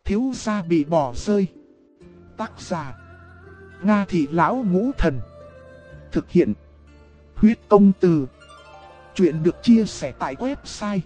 Thiếu gia bị bỏ rơi. Tác giả: Nga Thị Lão Ngũ Thần. Thực hiện: Huyết Công Từ. Chuyện được chia sẻ tại website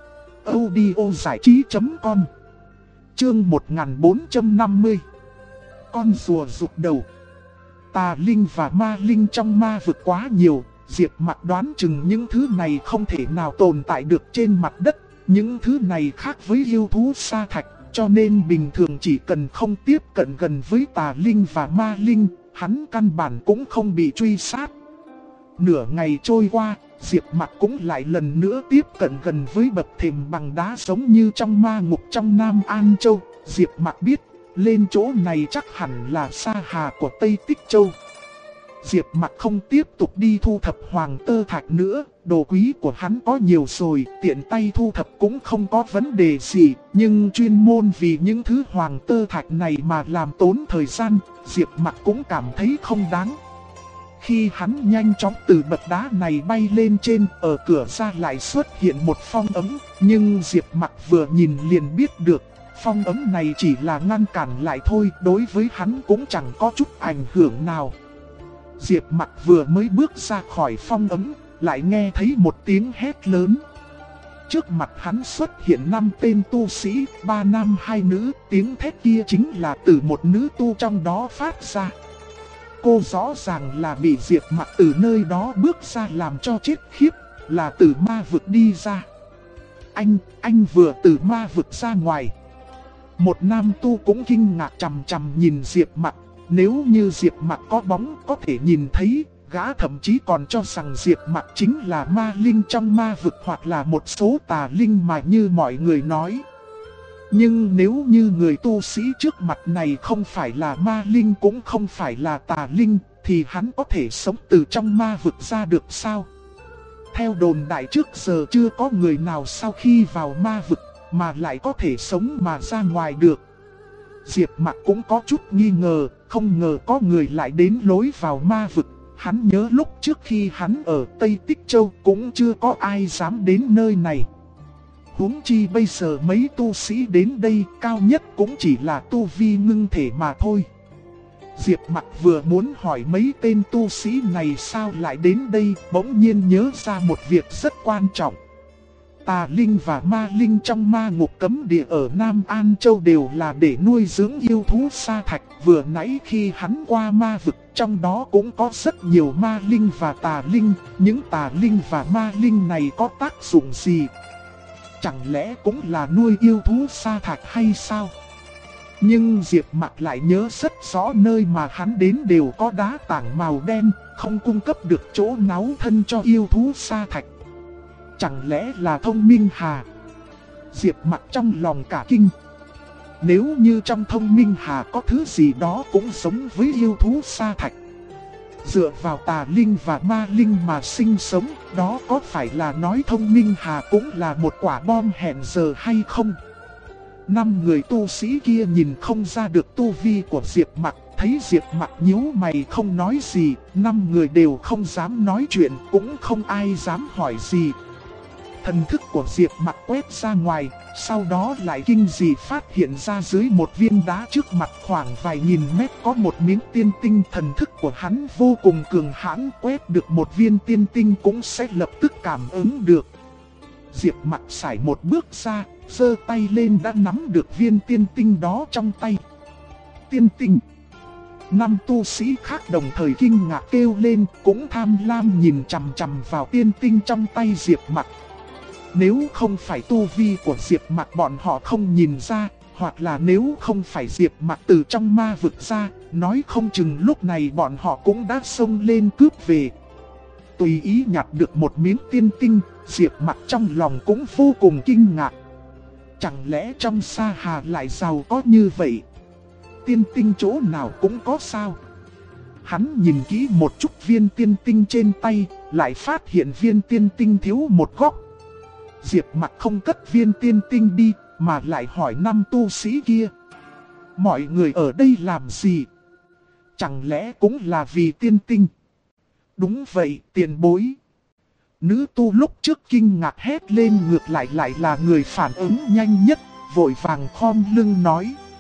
audiozảichí.com. Chương 1450. Con rùa rụt đầu. Tà linh và ma linh trong ma vực quá nhiều. Diệp Mặc đoán chừng những thứ này không thể nào tồn tại được trên mặt đất. Những thứ này khác với yêu thú sa thạch, cho nên bình thường chỉ cần không tiếp cận gần với tà linh và ma linh, hắn căn bản cũng không bị truy sát. Nửa ngày trôi qua, Diệp Mặc cũng lại lần nữa tiếp cận gần với bậc thềm bằng đá giống như trong ma ngục trong Nam An Châu. Diệp Mặc biết, lên chỗ này chắc hẳn là sa hà của Tây Tích Châu. Diệp Mặc không tiếp tục đi thu thập hoàng tơ thạch nữa, đồ quý của hắn có nhiều rồi, tiện tay thu thập cũng không có vấn đề gì, nhưng chuyên môn vì những thứ hoàng tơ thạch này mà làm tốn thời gian, Diệp Mặc cũng cảm thấy không đáng. Khi hắn nhanh chóng từ bậc đá này bay lên trên, ở cửa ra lại xuất hiện một phong ấn, nhưng Diệp Mặc vừa nhìn liền biết được, phong ấn này chỉ là ngăn cản lại thôi, đối với hắn cũng chẳng có chút ảnh hưởng nào. Diệp Mặc vừa mới bước ra khỏi phong ấn, lại nghe thấy một tiếng hét lớn. Trước mặt hắn xuất hiện 5 tên tu sĩ, 3 nam 2 nữ, tiếng thét kia chính là từ một nữ tu trong đó phát ra. Cô rõ ràng là bị Diệp Mặc từ nơi đó bước ra làm cho chết khiếp, là từ ma vực đi ra. Anh vừa từ ma vực ra ngoài. Một nam tu cũng kinh ngạc chằm chằm nhìn Diệp Mặc. Nếu như Diệp Mặc có bóng có thể nhìn thấy, gã thậm chí còn cho rằng Diệp Mặc chính là ma linh trong ma vực hoặc là một số tà linh mà như mọi người nói. Nhưng nếu như người tu sĩ trước mặt này không phải là ma linh cũng không phải là tà linh, thì hắn có thể sống từ trong ma vực ra được sao? Theo đồn đại trước giờ chưa có người nào sau khi vào ma vực mà lại có thể sống mà ra ngoài được. Diệp Mặc cũng có chút nghi ngờ, không ngờ có người lại đến lối vào ma vực. Hắn nhớ lúc trước khi hắn ở Tây Tích Châu cũng chưa có ai dám đến nơi này. Huống chi bây giờ mấy tu sĩ đến đây cao nhất cũng chỉ là tu vi ngưng thể mà thôi. Diệp Mặc vừa muốn hỏi mấy tên tu sĩ này sao lại đến đây, bỗng nhiên nhớ ra một việc rất quan trọng. Tà linh và ma linh trong ma ngục cấm địa ở Nam An Châu đều là để nuôi dưỡng yêu thú sa thạch. Vừa nãy khi hắn qua ma vực, trong đó cũng có rất nhiều ma linh và tà linh. Những tà linh và ma linh này có tác dụng gì? Chẳng lẽ cũng là nuôi yêu thú sa thạch hay sao? Nhưng Diệp Mặc lại nhớ rất rõ nơi mà hắn đến đều có đá tảng màu đen, không cung cấp được chỗ náu thân cho yêu thú sa thạch. Chẳng lẽ là Thông Minh Hà? Diệp Mặc trong lòng cả kinh. Nếu như trong Thông Minh Hà có thứ gì đó cũng giống với yêu thú sa thạch, dựa vào tà linh và ma linh mà sinh sống, đó có phải là nói Thông Minh Hà cũng là một quả bom hẹn giờ hay không? 5 người tu sĩ kia nhìn không ra được tu vi của Diệp Mặc, thấy Diệp Mặc nhíu mày không nói gì, 5 người đều không dám nói chuyện, cũng không ai dám hỏi gì. Thần thức của Diệp Mặc quét ra ngoài, sau đó lại kinh dị phát hiện ra dưới một viên đá trước mặt khoảng vài nghìn mét có một miếng tiên tinh. Thần thức của hắn vô cùng cường hãn, quét được một viên tiên tinh cũng sẽ lập tức cảm ứng được. Diệp Mặc sải một bước ra, giơ tay lên đã nắm được viên tiên tinh đó trong tay. Tiên tinh! 5 tu sĩ khác đồng thời kinh ngạc kêu lên, cũng tham lam nhìn chằm chằm vào tiên tinh trong tay Diệp Mặc. Nếu không phải tu vi của Diệp Mặc bọn họ không nhìn ra, hoặc là nếu không phải Diệp Mặc từ trong ma vực ra, nói không chừng lúc này bọn họ cũng đã xông lên cướp về. Tùy ý nhặt được một miếng tiên tinh, Diệp Mặc trong lòng cũng vô cùng kinh ngạc. Chẳng lẽ trong sa hà lại giàu có như vậy? Tiên tinh chỗ nào cũng có sao? Hắn nhìn kỹ một chút viên tiên tinh trên tay, lại phát hiện viên tiên tinh thiếu một góc. Diệp Mặc không cất viên tiên tinh đi, mà lại hỏi 5 tu sĩ kia. Mọi người ở đây làm gì? Chẳng lẽ cũng là vì tiên tinh? Đúng vậy, tiền bối. Nữ tu lúc trước kinh ngạc hét lên, ngược lại là người phản ứng nhanh nhất, vội vàng khom lưng nói.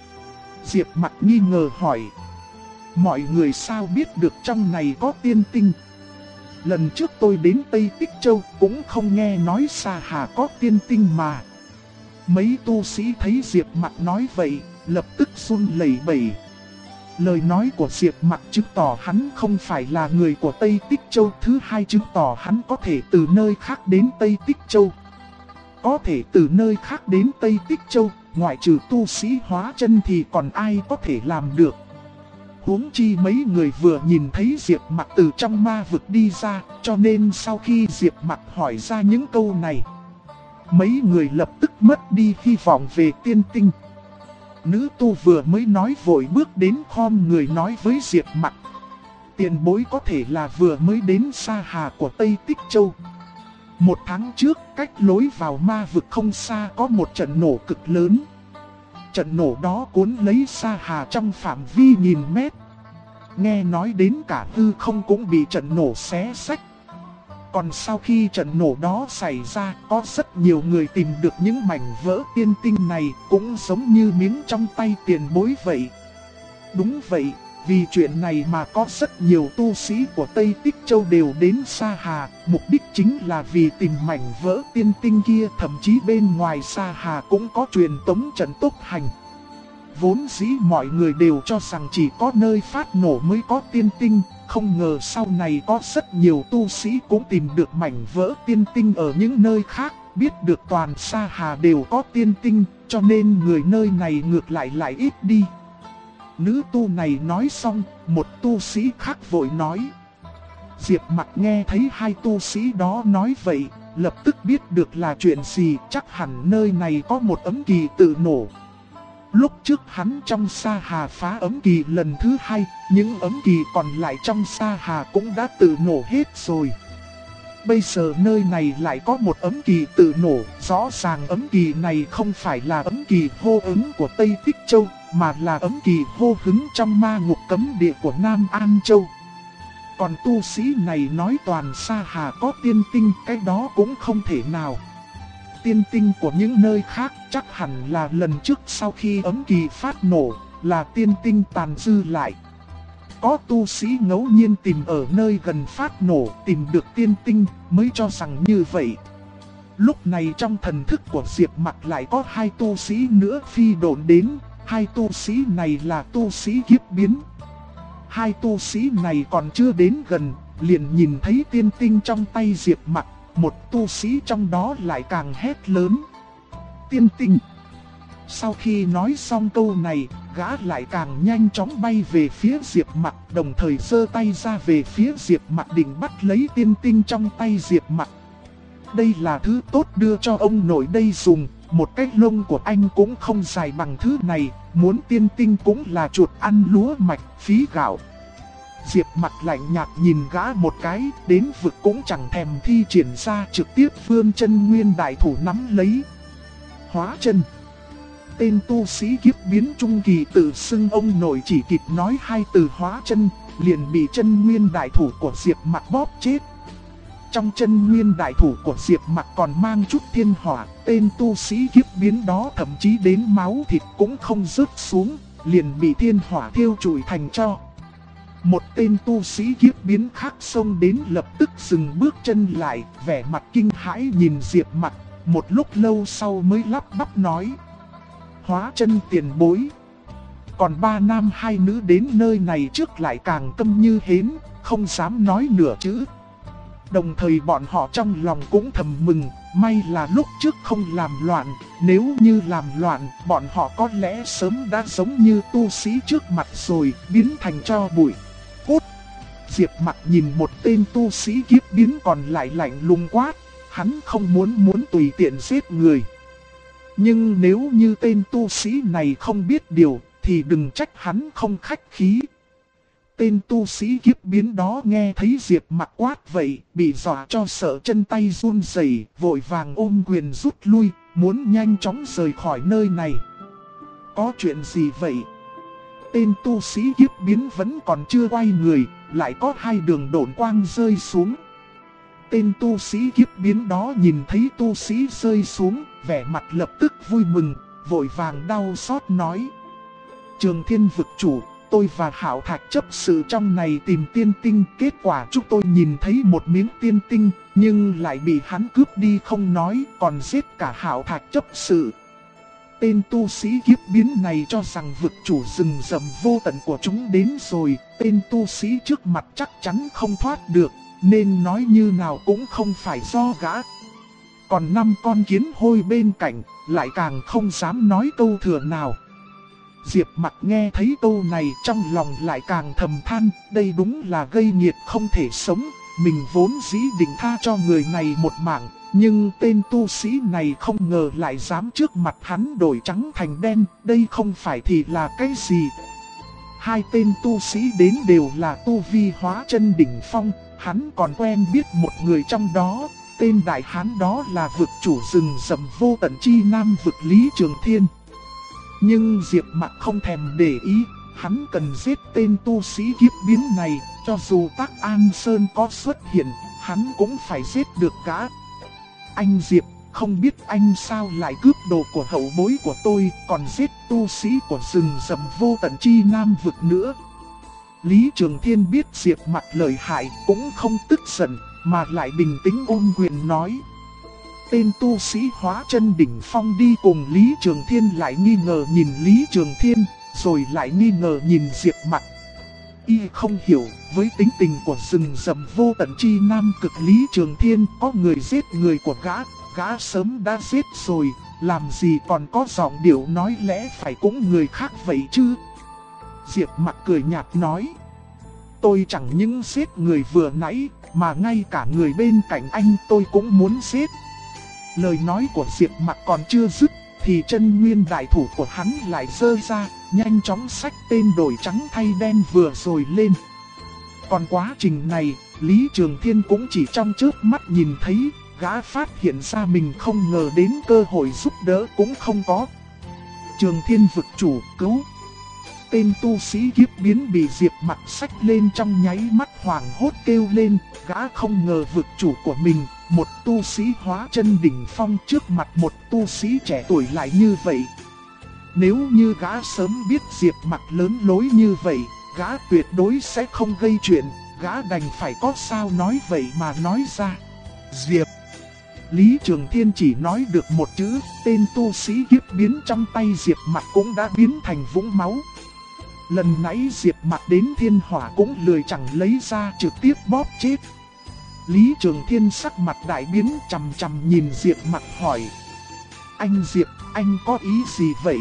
Diệp Mặc nghi ngờ hỏi. Mọi người sao biết được trong này có tiên tinh? Lần trước tôi đến Tây Tích Châu cũng không nghe nói Sa Hà có tiên tinh mà. Mấy tu sĩ thấy Diệp Mặc nói vậy, lập tức run lẩy bẩy. Lời nói của Diệp Mặc chứng tỏ hắn không phải là người của Tây Tích Châu. Thứ hai chứng tỏ hắn có thể từ nơi khác đến Tây Tích Châu. Có thể từ nơi khác đến Tây Tích Châu, ngoại trừ tu sĩ hóa chân thì còn ai có thể làm được. Huống chi mấy người vừa nhìn thấy Diệp Mặc từ trong ma vực đi ra, cho nên sau khi Diệp Mặc hỏi ra những câu này, mấy người lập tức mất đi hy vọng về tiên tinh. Nữ tu vừa mới nói vội bước đến khom người nói với Diệp Mặc. Tiền bối có thể là vừa mới đến Sa Hà của Tây Tích Châu. 1 tháng trước, cách lối vào ma vực không xa có một trận nổ cực lớn. Trận nổ đó cuốn lấy Sa Hà trong phạm vi nghìn mét. Nghe nói đến cả hư không cũng bị trận nổ xé xách. Còn sau khi trận nổ đó xảy ra, có rất nhiều người tìm được những mảnh vỡ tiên tinh này, cũng giống như miếng trong tay tiền bối vậy. Đúng vậy, vì chuyện này mà có rất nhiều tu sĩ của Tây Tích Châu đều đến Sa Hà, mục đích chính là vì tìm mảnh vỡ tiên tinh kia. Thậm chí bên ngoài Sa Hà cũng có truyền tống trận tốc hành. Vốn dĩ mọi người đều cho rằng chỉ có nơi phát nổ mới có tiên tinh, không ngờ sau này có rất nhiều tu sĩ cũng tìm được mảnh vỡ tiên tinh ở những nơi khác, biết được toàn Sa Hà đều có tiên tinh, cho nên người nơi này ngược lại ít đi. Nữ tu này nói xong, một tu sĩ khác vội nói. Diệp Mặc nghe thấy hai tu sĩ đó nói vậy, lập tức biết được là chuyện gì, chắc hẳn nơi này có một ấm kỳ tự nổ. Lúc trước hắn trong Sa Hà phá ấm kỳ lần thứ 2, những ấm kỳ còn lại trong Sa Hà cũng đã tự nổ hết rồi. Bây giờ nơi này lại có một ấm kỳ tự nổ, rõ ràng ấm kỳ này không phải là ấm kỳ hô ứng của Tây Tích Châu, mà là ấm kỳ hô hứng trong ma ngục cấm địa của Nam An Châu. Còn tu sĩ này nói toàn Sa Hà có tiên tinh, cái đó cũng không thể nào. Tiên tinh của những nơi khác chắc hẳn là lần trước sau khi ấm kỳ phát nổ, là tiên tinh tàn dư lại. Có tu sĩ ngẫu nhiên tìm ở nơi gần phát nổ tìm được tiên tinh mới cho rằng như vậy. Lúc này trong thần thức của Diệp Mặc lại có hai tu sĩ nữa phi độn đến. Hai tu sĩ này là tu sĩ kiếp biến. Hai tu sĩ này còn chưa đến gần, liền nhìn thấy tiên tinh trong tay Diệp Mặc. Một tu sĩ trong đó lại càng hét lớn. Tiên tinh! Sau khi nói xong câu này, gã lại càng nhanh chóng bay về phía Diệp Mặc, đồng thời giơ tay ra về phía Diệp Mặc định bắt lấy tiên tinh trong tay Diệp Mặc. Đây là thứ tốt đưa cho ông nội đây dùng, một cái lông của anh cũng không dài bằng thứ này, muốn tiên tinh cũng là chuột ăn lúa mạch, phí gạo. Diệp Mặc lạnh nhạt nhìn gã một cái, đến vực cũng chẳng thèm thi triển ra, trực tiếp vươn chân nguyên đại thủ nắm lấy. Hóa chân. Tên tu sĩ kiếp biến trung kỳ tự xưng ông nội chỉ kịp nói hai từ hóa chân, liền bị chân nguyên đại thủ của Diệp Mặc bóp chết. Trong chân nguyên đại thủ của Diệp Mặc còn mang chút thiên hỏa, tên tu sĩ kiếp biến đó thậm chí đến máu thịt cũng không rớt xuống, liền bị thiên hỏa thiêu trụi thành tro. Một tên tu sĩ kiếp biến khác xông đến lập tức dừng bước chân lại, vẻ mặt kinh hãi nhìn Diệp Mặc, một lúc lâu sau mới lắp bắp nói. Hóa chân tiền bối. Còn 3 nam 2 nữ đến nơi này trước lại càng câm như hến, không dám nói nửa chữ. Đồng thời bọn họ trong lòng cũng thầm mừng, may là lúc trước không làm loạn, nếu như làm loạn, bọn họ có lẽ sớm đã giống như tu sĩ trước mặt rồi, biến thành tro bụi. Cút! Diệp Mặc nhìn một tên tu sĩ kiếp biến còn lại lạnh lùng quát, hắn không muốn tùy tiện giết người. Nhưng nếu như tên tu sĩ này không biết điều, thì đừng trách hắn không khách khí. Tên tu sĩ kiếp biến đó nghe thấy Diệp Mặc quát vậy, bị dọa cho sợ chân tay run rẩy, vội vàng ôm quyền rút lui, muốn nhanh chóng rời khỏi nơi này. Có chuyện gì vậy? Tên tu sĩ kiếp biến vẫn còn chưa quay người, lại có 2 đường độn quang rơi xuống. Tên tu sĩ kiếp biến đó nhìn thấy tu sĩ rơi xuống, vẻ mặt lập tức vui mừng, vội vàng đau xót nói. Trường Thiên vực chủ, tôi và Hạo Thạch chấp sự trong này tìm tiên tinh, kết quả chúng tôi nhìn thấy một miếng tiên tinh, nhưng lại bị hắn cướp đi không nói, còn giết cả Hạo Thạch chấp sự. Tên tu sĩ kiếp biến này cho rằng vực chủ rừng rậm vô tận của chúng đến rồi, tên tu sĩ trước mặt chắc chắn không thoát được, nên nói như nào cũng không phải do gã. Còn 5 con kiến hôi bên cạnh, lại càng không dám nói câu thừa nào. Diệp Mặc nghe thấy câu này trong lòng lại càng thầm than, đây đúng là gây nghiệt không thể sống, mình vốn dĩ định tha cho người này một mạng, nhưng tên tu sĩ này không ngờ lại dám trước mặt hắn đổi trắng thành đen, đây không phải thì là cái gì. Hai tên tu sĩ đến đều là tu vi hóa chân đỉnh phong, hắn còn quen biết một người trong đó, tên đại hán đó là vực chủ rừng rậm vô tận chi nam vực Lý Trường Thiên. Nhưng Diệp Mặc không thèm để ý, hắn cần giết tên tu sĩ kiếp biến này, cho dù Tắc An Sơn có xuất hiện, hắn cũng phải giết được gã. Anh Diệp, không biết anh sao lại cướp đồ của hậu bối của tôi, còn giết tu sĩ của rừng rậm vô tận chi nam vực nữa. Lý Trường Thiên biết Diệp Mặc lợi hại, cũng không tức giận, mà lại bình tĩnh ôn quyền nói. Tên tu sĩ hóa chân đỉnh phong đi cùng Lý Trường Thiên lại nghi ngờ nhìn Lý Trường Thiên, rồi lại nghi ngờ nhìn Diệp Mặc. Y không hiểu, với tính tình của rừng rậm vô tận chi nam cực Lý Trường Thiên, có người giết người của gã sớm đã giết rồi, làm gì còn có giọng điệu nói lẽ phải cũng người khác vậy chứ. Diệp Mặc cười nhạt nói, tôi chẳng những giết người vừa nãy, mà ngay cả người bên cạnh anh tôi cũng muốn giết. Lời nói của Diệp Mặc còn chưa dứt, thì chân nguyên đại thủ của hắn lại giơ ra, nhanh chóng xách tên đổi trắng thay đen vừa rồi lên. Còn quá trình này, Lý Trường Thiên cũng chỉ trong chớp mắt nhìn thấy, gã phát hiện ra mình không ngờ đến cơ hội giúp đỡ cũng không có. Trường Thiên vực chủ cứu. Tên tu sĩ kiếp biến bị Diệp Mặc xách lên trong nháy mắt hoảng hốt kêu lên, gã không ngờ vực chủ của mình, một tu sĩ hóa chân đỉnh phong trước mặt một tu sĩ trẻ tuổi lại như vậy. Nếu như gã sớm biết Diệp Mặc lớn lối như vậy, gã tuyệt đối sẽ không gây chuyện, gã đành phải có sao nói vậy mà nói ra. Diệp. Lý Trường Thiên chỉ nói được một chữ, tên tu sĩ kiếp biến trong tay Diệp Mặc cũng đã biến thành vũng máu. Lần nãy Diệp Mặc đến thiên hỏa cũng lười chẳng lấy ra, trực tiếp bóp chết. Lý Trường Thiên sắc mặt đại biến, chằm chằm nhìn Diệp Mặc hỏi. Anh Diệp, anh có ý gì vậy?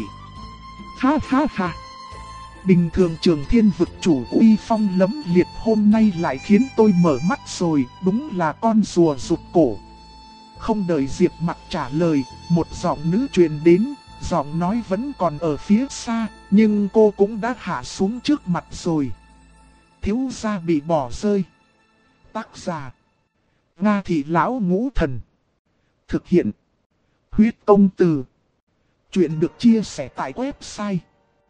Ha ha ha. Bình thường Trường Thiên vực chủ uy phong lẫm liệt, hôm nay lại khiến tôi mở mắt rồi, đúng là con rùa rụt cổ. Không đợi Diệp Mặc trả lời, một giọng nữ truyền đến, giọng nói vẫn còn ở phía xa, nhưng cô cũng đã hạ xuống trước mặt rồi. Thiếu gia bị bỏ rơi. Tác giả Nga Thị Lão Ngũ Thần. Thực hiện Huyết Công Từ. Chuyện được chia sẻ tại website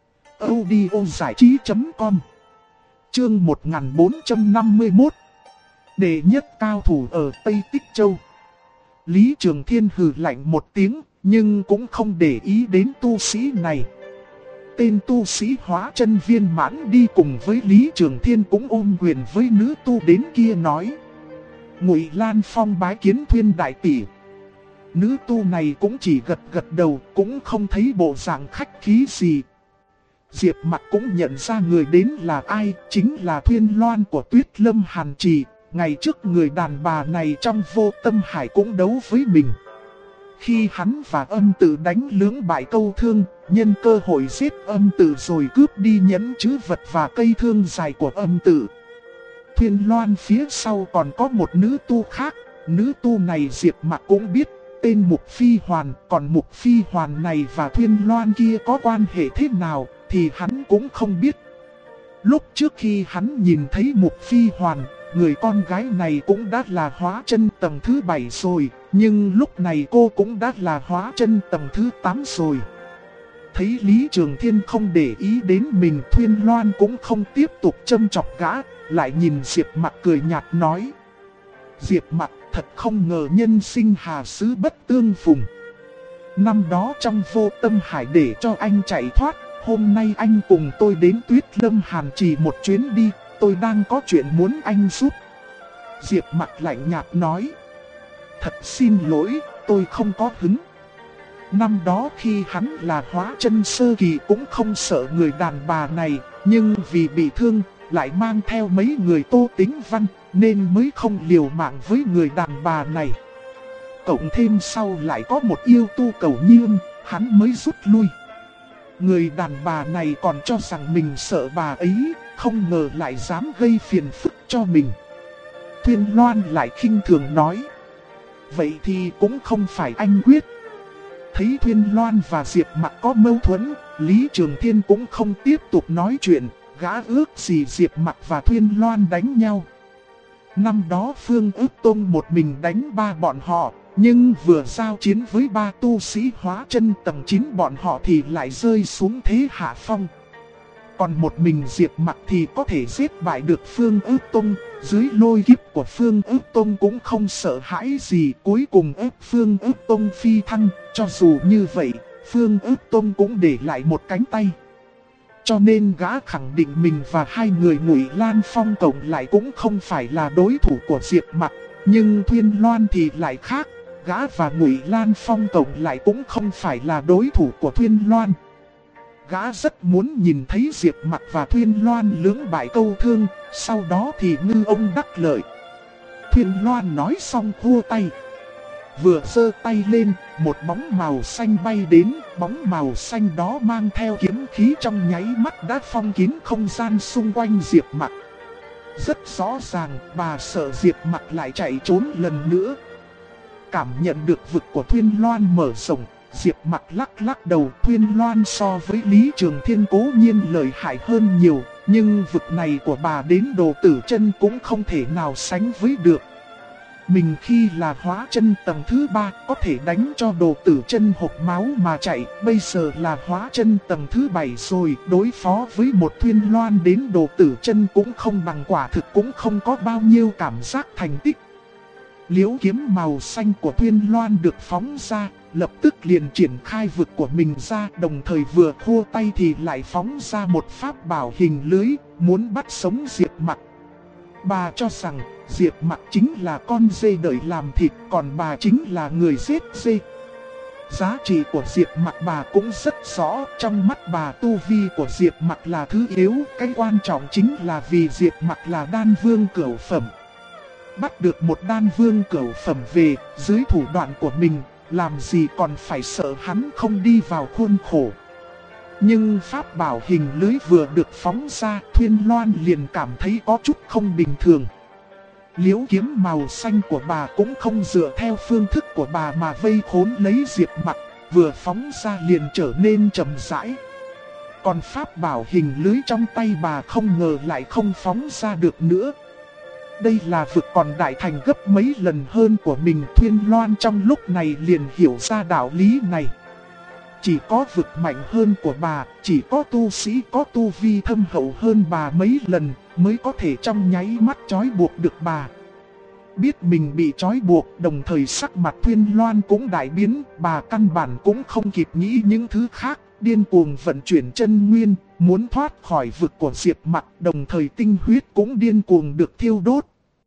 audiozảichí.com. Chương 1451. Đệ nhất cao thủ ở Tây Tích Châu. Lý Trường Thiên hừ lạnh một tiếng, nhưng cũng không để ý đến tu sĩ này. Tên tu sĩ hóa chân viên mãn đi cùng với Lý Trường Thiên cũng ôm quyền với nữ tu đến kia nói. Ngụy Lan Phong bái kiến Thuyên đại tỷ. Nữ tu này cũng chỉ gật gật đầu, cũng không thấy bộ dạng khách khí gì. Diệp Mặc cũng nhận ra người đến là ai, chính là Thuyên Loan của Tuyết Lâm Hàn Trì. Ngày trước người đàn bà này trong Vô Tâm Hải cũng đấu với mình. Khi hắn và âm tử đánh lưỡng bại câu thương, nhân cơ hội giết âm tử rồi cướp đi nhẫn chữ vật và cây thương dài của âm tử. Thuyên Loan phía sau còn có một nữ tu khác, nữ tu này Diệp Mặc cũng biết, tên Mục Phi Hoàn. Còn Mục Phi Hoàn này và Thuyên Loan kia có quan hệ thế nào thì hắn cũng không biết. Lúc trước khi hắn nhìn thấy Mục Phi Hoàn, người con gái này cũng đã là hóa chân tầng thứ 7 rồi, nhưng lúc này cô cũng đã là hóa chân tầng thứ 8 rồi. Thấy Lý Trường Thiên không để ý đến mình, Thuyên Loan cũng không tiếp tục châm chọc gã, lại nhìn Diệp Mặc cười nhạt nói. Diệp Mặc, thật không ngờ nhân sinh hà xứ bất tương phùng. Năm đó trong Vô Tâm Hải để cho anh chạy thoát, hôm nay anh cùng tôi đến Tuyết Lâm Hàn Trì một chuyến đi, tôi đang có chuyện muốn anh giúp. Diệp Mặc lạnh nhạt nói. Thật xin lỗi, tôi không có hứng. Năm đó khi hắn là hóa chân sơ kỳ cũng không sợ người đàn bà này, nhưng vì bị thương, lại mang theo mấy người Tô Tính Văn, nên mới không liều mạng với người đàn bà này. Cộng thêm sau lại có một yêu tu Cầu Nhiêm, hắn mới rút lui. Người đàn bà này còn cho rằng mình sợ bà ấy, không ngờ lại dám gây phiền phức cho mình. Thuyên Loan lại khinh thường nói. Vậy thì cũng không phải anh quyết. Thấy Thuyên Loan và Diệp Mặc có mâu thuẫn, Lý Trường Thiên cũng không tiếp tục nói chuyện, gã ước gì Diệp Mặc và Thuyên Loan đánh nhau. Năm đó Phương Ước Tông một mình đánh ba bọn họ, nhưng vừa giao chiến với ba tu sĩ hóa chân tầng 9 bọn họ thì lại rơi xuống thế hạ phong. Còn một mình Diệp Mặc thì có thể giết bại được Phương Ước Tông, dưới lôi kiếp của Phương Ước Tông cũng không sợ hãi gì, cuối cùng ép Phương Ước Tông phi thăng, cho dù như vậy, Phương Ước Tông cũng để lại một cánh tay. Cho nên gã khẳng định mình và hai người Ngụy Lan Phong cộng lại cũng không phải là đối thủ của Diệp Mặc, nhưng Thuyên Loan thì lại khác, gã và Ngụy Lan Phong cộng lại cũng không phải là đối thủ của Thuyên Loan. Gã rất muốn nhìn thấy Diệp Mặc và Thuyên Loan lưỡng bại câu thương, sau đó thì ngư ông đắc lợi. Thuyên Loan nói xong khua tay. Vừa giơ tay lên, một bóng màu xanh bay đến, bóng màu xanh đó mang theo kiếm khí trong nháy mắt đã phong kín không gian xung quanh Diệp Mặc. Rất rõ ràng, bà sợ Diệp Mặc lại chạy trốn lần nữa. Cảm nhận được vực của Thuyên Loan mở rộng, Diệp Mặc lắc lắc đầu. Thuyên Loan so với Lý Trường Thiên cố nhiên lợi hại hơn nhiều, nhưng vực này của bà đến Đồ Tử Chân cũng không thể nào sánh với được. Mình khi là hóa chân tầng thứ 3 có thể đánh cho Đồ Tử Chân hộc máu mà chạy, bây giờ là hóa chân tầng thứ 7 rồi, đối phó với một Thuyên Loan đến Đồ Tử Chân cũng không bằng, quả thực cũng không có bao nhiêu cảm giác thành tích. Liễu kiếm màu xanh của Thuyên Loan được phóng ra, lập tức liền triển khai vực của mình ra, đồng thời vừa khua tay thì lại phóng ra một pháp bảo hình lưới, muốn bắt sống Diệp Mặc. Bà cho rằng Diệp Mặc chính là con dê đợi làm thịt, còn bà chính là người giết dê. Giá trị của Diệp Mặc bà cũng rất rõ, trong mắt bà tu vi của Diệp Mặc là thứ yếu, cái quan trọng chính là vì Diệp Mặc là đan vương cửu phẩm. Bắt được một đan vương cửu phẩm về, dưới thủ đoạn của mình, làm gì còn phải sợ hắn không đi vào khuôn khổ. Nhưng pháp bảo hình lưới vừa được phóng ra, Thuyên Loan liền cảm thấy có chút không bình thường. Liễu kiếm màu xanh của bà cũng không dựa theo phương thức của bà mà vây khốn lấy Diệp Mặc, vừa phóng ra liền trở nên chậm rãi. Còn pháp bảo hình lưới trong tay bà không ngờ lại không phóng ra được nữa. Đây là vực còn đại thành gấp mấy lần hơn của mình. Thuyên Loan trong lúc này liền hiểu ra đạo lý này. Chỉ có vực mạnh hơn của bà, chỉ có tu sĩ có tu vi thâm hậu hơn bà mấy lần mới có thể trong nháy mắt trói buộc được bà. Biết mình bị trói buộc, đồng thời sắc mặt Thuyên Loan cũng đại biến, bà căn bản cũng không kịp nghĩ những thứ khác, điên cuồng vận chuyển chân nguyên, muốn thoát khỏi vực của Diệp Mặc, đồng thời tinh huyết cũng điên cuồng được thiêu đốt.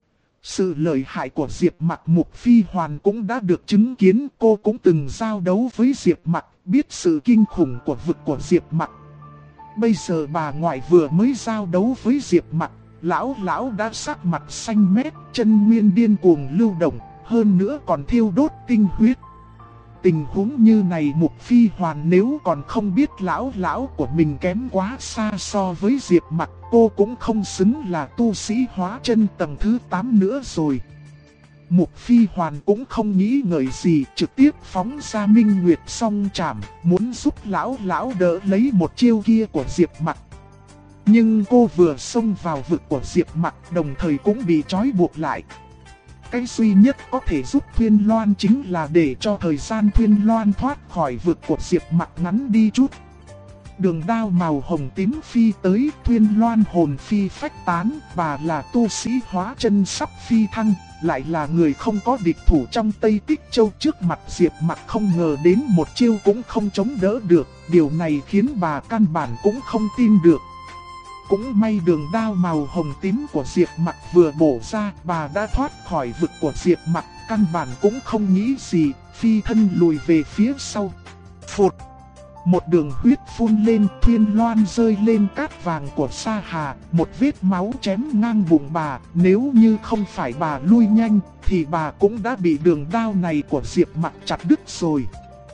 Sự lợi hại của Diệp Mặc Mục Phi Hoàn cũng đã được chứng kiến, cô cũng từng giao đấu với Diệp Mặc, biết sự kinh khủng của vực của Diệp Mặc. Bây giờ bà ngoại vừa mới giao đấu với Diệp Mặc, lão đã sắc mặt xanh mét, chân nguyên điên cuồng lưu động, hơn nữa còn thiêu đốt tinh huyết. Tình huống như này Mục Phi Hoàn nếu còn không biết lão của mình kém quá xa so với Diệp Mặc, cô cũng không xứng là tu sĩ hóa chân tầng thứ 8 nữa rồi. Mục Phi Hoàn cũng không nghĩ ngợi gì, trực tiếp phóng ra Minh Nguyệt Song Trảm, muốn giúp lão đỡ lấy một chiêu kia của Diệp Mặc. Nhưng cô vừa xông vào vực của Diệp Mặc, đồng thời cũng bị trói buộc lại. Cái duy nhất có thể giúp Thuyên Loan chính là để cho thời gian Thuyên Loan thoát khỏi vực của Diệp Mặc ngắn đi chút. Đường đao màu hồng tím phi tới, Thuyên Loan hồn phi phách tán, bà là tu sĩ hóa chân sắp phi thăng, lại là người không có địch thủ trong Tây Tích Châu. Trước mặt Diệp Mặc không ngờ đến một chiêu cũng không chống đỡ được, điều này khiến bà căn bản cũng không tin được. Cũng may đường đao màu hồng tím của Diệp Mặc vừa bổ ra, bà đã thoát khỏi vực của Diệp Mặc, căn bản cũng không nghĩ gì, phi thân lùi về phía sau. Phụt! Một đường huyết phun lên, Thuyên Loan rơi lên cát vàng của Sa Hà, một vết máu chém ngang bụng bà. Nếu như không phải bà lui nhanh, thì bà cũng đã bị đường đao này của Diệp Mặc chặt đứt rồi.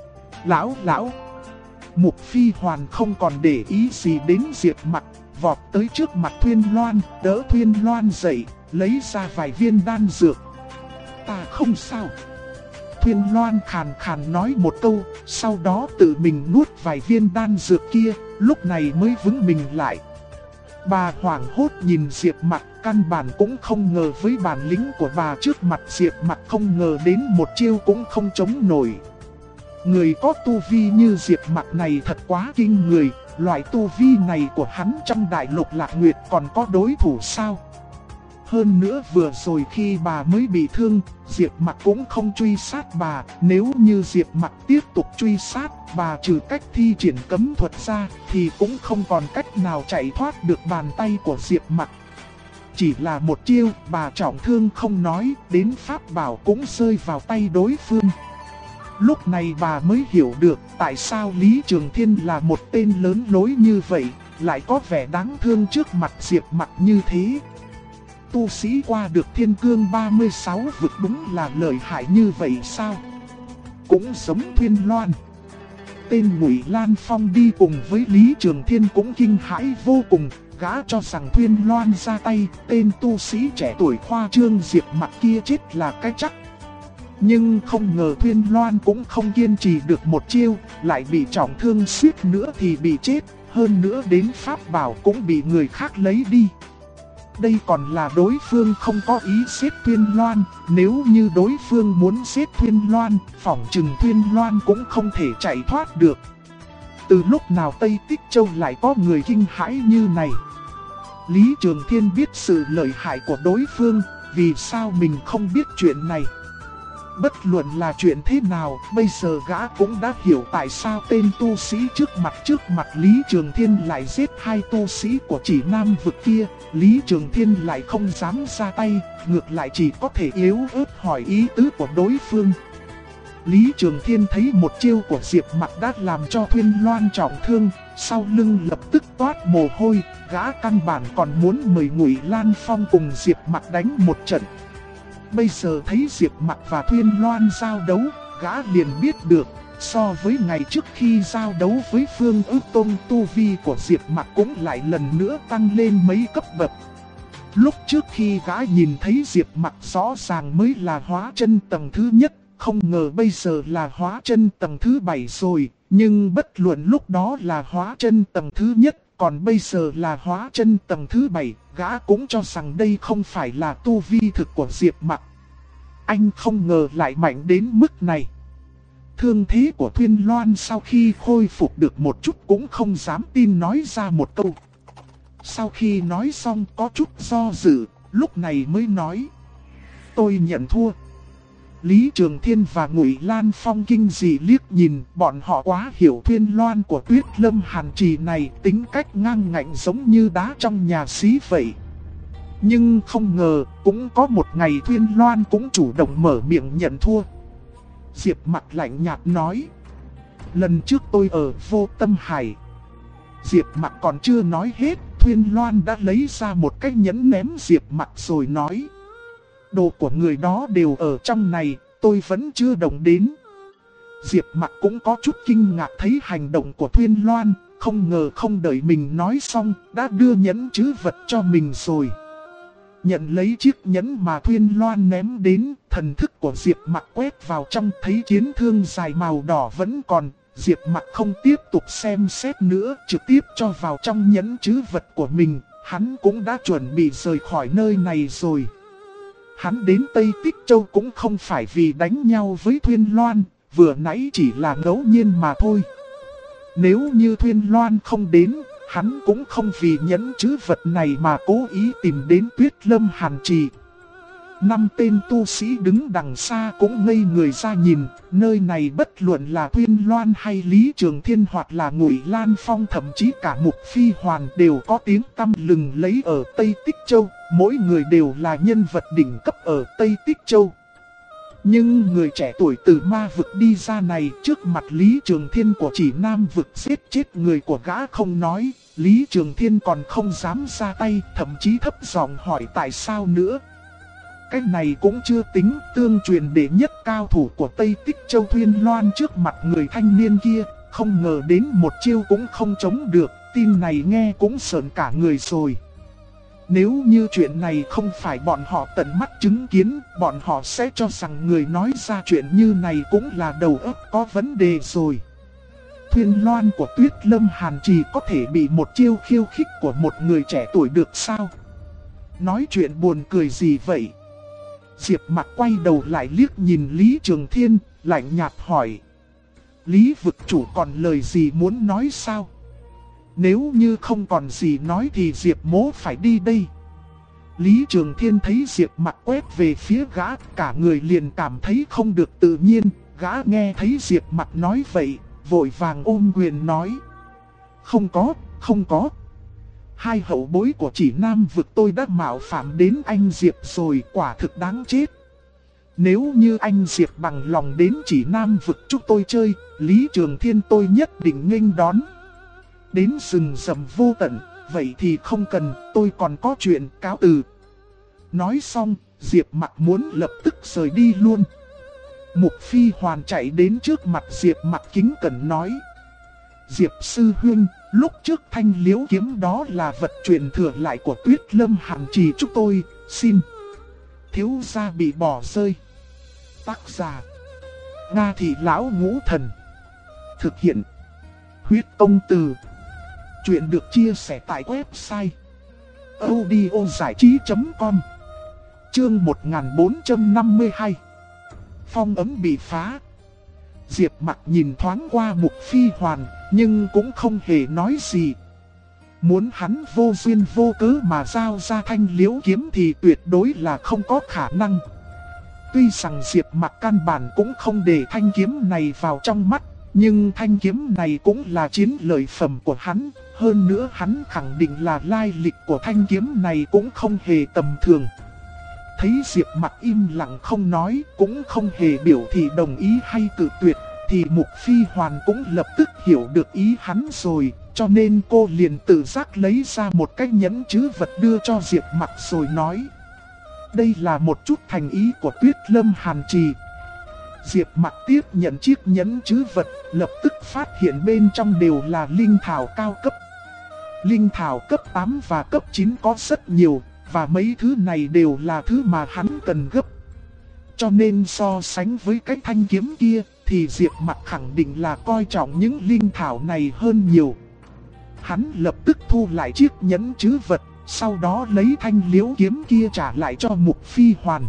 Lão! Mục Phi Hoàn không còn để ý gì đến Diệp Mặc, vọt tới trước mặt Thuyên Loan, đỡ Thuyên Loan dậy, lấy ra vài viên đan dược. Ta không sao. Thuyên Loan khàn khàn nói một câu, sau đó tự mình nuốt vài viên đan dược kia, lúc này mới vững mình lại. Bà hoảng hốt nhìn Diệp Mặc, căn bản cũng không ngờ với bản lĩnh của bà trước mặt Diệp Mặc, không ngờ đến một chiêu cũng không chống nổi. Người có tu vi như Diệp Mặc này thật quá kinh người, loại tu vi này của hắn trong đại lục Lạc Nguyệt còn có đối thủ sao? Hơn nữa vừa rồi khi bà mới bị thương, Diệp Mặc cũng không truy sát bà. Nếu như Diệp Mặc tiếp tục truy sát, bà trừ cách thi triển cấm thuật ra, thì cũng không còn cách nào chạy thoát được bàn tay của Diệp Mặc. Chỉ là một chiêu, bà trọng thương không nói, đến pháp bảo cũng rơi vào tay đối phương. Lúc này bà mới hiểu được tại sao Lý Trường Thiên là một tên lớn lối như vậy, lại có vẻ đáng thương trước mặt Diệp Mặc như thế. Tu sĩ qua được thiên cương 36 vực đúng là lợi hại như vậy sao? Cũng giống Thuyên Loan. Tên Ngụy Lan Phong đi cùng với Lý Trường Thiên cũng kinh hãi vô cùng, gã cho rằng Thuyên Loan ra tay, tên tu sĩ trẻ tuổi khoa trương Diệp Mặc kia chết là cái chắc. Nhưng không ngờ Thuyên Loan cũng không kiên trì được một chiêu, lại bị trọng thương suýt nữa thì bị chết, hơn nữa đến pháp bảo cũng bị người khác lấy đi. Đây còn là đối phương không có ý giết Thuyên Loan, nếu như đối phương muốn giết Thuyên Loan, phỏng chừng Thuyên Loan cũng không thể chạy thoát được. Từ lúc nào Tây Tích Châu lại có người kinh hãi như này? Lý Trường Thiên biết sự lợi hại của đối phương, vì sao mình không biết chuyện này? Bất luận là chuyện thế nào, bây giờ gã cũng đã hiểu tại sao tên tu sĩ trước mặt Lý Trường Thiên lại giết hai tu sĩ của Chỉ Nam vực kia. Lý Trường Thiên lại không dám ra tay, ngược lại chỉ có thể yếu ớt hỏi ý tứ của đối phương. Lý Trường Thiên thấy một chiêu của Diệp Mặc đã làm cho Thuyên Loan trọng thương, sau lưng lập tức toát mồ hôi, gã căn bản còn muốn mời Ngụy Lan Phong cùng Diệp Mặc đánh một trận. Bây giờ thấy Diệp Mặc và Thuyên Loan giao đấu, gã liền biết được, so với ngày trước khi giao đấu với Phương Ước Tôn, tu vi của Diệp Mặc cũng lại lần nữa tăng lên mấy cấp bậc. Lúc trước khi gã nhìn thấy Diệp Mặc rõ ràng mới là hóa chân tầng thứ nhất, không ngờ bây giờ là hóa chân tầng thứ 7 rồi, nhưng bất luận lúc đó là hóa chân tầng thứ nhất, còn bây giờ là hóa chân tầng thứ 7, gã cũng cho rằng đây không phải là tu vi thực của Diệp Mặc. Anh không ngờ lại mạnh đến mức này. Thương thế của Thuyên Loan sau khi khôi phục được một chút cũng không dám tin nói ra một câu. Sau khi nói xong có chút do dự, lúc này mới nói: tôi nhận thua. Lý Trường Thiên và Ngụy Lan Phong kinh dị liếc nhìn, bọn họ quá hiểu Thuyên Loan của Tuyết Lâm Hàn Trì này, tính cách ngang ngạnh giống như đá trong nhà xí vậy. Nhưng không ngờ, cũng có một ngày Thuyên Loan cũng chủ động mở miệng nhận thua. Diệp Mặc lạnh nhạt nói: lần trước tôi ở Vô Tâm Hải. Diệp Mặc còn chưa nói hết, Thuyên Loan đã lấy ra một cái nhẫn ném Diệp Mặc rồi nói: đồ của người đó đều ở trong này, tôi vẫn chưa động đến. Diệp Mặc cũng có chút kinh ngạc thấy hành động của Thuyên Loan, không ngờ không đợi mình nói xong, đã đưa nhẫn trữ vật cho mình rồi. Nhận lấy chiếc nhẫn mà Thuyên Loan ném đến, thần thức của Diệp Mặc quét vào trong thấy chiến thương dài màu đỏ vẫn còn. Diệp Mặc không tiếp tục xem xét nữa, trực tiếp cho vào trong nhẫn trữ vật của mình, hắn cũng đã chuẩn bị rời khỏi nơi này rồi. Hắn đến Tây Tích Châu cũng không phải vì đánh nhau với Thuyên Loan, vừa nãy chỉ là ngẫu nhiên mà thôi. Nếu như Thuyên Loan không đến, hắn cũng không vì nhẫn trữ vật này mà cố ý tìm đến Tuyết Lâm Hàn Trì. 5 tên tu sĩ đứng đằng xa cũng ngây người ra nhìn, nơi này bất luận là Thuyên Loan hay Lý Trường Thiên hoặc là Ngụy Lan Phong, thậm chí cả Mục Phi Hoàn đều có tiếng tăm lừng lẫy ở Tây Tích Châu, mỗi người đều là nhân vật đỉnh cấp ở Tây Tích Châu. Nhưng người trẻ tuổi từ ma vực đi ra này, trước mặt Lý Trường Thiên của Chỉ Nam vực giết chết người của gã không nói, Lý Trường Thiên còn không dám ra tay, thậm chí thấp giọng hỏi tại sao nữa. Cái này cũng chưa tính, tương truyền đệ nhất cao thủ của Tây Tích Châu Thuyên Loan trước mặt người thanh niên kia, không ngờ đến một chiêu cũng không chống được, tin này nghe cũng sởn cả người rồi. Nếu như chuyện này không phải bọn họ tận mắt chứng kiến, bọn họ sẽ cho rằng người nói ra chuyện như này cũng là đầu óc có vấn đề rồi. Thuyên Loan của Tuyết Lâm Hàn Trì có thể bị một chiêu khiêu khích của một người trẻ tuổi được sao? Nói chuyện buồn cười gì vậy? Diệp Mặc quay đầu lại liếc nhìn Lý Trường Thiên, lạnh nhạt hỏi. Lý vực chủ còn lời gì muốn nói sao? Nếu như không còn gì nói thì Diệp mỗ phải đi đây. Lý Trường Thiên thấy Diệp Mặc quét về phía gã, cả người liền cảm thấy không được tự nhiên. Gã nghe thấy Diệp Mặc nói vậy, vội vàng ôm quyền nói. Không có. Hai hậu bối của Chỉ Nam vực tôi đã mạo phạm đến anh Diệp rồi, quả thực đáng chết. Nếu như anh Diệp bằng lòng đến Chỉ Nam vực chúng tôi chơi, Lý Trường Thiên tôi nhất định nghênh đón. Đến rừng rậm vô tận, vậy thì không cần, tôi còn có chuyện, cáo từ. Nói xong, Diệp Mặc muốn lập tức rời đi luôn. Mục Phi Hoàn chạy đến trước mặt Diệp Mặc kính cẩn nói. Diệp sư huynh, lúc trước thanh liễu kiếm đó là vật truyền thừa lại của Tuyết Lâm Hàn Trì chúng tôi, xin. Thiếu gia bị bỏ rơi. Tác giả Nga Thị Lão Ngũ Thần. Thực hiện Huyết Công Từ. Chuyện được chia sẻ tại website audiozảichí.com. Chương 1452. Phong ấm bị phá. Diệp Mặc nhìn thoáng qua Mục Phi Hoàn, nhưng cũng không hề nói gì. Muốn hắn vô duyên vô cớ mà giao ra thanh liễu kiếm thì tuyệt đối là không có khả năng. Tuy rằng Diệp Mặc căn bản cũng không để thanh kiếm này vào trong mắt, nhưng thanh kiếm này cũng là chiến lợi phẩm của hắn. Hơn nữa hắn khẳng định là lai lịch của thanh kiếm này cũng không hề tầm thường. Thấy Diệp Mặc im lặng không nói, cũng không hề biểu thị đồng ý hay cự tuyệt, thì Mục Phi Hoàn cũng lập tức hiểu được ý hắn rồi, cho nên cô liền tự giác lấy ra một cái nhẫn trữ vật đưa cho Diệp Mặc rồi nói. Đây là một chút thành ý của Tuyết Lâm Hàn Trì. Diệp Mặc tiếp nhận chiếc nhẫn trữ vật, lập tức phát hiện bên trong đều là linh thảo cao cấp. Linh thảo cấp 8 và cấp 9 có rất nhiều, và mấy thứ này đều là thứ mà hắn cần gấp. Cho nên so sánh với cái thanh kiếm kia, thì Diệp Mặc khẳng định là coi trọng những linh thảo này hơn nhiều. Hắn lập tức thu lại chiếc nhẫn trữ vật, sau đó lấy thanh liễu kiếm kia trả lại cho Mục Phi Hoàn.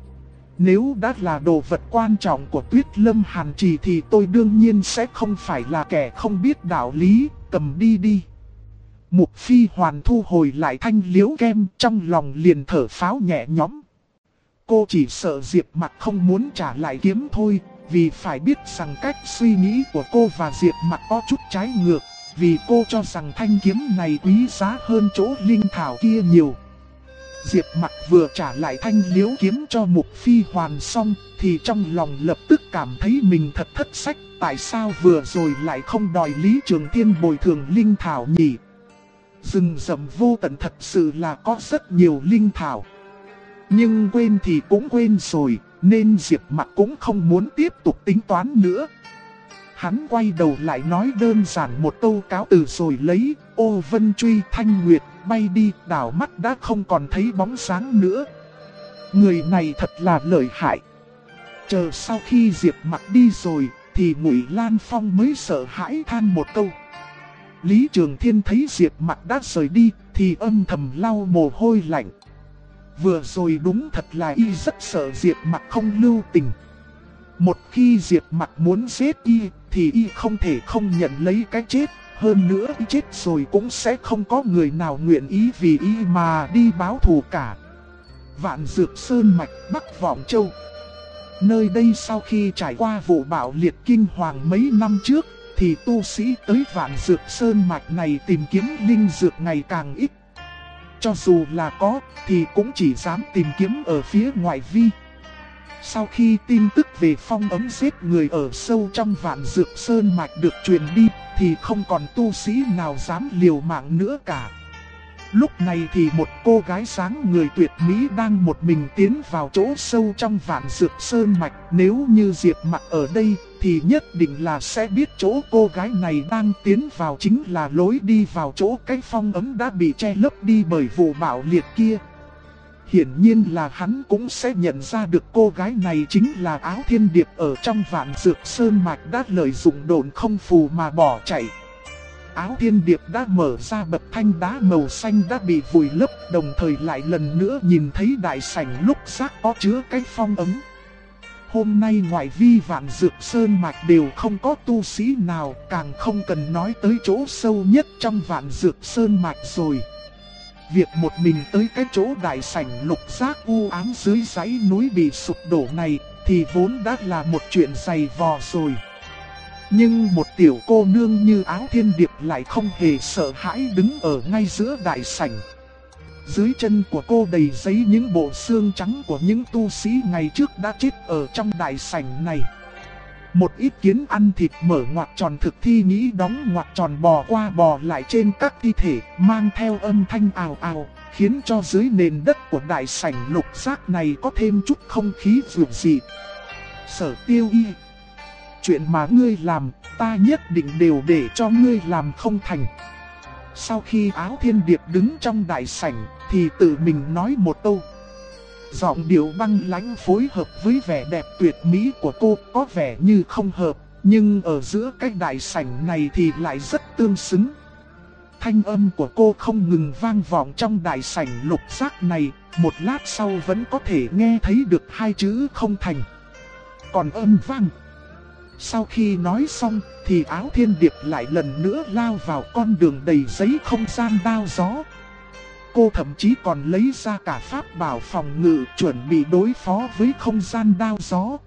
Nếu đã là đồ vật quan trọng của Tuyết Lâm Hàn Trì thì tôi đương nhiên sẽ không phải là kẻ không biết đạo lý, cầm đi đi. Mục Phi Hoàn thu hồi lại thanh liễu kem, trong lòng liền thở phào nhẹ nhõm. Cô chỉ sợ Diệp Mặc không muốn trả lại kiếm thôi, vì phải biết rằng cách suy nghĩ của cô và Diệp Mặc có chút trái ngược, vì cô cho rằng thanh kiếm này quý giá hơn chỗ linh thảo kia nhiều. Diệp Mặc vừa trả lại thanh liễu kiếm cho Mục Phi Hoàn xong, thì trong lòng lập tức cảm thấy mình thật thất sách, tại sao vừa rồi lại không đòi Lý Trường Thiên bồi thường linh thảo nhỉ? Rừng rậm vô tận thật sự là có rất nhiều linh thảo. Nhưng quên thì cũng quên rồi, nên Diệp Mặc cũng không muốn tiếp tục tính toán nữa. Hắn quay đầu lại nói đơn giản một câu cáo từ rồi lấy ô vân truy thanh nguyệt bay đi, đảo mắt đã không còn thấy bóng dáng nữa. Người này thật là lợi hại. Chờ sau khi Diệp Mặc đi rồi, thì Ngụy Lan Phong mới sợ hãi than một câu. Lý Trường Thiên thấy Diệp Mặc đã rời đi, thì âm thầm lau mồ hôi lạnh. Vừa rồi đúng thật là y rất sợ Diệp Mặc không lưu tình. Một khi Diệp Mặc muốn giết y, thì y không thể không nhận lấy cái chết. Hơn nữa y chết rồi cũng sẽ không có người nào nguyện ý vì y mà đi báo thù cả. Vạn Dược Sơn Mạch, Bắc Vọng Châu. Nơi đây sau khi trải qua vụ bạo liệt kinh hoàng mấy năm trước, thì tu sĩ tới Vạn Dược Sơn Mạch này tìm kiếm linh dược ngày càng ít. Cho dù là có, thì cũng chỉ dám tìm kiếm ở phía ngoại vi. Sau khi tin tức về phong ấn giết người ở sâu trong Vạn Dược Sơn Mạch được truyền đi, thì không còn tu sĩ nào dám liều mạng nữa cả. Lúc này thì một cô gái dáng người tuyệt mỹ đang một mình tiến vào chỗ sâu trong Vạn Dược Sơn Mạch. Nếu như Diệp Mặc ở đây thì nhất định là sẽ biết chỗ cô gái này đang tiến vào chính là lối đi vào chỗ cái phong ấn đã bị che lấp đi bởi vụ bạo liệt kia. Hiển nhiên là hắn cũng sẽ nhận ra được cô gái này chính là Áo Thiên Điệp ở trong Vạn Dược Sơn Mạch đã lợi dụng độn không phù mà bỏ chạy. Áo Thiên Điệp đã mở ra bậc thanh đá màu xanh đã bị vùi lấp, đồng thời lại lần nữa nhìn thấy đại sảnh lúc giác có chứa cái phong ấn. Hôm nay ngoại vi Vạn Dược Sơn Mạch đều không có tu sĩ nào, càng không cần nói tới chỗ sâu nhất trong Vạn Dược Sơn Mạch rồi. Việc một mình tới cái chỗ đại sảnh lục giác u ám dưới dãy núi bị sụp đổ này thì vốn đã là một chuyện dày vò rồi. Nhưng một tiểu cô nương như Áo Thiên Điệp lại không hề sợ hãi đứng ở ngay giữa đại sảnh. Dưới chân của cô đầy giấy những bộ xương trắng của những tu sĩ ngày trước đã chết ở trong đại sảnh này. Một ít kiến ăn thịt mở ngoặc tròn thực thi nghĩ đóng ngoặc tròn bò qua bò lại trên các thi thể, mang theo âm thanh ào ào, khiến cho dưới nền đất của đại sảnh lục giác này có thêm chút không khí dịu dị. Sở Tiêu Y, chuyện mà ngươi làm, ta nhất định đều để cho ngươi làm không thành. Sau khi Áo Thiên Điệp đứng trong đại sảnh, thì tự mình nói một câu. Giọng điệu băng lãnh phối hợp với vẻ đẹp tuyệt mỹ của cô có vẻ như không hợp, nhưng ở giữa cái đại sảnh này thì lại rất tương xứng. Thanh âm của cô không ngừng vang vọng trong đại sảnh lục giác này, một lát sau vẫn có thể nghe thấy được hai chữ không thành. Còn âm vang. Sau khi nói xong thì Áo Thiên Điệp lại lần nữa lao vào con đường đầy giấy không gian đao gió. Cô thậm chí còn lấy ra cả pháp bảo phòng ngự chuẩn bị đối phó với không gian đao gió.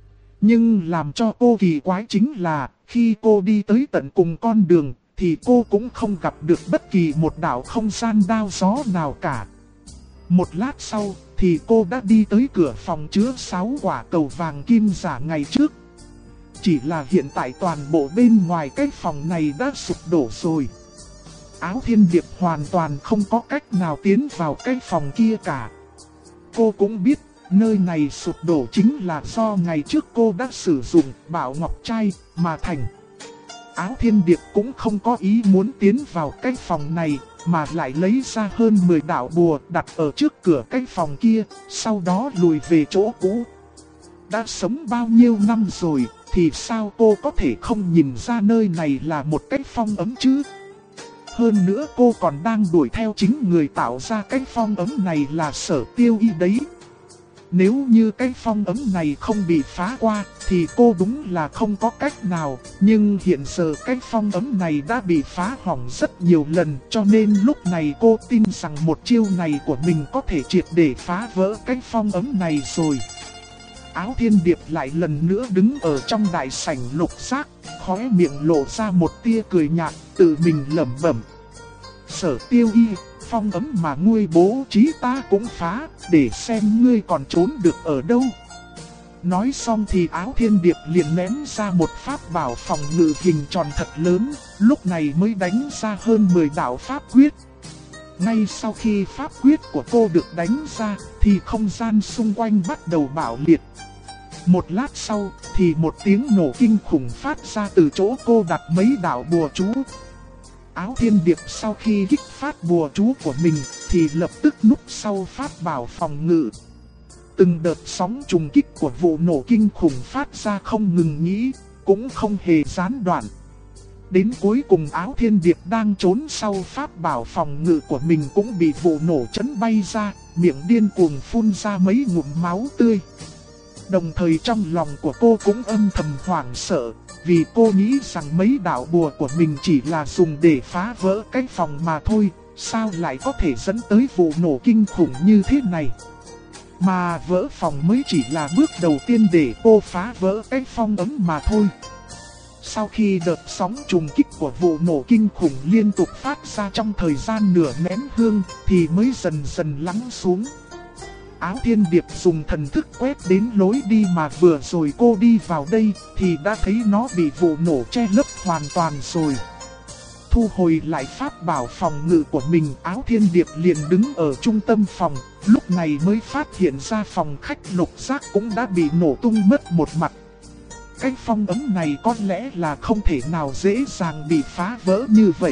Nhưng làm cho cô kỳ quái chính là khi cô đi tới tận cùng con đường thì cô cũng không gặp được bất kỳ một đạo không gian đao gió nào cả. Một lát sau thì cô đã đi tới cửa phòng chứa 6 quả cầu vàng kim giả ngày trước. Chỉ là hiện tại toàn bộ bên ngoài cái phòng này đã sụp đổ rồi. Áo Thiên Điệp hoàn toàn không có cách nào tiến vào cái phòng kia cả. Cô cũng biết nơi này sụp đổ chính là do ngày trước cô đã sử dụng bảo ngọc trai mà thành. Áo Thiên Điệp cũng không có ý muốn tiến vào cái phòng này, mà lại lấy ra hơn 10 đạo bùa đặt ở trước cửa cái phòng kia, sau đó lùi về chỗ cũ. Đã sống bao nhiêu năm rồi, thì sao cô có thể không nhìn ra nơi này là một cái phong ấn chứ? Hơn nữa cô còn đang đuổi theo chính người tạo ra cái phong ấn này là Sở Tiêu Y đấy. Nếu như cái phong ấn này không bị phá qua thì cô đúng là không có cách nào. Nhưng hiện giờ cái phong ấn này đã bị phá hỏng rất nhiều lần, cho nên lúc này cô tin rằng một chiêu này của mình có thể triệt để phá vỡ cái phong ấn này rồi. Áo Thiên Điệp lại lần nữa đứng ở trong đại sảnh lục giác, khóe miệng lộ ra một tia cười nhạt, tự mình lẩm bẩm. Sở Tiêu Y, phong ấn mà ngươi bố trí ta cũng phá, để xem ngươi còn trốn được ở đâu. Nói xong thì Áo Thiên Điệp liền ném ra một pháp bảo phòng ngự hình tròn thật lớn, lúc này mới đánh ra hơn 10 đạo pháp quyết. Ngay sau khi pháp quyết của cô được đánh ra thì không gian xung quanh bắt đầu bạo liệt. Một lát sau thì một tiếng nổ kinh khủng phát ra từ chỗ cô đặt mấy đạo bùa chú. Áo Thiên Điệp sau khi kích phát bùa chú của mình thì lập tức núp sau pháp bảo phòng ngự. Từng đợt sóng trùng kích của vụ nổ kinh khủng phát ra không ngừng nghỉ, cũng không hề gián đoạn. Đến cuối cùng Áo Thiên Điệp đang trốn sau pháp bảo phòng ngự của mình cũng bị vụ nổ chấn bay ra, miệng điên cuồng phun ra mấy ngụm máu tươi. Đồng thời trong lòng của cô cũng âm thầm hoảng sợ, vì cô nghĩ rằng mấy đạo bùa của mình chỉ là dùng để phá vỡ cái phòng mà thôi, sao lại có thể dẫn tới vụ nổ kinh khủng như thế này. Mà vỡ phòng mới chỉ là bước đầu tiên để cô phá vỡ cái phong ấn mà thôi. Sau khi đợt sóng trùng kích của vụ nổ kinh khủng liên tục phát ra trong thời gian nửa nén hương thì mới dần dần lắng xuống. Áo Thiên Điệp dùng thần thức quét đến lối đi mà vừa rồi cô đi vào đây thì đã thấy nó bị vụ nổ che lấp hoàn toàn rồi. Thu hồi lại pháp bảo phòng ngự của mình, Áo Thiên Điệp liền đứng ở trung tâm phòng, lúc này mới phát hiện ra phòng khách Lục Giác cũng đã bị nổ tung mất một mặt. Cái phong ấn này có lẽ là không thể nào dễ dàng bị phá vỡ như vậy.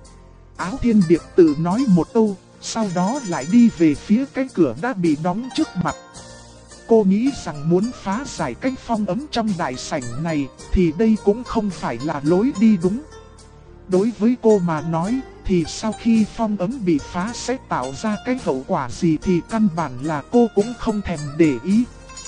Áo Thiên Điệp tự nói một câu, sau đó lại đi về phía cái cửa đã bị đóng trước mặt. Cô nghĩ rằng muốn phá giải cái phong ấn trong đại sảnh này thì đây cũng không phải là lối đi đúng. Đối với cô mà nói thì sau khi phong ấn bị phá sẽ tạo ra cái hậu quả gì thì căn bản là cô cũng không thèm để ý.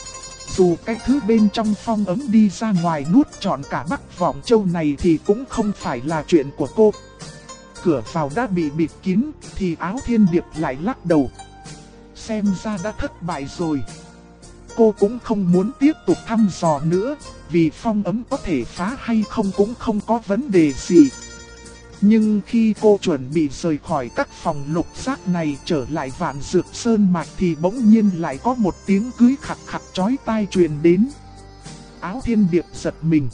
Dù cái thứ bên trong phong ấn đi ra ngoài nuốt trọn cả Bắc Vọng Châu này thì cũng không phải là chuyện của cô. Cửa vào đã bị bịt kín thì Áo Thiên Điệp lại lắc đầu. Xem ra đã thất bại rồi. Cô cũng không muốn tiếp tục thăm dò nữa, vì phong ấn có thể phá hay không cũng không có vấn đề gì. Nhưng khi cô chuẩn bị rời khỏi các phòng Lục Giác này trở lại Vạn Dược Sơn Mạch thì bỗng nhiên lại có một tiếng cưới khặt khặt chói tai truyền đến. Áo Thiên Điệp giật mình.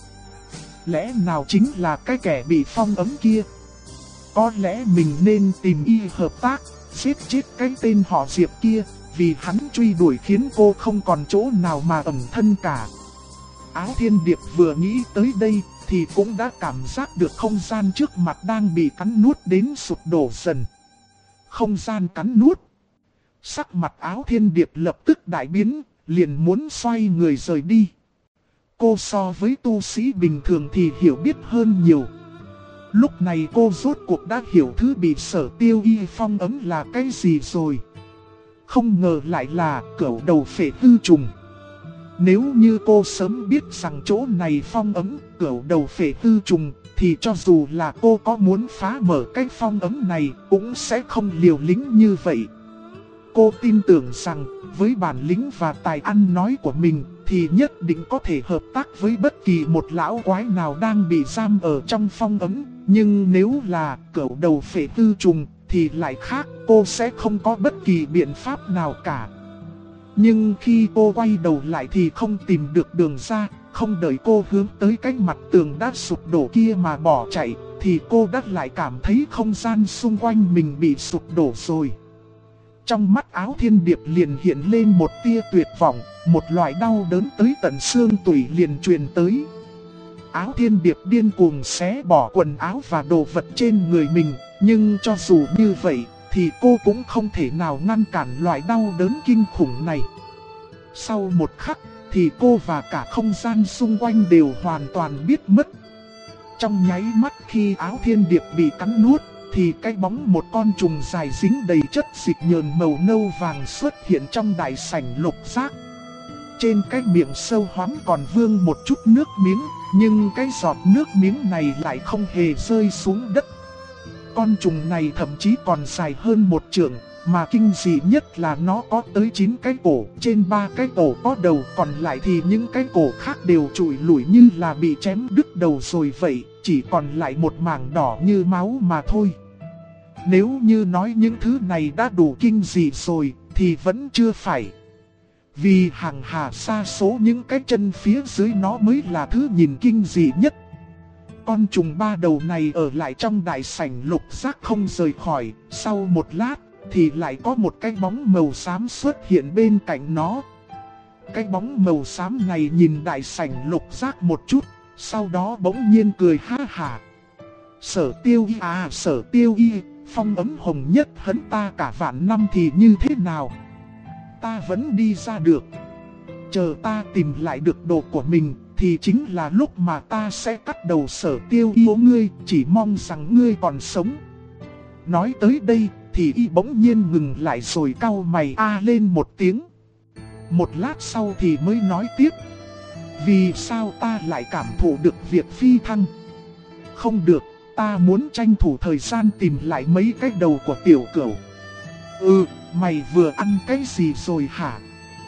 Lẽ nào chính là cái kẻ bị phong ấn kia? Có lẽ mình nên tìm y hợp tác, giết chết cái tên họ Diệp kia, vì hắn truy đuổi khiến cô không còn chỗ nào mà ẩn thân cả. Áo Thiên Điệp vừa nghĩ tới đây thì cũng đã cảm giác được không gian trước mặt đang bị cắn nuốt đến sụp đổ dần. Không gian cắn nuốt. Sắc mặt Áo Thiên Điệp lập tức đại biến, liền muốn xoay người rời đi. Cô so với tu sĩ bình thường thì hiểu biết hơn nhiều. Lúc này cô rốt cuộc đã hiểu thứ bị Sở Tiêu Y phong ấn là cái gì rồi. Không ngờ lại là cẩu đầu phệ hư trùng. Nếu như cô sớm biết rằng chỗ này phong ấn cẩu đầu phệ hư trùng thì cho dù là cô có muốn phá mở cái phong ấn này cũng sẽ không liều lĩnh như vậy. Cô tin tưởng rằng với bản lĩnh và tài ăn nói của mình thì nhất định có thể hợp tác với bất kỳ một lão quái nào đang bị giam ở trong phong ấn. Nhưng nếu là cẩu đầu phệ hư trùng thì lại khác, cô sẽ không có bất kỳ biện pháp nào cả. Nhưng khi cô quay đầu lại thì không tìm được đường ra, không đợi cô hướng tới cái mặt tường đã sụp đổ kia mà bỏ chạy, thì cô đã lại cảm thấy không gian xung quanh mình bị sụp đổ rồi. Trong mắt Áo Thiên Điệp liền hiện lên một tia tuyệt vọng, một loại đau đớn tới tận xương tủy liền truyền tới. Áo Thiên Điệp điên cuồng xé bỏ quần áo và đồ vật trên người mình, nhưng cho dù như vậy thì cô cũng không thể nào ngăn cản loại đau đớn kinh khủng này. Sau một khắc thì cô và cả không gian xung quanh đều hoàn toàn biết mất. Trong nháy mắt khi Áo Thiên Điệp bị cắn nuốt thì cái bóng một con trùng dài dính đầy chất dịch nhờn màu nâu vàng xuất hiện trong đại sảnh Lục Giác. Trên cái miệng sâu hoắm còn vương một chút nước miếng, nhưng cái giọt nước miếng này lại không hề rơi xuống đất. Con trùng này thậm chí còn dài hơn một trượng, mà kinh dị nhất là nó có tới 9 cái cổ, trên 3 cái cổ có đầu, còn lại thì những cái cổ khác đều trụi lủi như là bị chém đứt đầu rồi vậy, chỉ còn lại một mảng đỏ như máu mà thôi. Nếu như nói những thứ này đã đủ kinh dị rồi, thì vẫn chưa phải. Vì hàng hà sa số những cái chân phía dưới nó mới là thứ nhìn kinh dị nhất. Con trùng 3 đầu này ở lại trong đại sảnh Lục Giác không rời khỏi, sau một lát thì lại có một cái bóng màu xám xuất hiện bên cạnh nó. Cái bóng màu xám này nhìn đại sảnh Lục Giác một chút, sau đó bỗng nhiên cười ha hả. Sở Tiêu Y à, Sở Tiêu Y, phong ấn hồng nhất hấn ta cả vạn năm thì như thế nào? Ta vẫn đi ra được. Chờ ta tìm lại được đồ của mình thì chính là lúc mà ta sẽ cắt đầu Sở Tiêu Y của ngươi, chỉ mong rằng ngươi còn sống. Nói tới đây thì y bỗng nhiên ngừng lại rồi cau mày lên một tiếng. Một lát sau thì mới nói tiếp. Vì sao ta lại cảm thụ được việc phi thăng? Không được, ta muốn tranh thủ thời gian tìm lại mấy cái đầu của tiểu cửu. Mày vừa ăn cái gì rồi hả?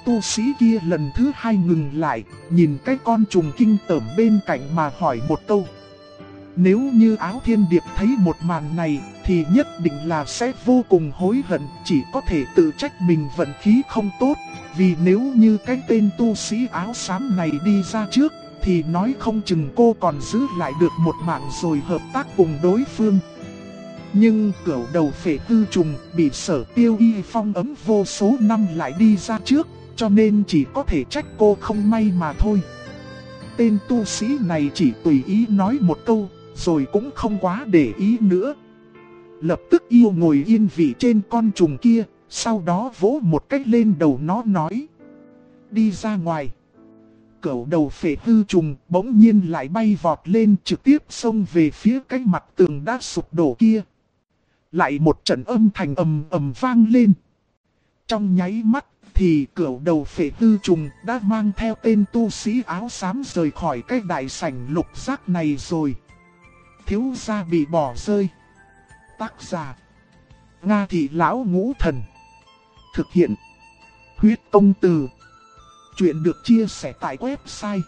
tu sĩ kia lần thứ hai ngừng lại, nhìn cái con trùng kinh tởm bên cạnh mà hỏi một câu. Nếu như Áo Thiên Điệp thấy một màn này thì nhất định là sẽ vô cùng hối hận, chỉ có thể tự trách mình vận khí không tốt. Vì nếu như cái tên tu sĩ áo xám này đi ra trước thì nói không chừng cô còn giữ lại được một mạng rồi hợp tác cùng đối phương. Nhưng cửu đầu phệ tư trùng bị Sở Tiêu Y phong ấm vô số năm lại đi ra trước, cho nên chỉ có thể trách cô không may mà thôi. Tên tu sĩ này chỉ tùy ý nói một câu, rồi cũng không quá để ý nữa. Lập tức yêu ngồi yên vị trên con trùng kia, sau đó vỗ một cách lên đầu nó nói. Đi ra ngoài. Cửu đầu phệ tư trùng bỗng nhiên lại bay vọt lên trực tiếp xông về phía cái mặt tường đã sụp đổ kia. Lại một trận âm thanh ầm ầm vang lên. Trong nháy mắt thì cửu đầu phệ tư trùng đã mang theo tên tu sĩ áo xám rời khỏi cái đại sảnh lục giác này rồi. Thiếu gia bị bỏ rơi. Tác giả Nga Thị Lão Ngũ Thần. Thực hiện Huyết Công Từ. Chuyện được chia sẻ tại website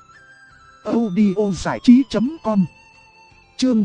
audiozảichí.com. Chương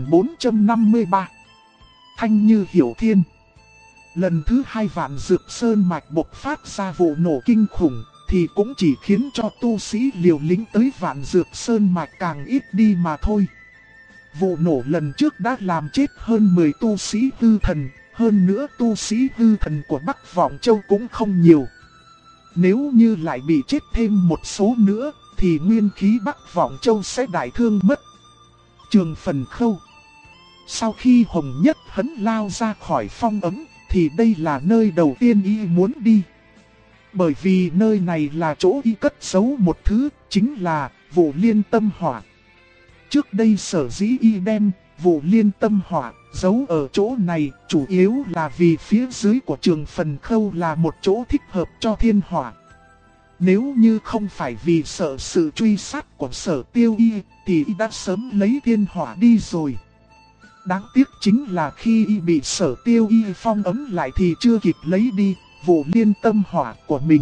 1453. Thanh Như Hiểu Thiên. Lần thứ hai Vạn Dược Sơn Mạch bộc phát ra vụ nổ kinh khủng thì cũng chỉ khiến cho tu sĩ liều lĩnh tới Vạn Dược Sơn Mạch càng ít đi mà thôi. Vụ nổ lần trước đã làm chết hơn 10 tu sĩ hư thần, hơn nữa tu sĩ hư thần của Bắc Vọng Châu cũng không nhiều. Nếu như lại bị chết thêm một số nữa thì nguyên khí Bắc Vọng Châu sẽ đại thương mất. Trường Phần Khâu. Sau khi Hồng Nhất Hấn lao ra khỏi phong ấm thì đây là nơi đầu tiên y muốn đi. Bởi vì nơi này là chỗ y cất giấu một thứ, chính là Vụ Liên Tâm Hỏa. Trước đây sở dĩ y đem Vụ Liên Tâm Hỏa giấu ở chỗ này chủ yếu là vì phía dưới của Trường Phần Khâu là một chỗ thích hợp cho thiên hỏa. Nếu như không phải vì sợ sự truy sát của Sở Tiêu Y thì y đã sớm lấy thiên hỏa đi rồi. Đáng tiếc chính là khi y bị Sở Tiêu Y phong ấm lại thì chưa kịp lấy đi Vụ Liên Tâm Hỏa của mình.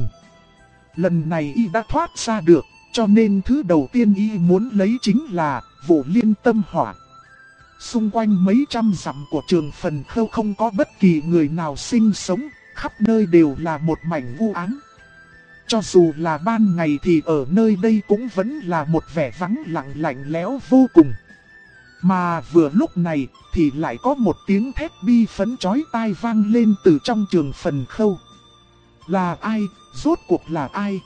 Lần này y đã thoát ra được, cho nên thứ đầu tiên y muốn lấy chính là Vụ Liên Tâm Hỏa. Xung quanh mấy trăm dặm của Trường Phần Khâu không có bất kỳ người nào sinh sống, khắp nơi đều là một mảnh u ám. Cho dù là ban ngày thì ở nơi đây cũng vẫn là một vẻ vắng lặng lạnh lẽo vô cùng. Mà vừa lúc này thì lại có một tiếng thét bi phấn chói tai vang lên từ trong Trường Phần Khâu. Là ai? Rốt cuộc là ai?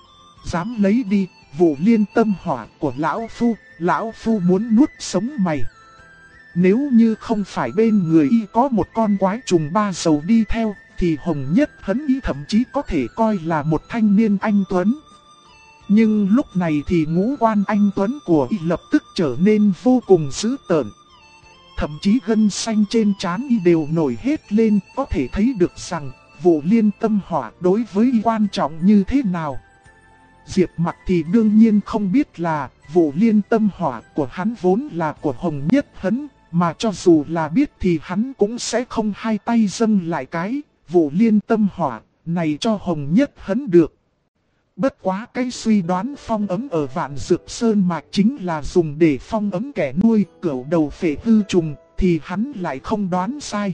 Dám lấy đi Vụ Liên Tâm Hỏa của Lão Phu muốn nuốt sống mày. Nếu như không phải bên người y có một con quái trùng ba dầu đi theo thì Hồng Nhất Hấn y thậm chí có thể coi là một thanh niên anh tuấn. Nhưng lúc này thì ngũ quan anh tuấn của y lập tức trở nên vô cùng dữ tợn. Thậm chí gân xanh trên trán y đều nổi hết lên, có thể thấy được rằng Vụ Liên Tâm Hỏa đối với y quan trọng như thế nào. Diệp Mặc thì đương nhiên không biết là Vụ Liên Tâm Hỏa của hắn vốn là của Hồng Nhất Hấn, mà cho dù là biết thì hắn cũng sẽ không hai tay dâng lại cái Vụ Liên Tâm Hỏa này cho Hồng Nhất Hấn được. Bất quá cái suy đoán phong ấm ở Vạn Dược Sơn Mạch chính là dùng để phong ấm kẻ nuôi cửu đầu phệ tư trùng thì hắn lại không đoán sai.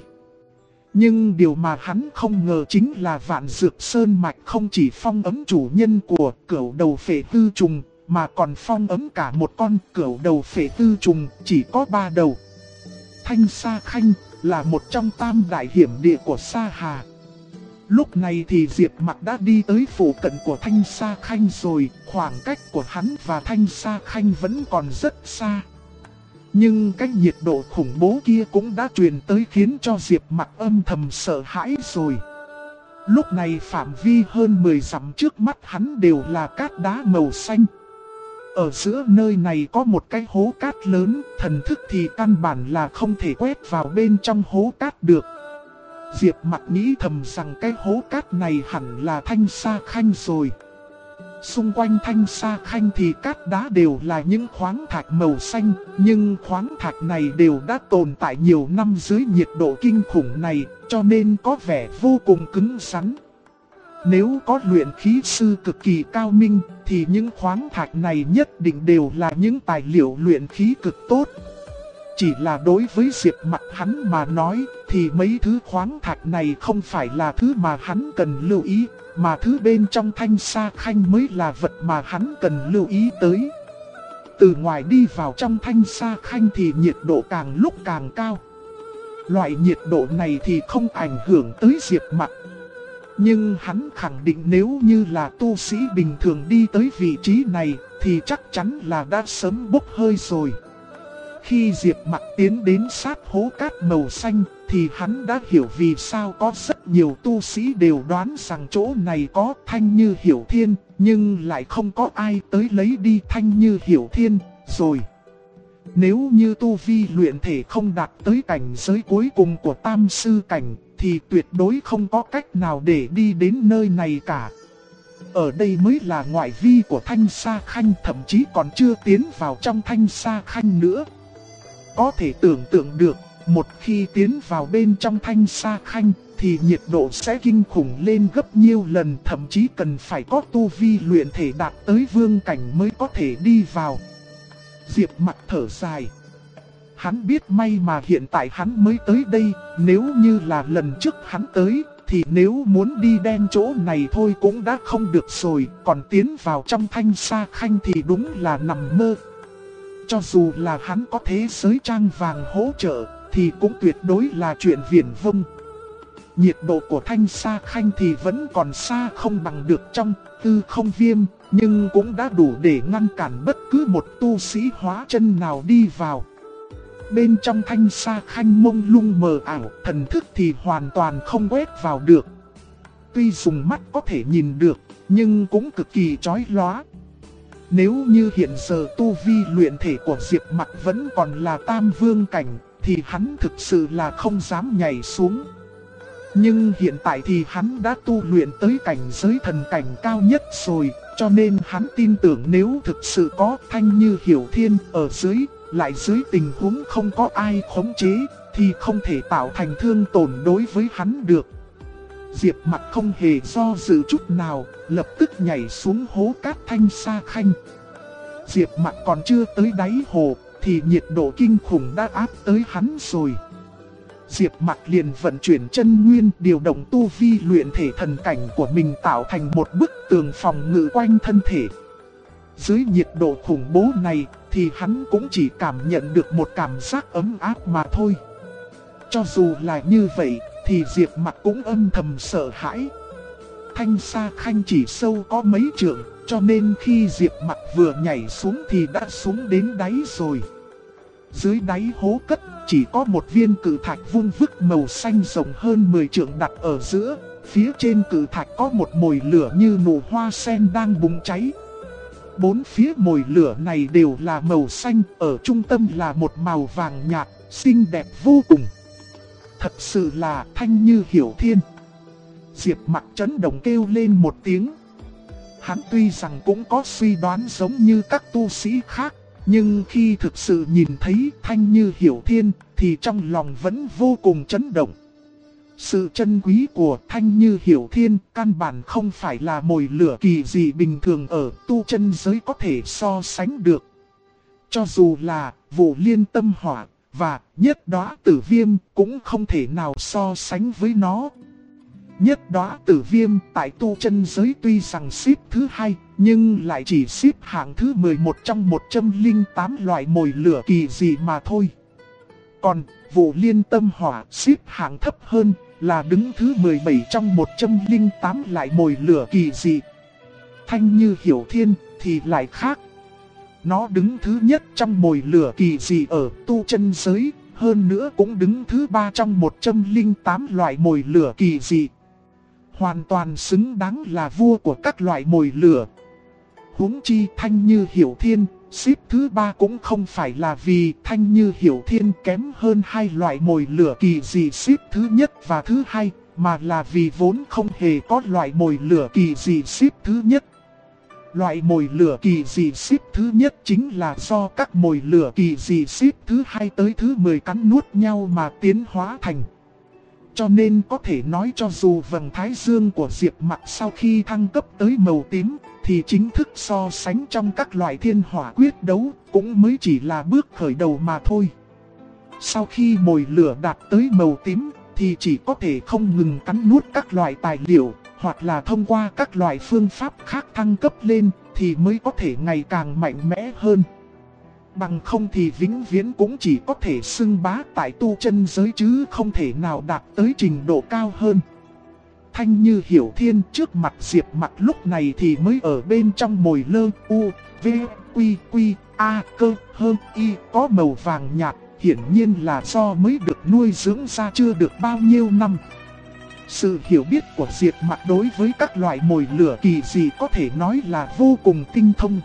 Nhưng điều mà hắn không ngờ chính là Vạn Dược Sơn Mạch không chỉ phong ấm chủ nhân của cửu đầu phệ tư trùng mà còn phong ấm cả một con cửu đầu phệ tư trùng chỉ có 3 đầu. Thanh Sa Khanh là một trong tam đại hiểm địa của Sa Hà. Lúc này thì Diệp Mặc đã đi tới phụ cận của Thanh Sa Khanh rồi, khoảng cách của hắn và Thanh Sa Khanh vẫn còn rất xa. Nhưng cái nhiệt độ khủng bố kia cũng đã truyền tới khiến cho Diệp Mặc âm thầm sợ hãi rồi. Lúc này phạm vi hơn 10 dặm trước mắt hắn đều là cát đá màu xanh. Ở giữa nơi này có một cái hố cát lớn, thần thức thì căn bản là không thể quét vào bên trong hố cát được. Diệp Mặc nghĩ thầm rằng cái hố cát này hẳn là Thanh Sa Khanh rồi. Xung quanh Thanh Sa Khanh thì cát đá đều là những khoáng thạch màu xanh, nhưng khoáng thạch này đều đã tồn tại nhiều năm dưới nhiệt độ kinh khủng này, cho nên có vẻ vô cùng cứng rắn. Nếu có luyện khí sư cực kỳ cao minh thì những khoáng thạch này nhất định đều là những tài liệu luyện khí cực tốt. Chỉ là đối với Diệp Mặc hắn mà nói thì mấy thứ khoáng thạch này không phải là thứ mà hắn cần lưu ý, mà thứ bên trong thanh sa khanh mới là vật mà hắn cần lưu ý tới. Từ ngoài đi vào trong thanh sa khanh thì nhiệt độ càng lúc càng cao. Loại nhiệt độ này thì không ảnh hưởng tới Diệp Mặc. Nhưng hắn khẳng định nếu như là tu sĩ bình thường đi tới vị trí này thì chắc chắn là đã sớm bốc hơi rồi. Khi Diệp Mặc tiến đến sát hố cát màu xanh thì hắn đã hiểu vì sao có rất nhiều tu sĩ đều đoán rằng chỗ này có Thanh Như Hiểu Thiên, nhưng lại không có ai tới lấy đi Thanh Như Hiểu Thiên rồi. Nếu như tu vi luyện thể không đạt tới cảnh giới cuối cùng của tam sư cảnh thì tuyệt đối không có cách nào để đi đến nơi này cả. Ở đây mới là ngoại vi của Thanh Sa Khanh, thậm chí còn chưa tiến vào trong Thanh Sa Khanh nữa. Có thể tưởng tượng được, một khi tiến vào bên trong Thanh Sa Khanh thì nhiệt độ sẽ kinh khủng lên gấp nhiều lần, thậm chí cần phải có tu vi luyện thể đạt tới vương cảnh mới có thể đi vào. Diệp Mặc thở dài. Hắn biết may mà hiện tại hắn mới tới đây, nếu như là lần trước hắn tới thì nếu muốn đi đen chỗ này thôi cũng đã không được rồi, còn tiến vào trong Thanh Sa Khanh thì đúng là nằm mơ. Cho dù là hắn có thế giới trang vàng hỗ trợ thì cũng tuyệt đối là chuyện viển vông. Nhiệt độ của Thanh Sa Khanh thì vẫn còn xa không bằng được trong Tư Không Viêm, nhưng cũng đã đủ để ngăn cản bất cứ một tu sĩ hóa chân nào đi vào. Bên trong Thanh Sa Khanh mông lung mờ ảo, thần thức thì hoàn toàn không quét vào được. Tuy dùng mắt có thể nhìn được, nhưng cũng cực kỳ chói lóa. Nếu như hiện giờ tu vi luyện thể của Diệp Mặc vẫn còn là tam vương cảnh thì hắn thực sự là không dám nhảy xuống. Nhưng hiện tại thì hắn đã tu luyện tới cảnh giới thần cảnh cao nhất rồi, cho nên hắn tin tưởng nếu thực sự có Thanh Như Hiểu Thiên ở dưới, lại dưới tình huống không có ai khống chế, thì không thể tạo thành thương tổn đối với hắn được. Diệp Mặc không hề do dự chút nào, lập tức nhảy xuống hố cát Thanh Sa Khanh. Diệp Mặc còn chưa tới đáy hồ, thì nhiệt độ kinh khủng đã áp tới hắn rồi. Diệp Mặc liền vận chuyển chân nguyên, điều động tu vi luyện thể thần cảnh của mình tạo thành một bức tường phòng ngự quanh thân thể. Dưới nhiệt độ khủng bố này thì hắn cũng chỉ cảm nhận được một cảm giác ấm áp mà thôi. Cho dù là như vậy thì Diệp Mặc cũng âm thầm sợ hãi. Thanh Sa Khanh chỉ sâu có mấy trượng, cho nên khi Diệp Mặc vừa nhảy xuống thì đã xuống đến đáy rồi. Dưới đáy hố cất chỉ có một viên cự thạch vuông vức màu xanh rộng hơn 10 trượng đặt ở giữa. Phía trên cự thạch có một mồi lửa như nụ hoa sen đang bùng cháy. Bốn phía mồi lửa này đều là màu xanh, ở trung tâm là một màu vàng nhạt, xinh đẹp vô cùng. Thật sự là Thanh Như Hiểu Thiên. Diệp Mặc chấn động kêu lên một tiếng. Hắn tuy rằng cũng có suy đoán giống như các tu sĩ khác, nhưng khi thực sự nhìn thấy Thanh Như Hiểu Thiên thì trong lòng vẫn vô cùng chấn động. Sự chân quý của Thanh Như Hiểu Thiên căn bản không phải là mồi lửa kỳ dị bình thường ở tu chân giới có thể so sánh được. Cho dù là Vụ Liên Tâm Hỏa và Nhất Đóa Tử Viêm cũng không thể nào so sánh với nó. Nhất Đóa Tử Viêm tại tu chân giới tuy rằng xếp thứ 2, nhưng lại chỉ xếp hạng thứ 11 trong 108 loại mồi lửa kỳ dị mà thôi. Còn Vụ Liên Tâm Hỏa xếp hạng thấp hơn, là đứng thứ 17 trong 108 loại mồi lửa kỳ dị. Thanh Như Hiểu Thiên thì lại khác. Nó đứng thứ nhất trong mồi lửa kỳ dị ở tu chân giới, hơn nữa cũng đứng thứ 3 trong 108 loại mồi lửa kỳ dị. Hoàn toàn xứng đáng là vua của các loại mồi lửa. Huống chi Thanh Như Hiểu Thiên xếp thứ 3 cũng không phải là vì Thanh Như Hiểu Thiên kém hơn hai loại mồi lửa kỳ dị xếp thứ nhất và thứ 2, mà là vì vốn không hề có loại mồi lửa kỳ dị xếp thứ nhất. Loại mồi lửa kỳ dị xếp thứ nhất chính là do các mồi lửa kỳ dị xếp thứ 2 tới thứ 10 cắn nuốt nhau mà tiến hóa thành. Cho nên có thể nói cho dù vầng thái dương của Diệp Mặc sau khi thăng cấp tới màu tím, thì chính thức so sánh trong các loại thiên hỏa quyết đấu cũng mới chỉ là bước khởi đầu mà thôi. Sau khi mồi lửa đạt tới màu tím, thì chỉ có thể không ngừng cắn nuốt các loại tài liệu, hoặc là thông qua các loại phương pháp khác thăng cấp lên, thì mới có thể ngày càng mạnh mẽ hơn. Bằng không thì vĩnh viễn cũng chỉ có thể xưng bá tại tu chân giới chứ không thể nào đạt tới trình độ cao hơn. Thanh Như Hiểu Thiên trước mặt Diệp Mặc lúc này thì mới ở bên trong mồi lơ u, v, quy, quy, a, cơ, hơn, y có màu vàng nhạt, hiển nhiên là do mới được nuôi dưỡng ra chưa được bao nhiêu năm. Sự hiểu biết của Diệp Mặc đối với các loại mồi lửa kỳ dị có thể nói là vô cùng tinh thông.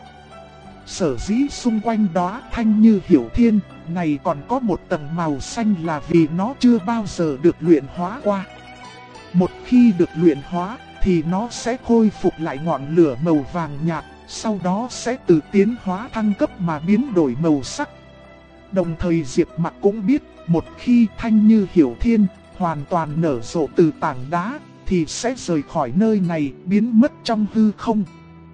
Sở dĩ xung quanh đó Thanh Như Hiểu Thiên này còn có một tầng màu xanh là vì nó chưa bao giờ được luyện hóa qua. Một khi được luyện hóa thì nó sẽ khôi phục lại ngọn lửa màu vàng nhạt, sau đó sẽ từ tiến hóa thăng cấp mà biến đổi màu sắc. Đồng thời Diệp Mặc cũng biết một khi Thanh Như Hiểu Thiên hoàn toàn nở rộ từ tảng đá thì sẽ rời khỏi nơi này biến mất trong hư không.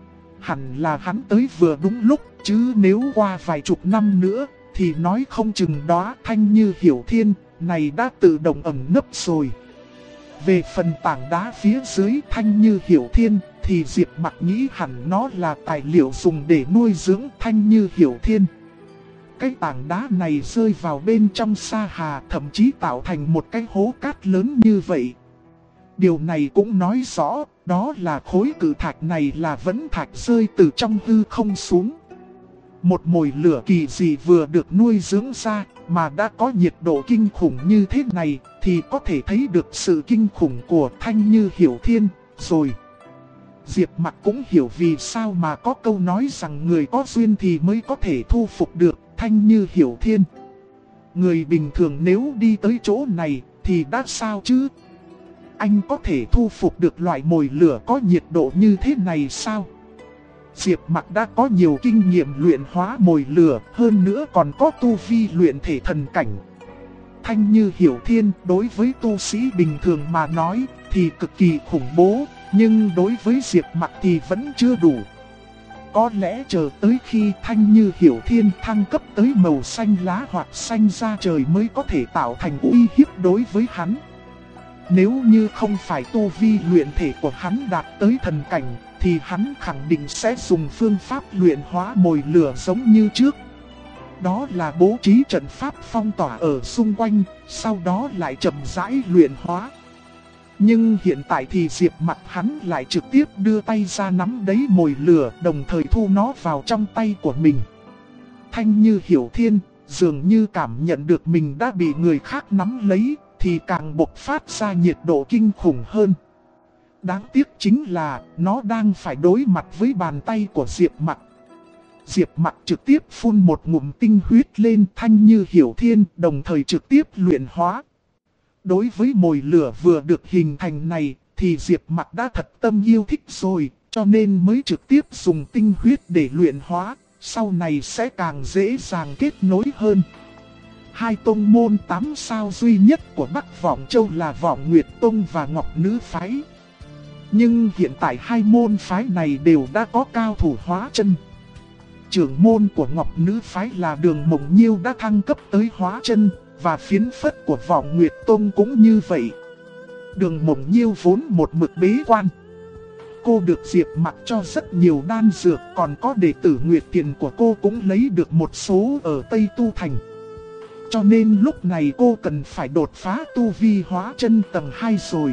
Hẳn là hắn tới vừa đúng lúc, chứ nếu qua vài chục năm nữa thì nói không chừng đó Thanh Như Hiểu Thiên này đã tự động ẩn nấp rồi. Về phần tảng đá phía dưới Thanh Như Hiểu Thiên thì Diệp Mặc nghĩ hẳn nó là tài liệu dùng để nuôi dưỡng Thanh Như Hiểu Thiên. Cái tảng đá này rơi vào bên trong sa hà, thậm chí tạo thành một cái hố cát lớn như vậy. Điều này cũng nói rõ, đó là khối cự thạch này là vẫn thạch rơi từ trong hư không xuống. Một mồi lửa kỳ dị vừa được nuôi dưỡng ra, mà đã có nhiệt độ kinh khủng như thế này, thì có thể thấy được sự kinh khủng của Thanh Như Hiểu Thiên rồi. Diệp Mặc cũng hiểu vì sao mà có câu nói rằng người có duyên thì mới có thể thu phục được Thanh Như Hiểu Thiên. Người bình thường nếu đi tới chỗ này thì đã sao chứ? Anh có thể thu phục được loại mồi lửa có nhiệt độ như thế này sao? Diệp Mặc đã có nhiều kinh nghiệm luyện hóa mồi lửa, hơn nữa còn có tu vi luyện thể thần cảnh. Thanh Như Hiểu Thiên đối với tu sĩ bình thường mà nói thì cực kỳ khủng bố, nhưng đối với Diệp Mặc thì vẫn chưa đủ. Có lẽ chờ tới khi Thanh Như Hiểu Thiên thăng cấp tới màu xanh lá hoặc xanh da trời mới có thể tạo thành uy hiếp đối với hắn. Nếu như không phải tu vi luyện thể của hắn đạt tới thần cảnh, thì hắn khẳng định sẽ dùng phương pháp luyện hóa mồi lửa giống như trước. Đó là bố trí trận pháp phong tỏa ở xung quanh, sau đó lại chậm rãi luyện hóa. Nhưng hiện tại thì Diệp Mặc hắn lại trực tiếp đưa tay ra nắm lấy mồi lửa, đồng thời thu nó vào trong tay của mình. Thanh Như Hiểu Thiên dường như cảm nhận được mình đã bị người khác nắm lấy, thì càng bộc phát ra nhiệt độ kinh khủng hơn. Đáng tiếc chính là nó đang phải đối mặt với bàn tay của Diệp Mặc. Diệp Mặc trực tiếp phun một ngụm tinh huyết lên Thanh Như Hiểu Thiên, đồng thời trực tiếp luyện hóa. Đối với mồi lửa vừa được hình thành này thì Diệp Mặc đã thật tâm yêu thích rồi, cho nên mới trực tiếp dùng tinh huyết để luyện hóa, sau này sẽ càng dễ dàng kết nối hơn. Hai tông môn 8 sao duy nhất của Bắc Vọng Châu là Vọng Nguyệt Tông và Ngọc Nữ Phái. Nhưng hiện tại hai môn phái này đều đã có cao thủ hóa chân. Trưởng môn của Ngọc Nữ Phái là Đường Mộng Nhiêu đã thăng cấp tới hóa chân, và phiến phất của Vọng Nguyệt Tông cũng như vậy. Đường Mộng Nhiêu vốn một mực bế quan. Cô được Diệp Mặc cho rất nhiều đan dược, còn có đệ tử Nguyệt Tiền của cô cũng lấy được một số ở Tây Tu Thành. Cho nên lúc này cô cần phải đột phá tu vi hóa chân tầng 2 rồi.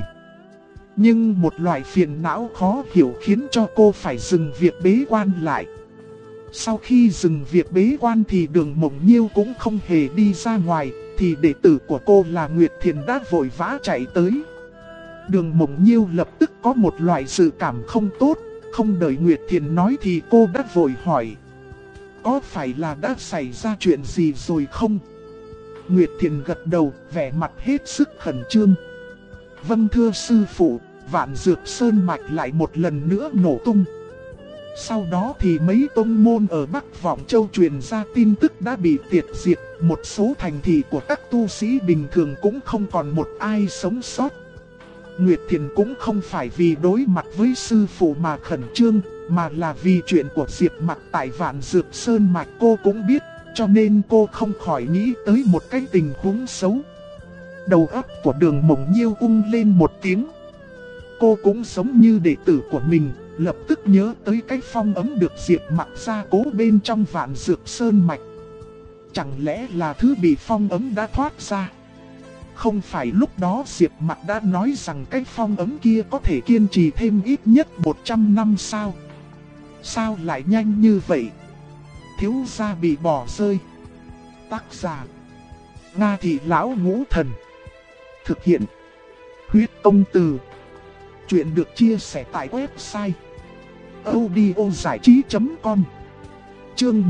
Nhưng một loại phiền não khó hiểu khiến cho cô phải dừng việc bế quan lại. Sau khi dừng việc bế quan thì Đường Mộng Nhiêu cũng không hề đi ra ngoài, thì đệ tử của cô là Nguyệt Thiền đã vội vã chạy tới. Đường Mộng Nhiêu lập tức có một loại dự cảm không tốt, không đợi Nguyệt Thiền nói thì cô đã vội hỏi: có phải là đã xảy ra chuyện gì rồi không? Nguyệt Thiền gật đầu, vẻ mặt hết sức khẩn trương. Vâng thưa sư phụ, Vạn Dược Sơn Mạch lại một lần nữa nổ tung. Sau đó thì mấy tông môn ở Bắc Vọng Châu truyền ra tin tức đã bị tiệt diệt, một số thành thị của các tu sĩ bình thường cũng không còn một ai sống sót. Nguyệt Thiền cũng không phải vì đối mặt với sư phụ mà khẩn trương, mà là vì chuyện của Diệp Mặc tại Vạn Dược Sơn Mạch cô cũng biết, cho nên cô không khỏi nghĩ tới một cái tình huống xấu. Đầu óc của Đường Mộng Nhiêu ung lên một tiếng. Cô cũng giống như đệ tử của mình, lập tức nhớ tới cái phong ấm được Diệp Mặc gia cố bên trong Vạn Dược Sơn Mạch. Chẳng lẽ là thứ bị phong ấm đã thoát ra? Không phải lúc đó Diệp Mặc đã nói rằng cái phong ấm kia có thể kiên trì thêm ít nhất 100 năm sao? Sao lại nhanh như vậy? Thiếu gia bị bỏ rơi. Tác giả: Nga Thị Lão Ngũ Thần. Thực hiện: Huyết Công Từ. Chuyện được chia sẻ tại website audiozảichí.com. Chương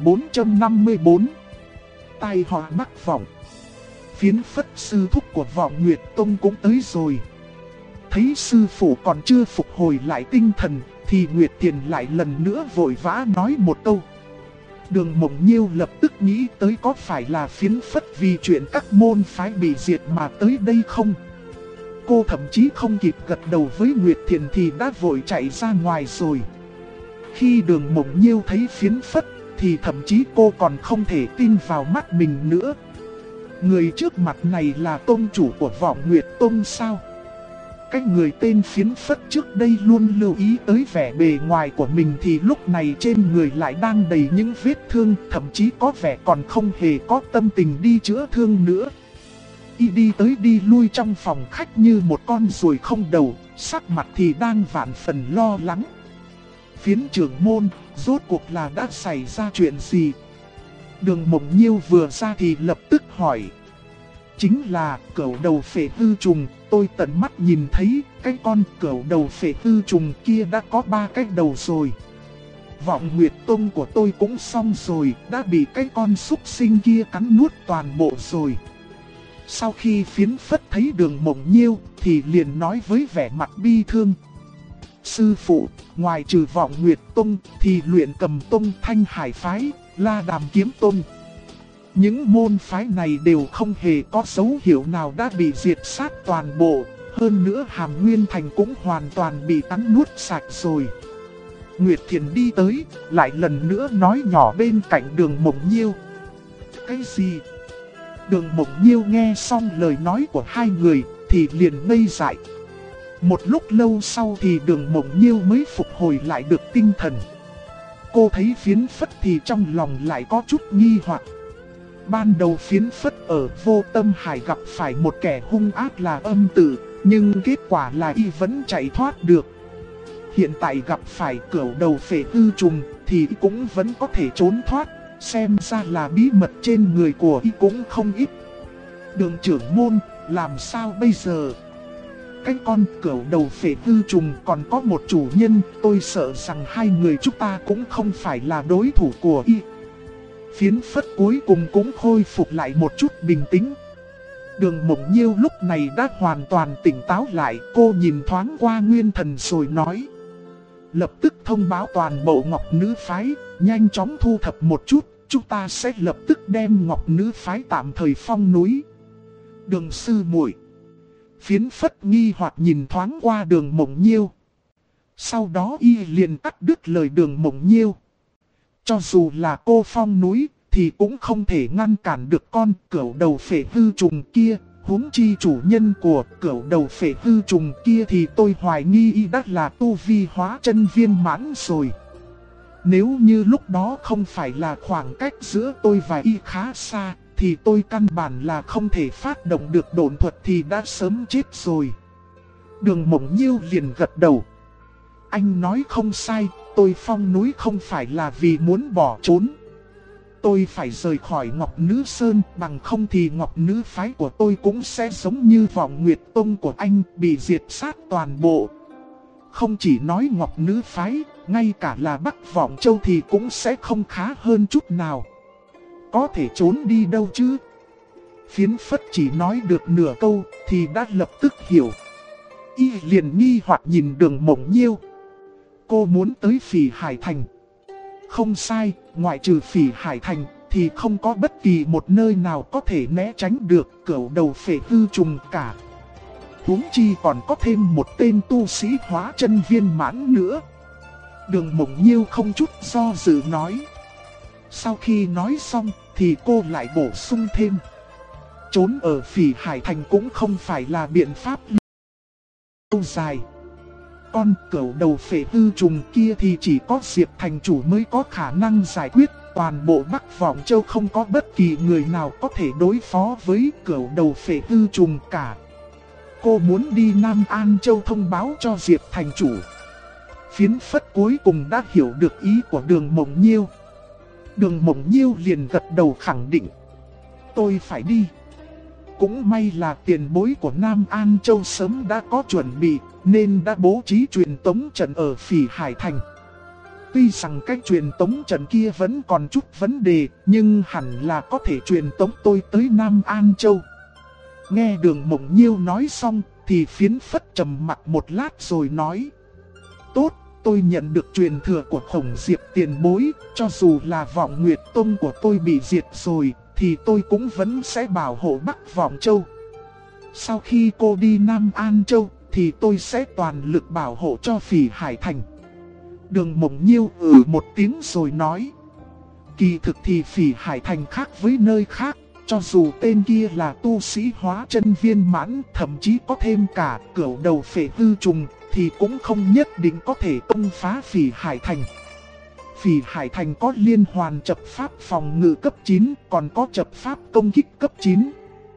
1454. Tai họa Bắc Vọng. Phiến phất sư thúc của Vọng Nguyệt Tông cũng tới rồi. Thấy sư phụ còn chưa phục hồi lại tinh thần, thì Nguyệt Tiền lại lần nữa vội vã nói một câu. Đường Mộng Nhiêu lập tức nghĩ tới có phải là phiến phất vì chuyện các môn phái bị diệt mà tới đây không? Cô thậm chí không kịp gật đầu với Nguyệt Thiền thì đã vội chạy ra ngoài rồi. Khi Đường Mộng Nhiêu thấy phiến phất thì thậm chí cô còn không thể tin vào mắt mình nữa. Người trước mặt này là tông chủ của Vọng Nguyệt Tông sao? Cái người tên phiến phất trước đây luôn lưu ý tới vẻ bề ngoài của mình thì lúc này trên người lại đang đầy những vết thương, thậm chí có vẻ còn không hề có tâm tình đi chữa thương nữa. Y đi tới đi lui trong phòng khách như một con ruồi không đầu, sắc mặt thì đang vạn phần lo lắng. Phiến trưởng môn, rốt cuộc là đã xảy ra chuyện gì? Đường Mộng Nhiêu vừa ra thì lập tức hỏi. Chính là cẩu đầu phệ hư trùng, tôi tận mắt nhìn thấy cái con cẩu đầu phệ hư trùng kia đã có 3 cái đầu rồi. Vọng Nguyệt Tông của tôi cũng xong rồi, đã bị cái con súc sinh kia cắn nuốt toàn bộ rồi. Sau khi phiến phất thấy Đường Mộng Nhiêu thì liền nói với vẻ mặt bi thương. Sư phụ, ngoài trừ Vọng Nguyệt Tông thì Luyện Cầm Tông, Thanh Hải Phái, La Đàm Kiếm Tông. Những môn phái này đều không hề có dấu hiệu nào đã bị diệt sát toàn bộ. Hơn nữa Hàm Nguyên Thành cũng hoàn toàn bị cắn nuốt sạch rồi. Nguyệt Thiền đi tới, lại lần nữa nói nhỏ bên cạnh Đường Mộng Nhiêu. Cái gì? Đường Mộng Nhiêu nghe xong lời nói của hai người thì liền ngây dại. Một lúc lâu sau thì Đường Mộng Nhiêu mới phục hồi lại được tinh thần. Cô thấy phiến phất thì trong lòng lại có chút nghi hoặc. Ban đầu phiến phất ở Vô Tâm Hải gặp phải một kẻ hung ác là Âm Tử, nhưng kết quả là y vẫn chạy thoát được. Hiện tại gặp phải cẩu đầu phệ hư trùng thì y cũng vẫn có thể trốn thoát, xem ra là bí mật trên người của y cũng không ít. Đường trưởng môn, làm sao bây giờ? Cái con cẩu đầu phệ hư trùng còn có một chủ nhân, tôi sợ rằng hai người chúng ta cũng không phải là đối thủ của y. Phiến phất cuối cùng cũng khôi phục lại một chút bình tĩnh. Đường Mộng Nhiêu lúc này đã hoàn toàn tỉnh táo lại, cô nhìn thoáng qua Nguyên Thần rồi nói. Lập tức thông báo toàn bộ Ngọc Nữ Phái, nhanh chóng thu thập một chút, chúng ta sẽ lập tức đem Ngọc Nữ Phái tạm thời phong núi. Đường sư muội. Phiến phất nghi hoặc nhìn thoáng qua Đường Mộng Nhiêu. Sau đó y liền cắt đứt lời Đường Mộng Nhiêu. Cho dù là cô phong núi thì cũng không thể ngăn cản được con cẩu đầu phệ hư trùng kia. Huống chi chủ nhân của cẩu đầu phệ hư trùng kia thì tôi hoài nghi y đã là tu vi hóa chân viên mãn rồi. Nếu như lúc đó không phải là khoảng cách giữa tôi và y khá xa thì tôi căn bản là không thể phát động được độn thuật thì đã sớm chết rồi. Đường Mộng Nhiêu liền gật đầu. Anh nói không sai, tôi phong núi không phải là vì muốn bỏ trốn. Tôi phải rời khỏi Ngọc Nữ Sơn, bằng không thì Ngọc Nữ Phái của tôi cũng sẽ giống như Vọng Nguyệt Tông của anh, bị diệt sát toàn bộ. Không chỉ nói Ngọc Nữ Phái, ngay cả là Bắc Vọng Châu thì cũng sẽ không khá hơn chút nào. Có thể trốn đi đâu chứ? Phiến phất chỉ nói được nửa câu thì đã lập tức hiểu. Y liền nghi hoặc nhìn Đường Mộng Nhiêu. cô muốn tới Phỉ Hải Thành. Không sai, ngoại trừ Phỉ Hải Thành thì không có bất kỳ một nơi nào có thể né tránh được cửu đầu phệ hư trùng cả. Huống chi còn có thêm một tên tu sĩ hóa chân viên mãn nữa. Đường Mộng Nhiêu không chút do dự nói. Sau khi nói xong thì cô lại bổ sung thêm. Trốn ở Phỉ Hải Thành cũng không phải là biện pháp lâu dài. Con cửu đầu phệ hư trùng kia thì chỉ có Diệp thành chủ mới có khả năng giải quyết. Toàn bộ Bắc Vọng Châu không có bất kỳ người nào có thể đối phó với cửu đầu phệ hư trùng cả. Cô muốn đi Nam An Châu thông báo cho Diệp thành chủ. Phiến phất cuối cùng đã hiểu được ý của Đường Mộng Nhiêu. Đường Mộng Nhiêu liền gật đầu khẳng định. Tôi phải đi. Cũng may là tiền bối của Nam An Châu sớm đã có chuẩn bị, nên đã bố trí truyền tống trận ở Phỉ Hải Thành. Tuy rằng cách truyền tống trận kia vẫn còn chút vấn đề, nhưng hẳn là có thể truyền tống tôi tới Nam An Châu. Nghe Đường Mộng Nhiêu nói xong, thì phiến phất trầm mặc một lát rồi nói. Tốt, tôi nhận được truyền thừa của Khổng Diệp tiền bối, cho dù là Vọng Nguyệt Tông của tôi bị diệt rồi, thì tôi cũng vẫn sẽ bảo hộ Bắc Vọng Châu. Sau khi cô đi Nam An Châu, thì tôi sẽ toàn lực bảo hộ cho Phỉ Hải Thành. Đường Mộng Nhiêu một tiếng rồi nói. Kỳ thực thì Phỉ Hải Thành khác với nơi khác, cho dù tên kia là tu sĩ hóa chân viên mãn, thậm chí có thêm cả cửu đầu phệ hư trùng, thì cũng không nhất định có thể công phá Phỉ Hải Thành. Phỉ Hải Thành có liên hoàn chập pháp phòng ngự cấp 9, còn có chập pháp công kích cấp 9.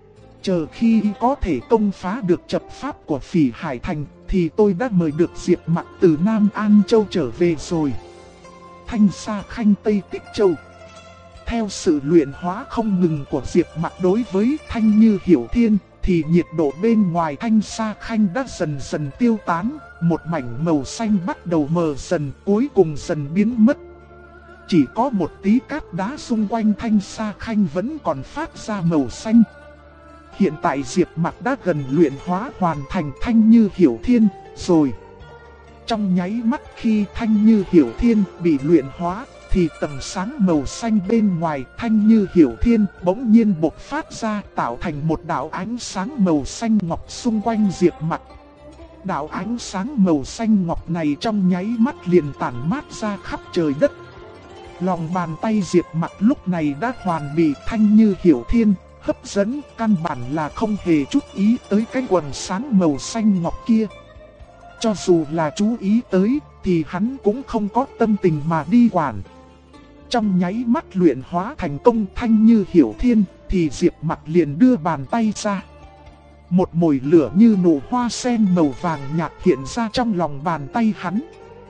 Chờ khi có thể công phá được chập pháp của Phỉ Hải Thành, thì tôi đã mời được Diệp Mặc từ Nam An Châu trở về rồi. Thanh Sa Khanh Tây Tích Châu. Theo sự luyện hóa không ngừng của Diệp Mặc đối với Thanh Như Hiểu Thiên, thì nhiệt độ bên ngoài Thanh Sa Khanh đã dần dần tiêu tán, một mảnh màu xanh bắt đầu mờ dần, cuối cùng dần biến mất. Chỉ có một tí cát đá xung quanh Thanh Sa Khanh vẫn còn phát ra màu xanh. Hiện tại Diệp Mặc đã gần luyện hóa hoàn thành Thanh Như Hiểu Thiên rồi. Trong nháy mắt khi Thanh Như Hiểu Thiên bị luyện hóa, thì tầng sáng màu xanh bên ngoài Thanh Như Hiểu Thiên bỗng nhiên bộc phát ra, tạo thành một đạo ánh sáng màu xanh ngọc xung quanh Diệp Mặc. Đạo ánh sáng màu xanh ngọc này trong nháy mắt liền tản mát ra khắp trời đất. Lòng bàn tay Diệp Mặc lúc này đã hoàn bị Thanh Như Hiểu Thiên hấp dẫn, căn bản là không hề chút ý tới cái quần sáng màu xanh ngọc kia. Cho dù là chú ý tới, thì hắn cũng không có tâm tình mà đi quản. Trong nháy mắt luyện hóa thành công Thanh Như Hiểu Thiên, thì Diệp Mặc liền đưa bàn tay ra. Một mồi lửa như nụ hoa sen màu vàng nhạt hiện ra trong lòng bàn tay hắn.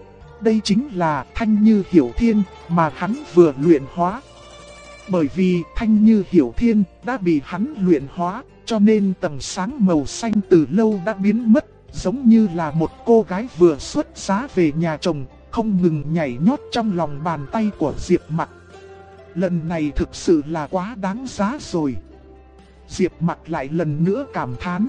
Đây chính là Thanh Như Hiểu Thiên mà hắn vừa luyện hóa. Bởi vì Thanh Như Hiểu Thiên đã bị hắn luyện hóa, cho nên tầng sáng màu xanh từ lâu đã biến mất, giống như là một cô gái vừa xuất giá về nhà chồng, không ngừng nhảy nhót trong lòng bàn tay của Diệp Mặc. Lần này thực sự là quá đáng giá rồi. Diệp Mặc lại lần nữa cảm thán.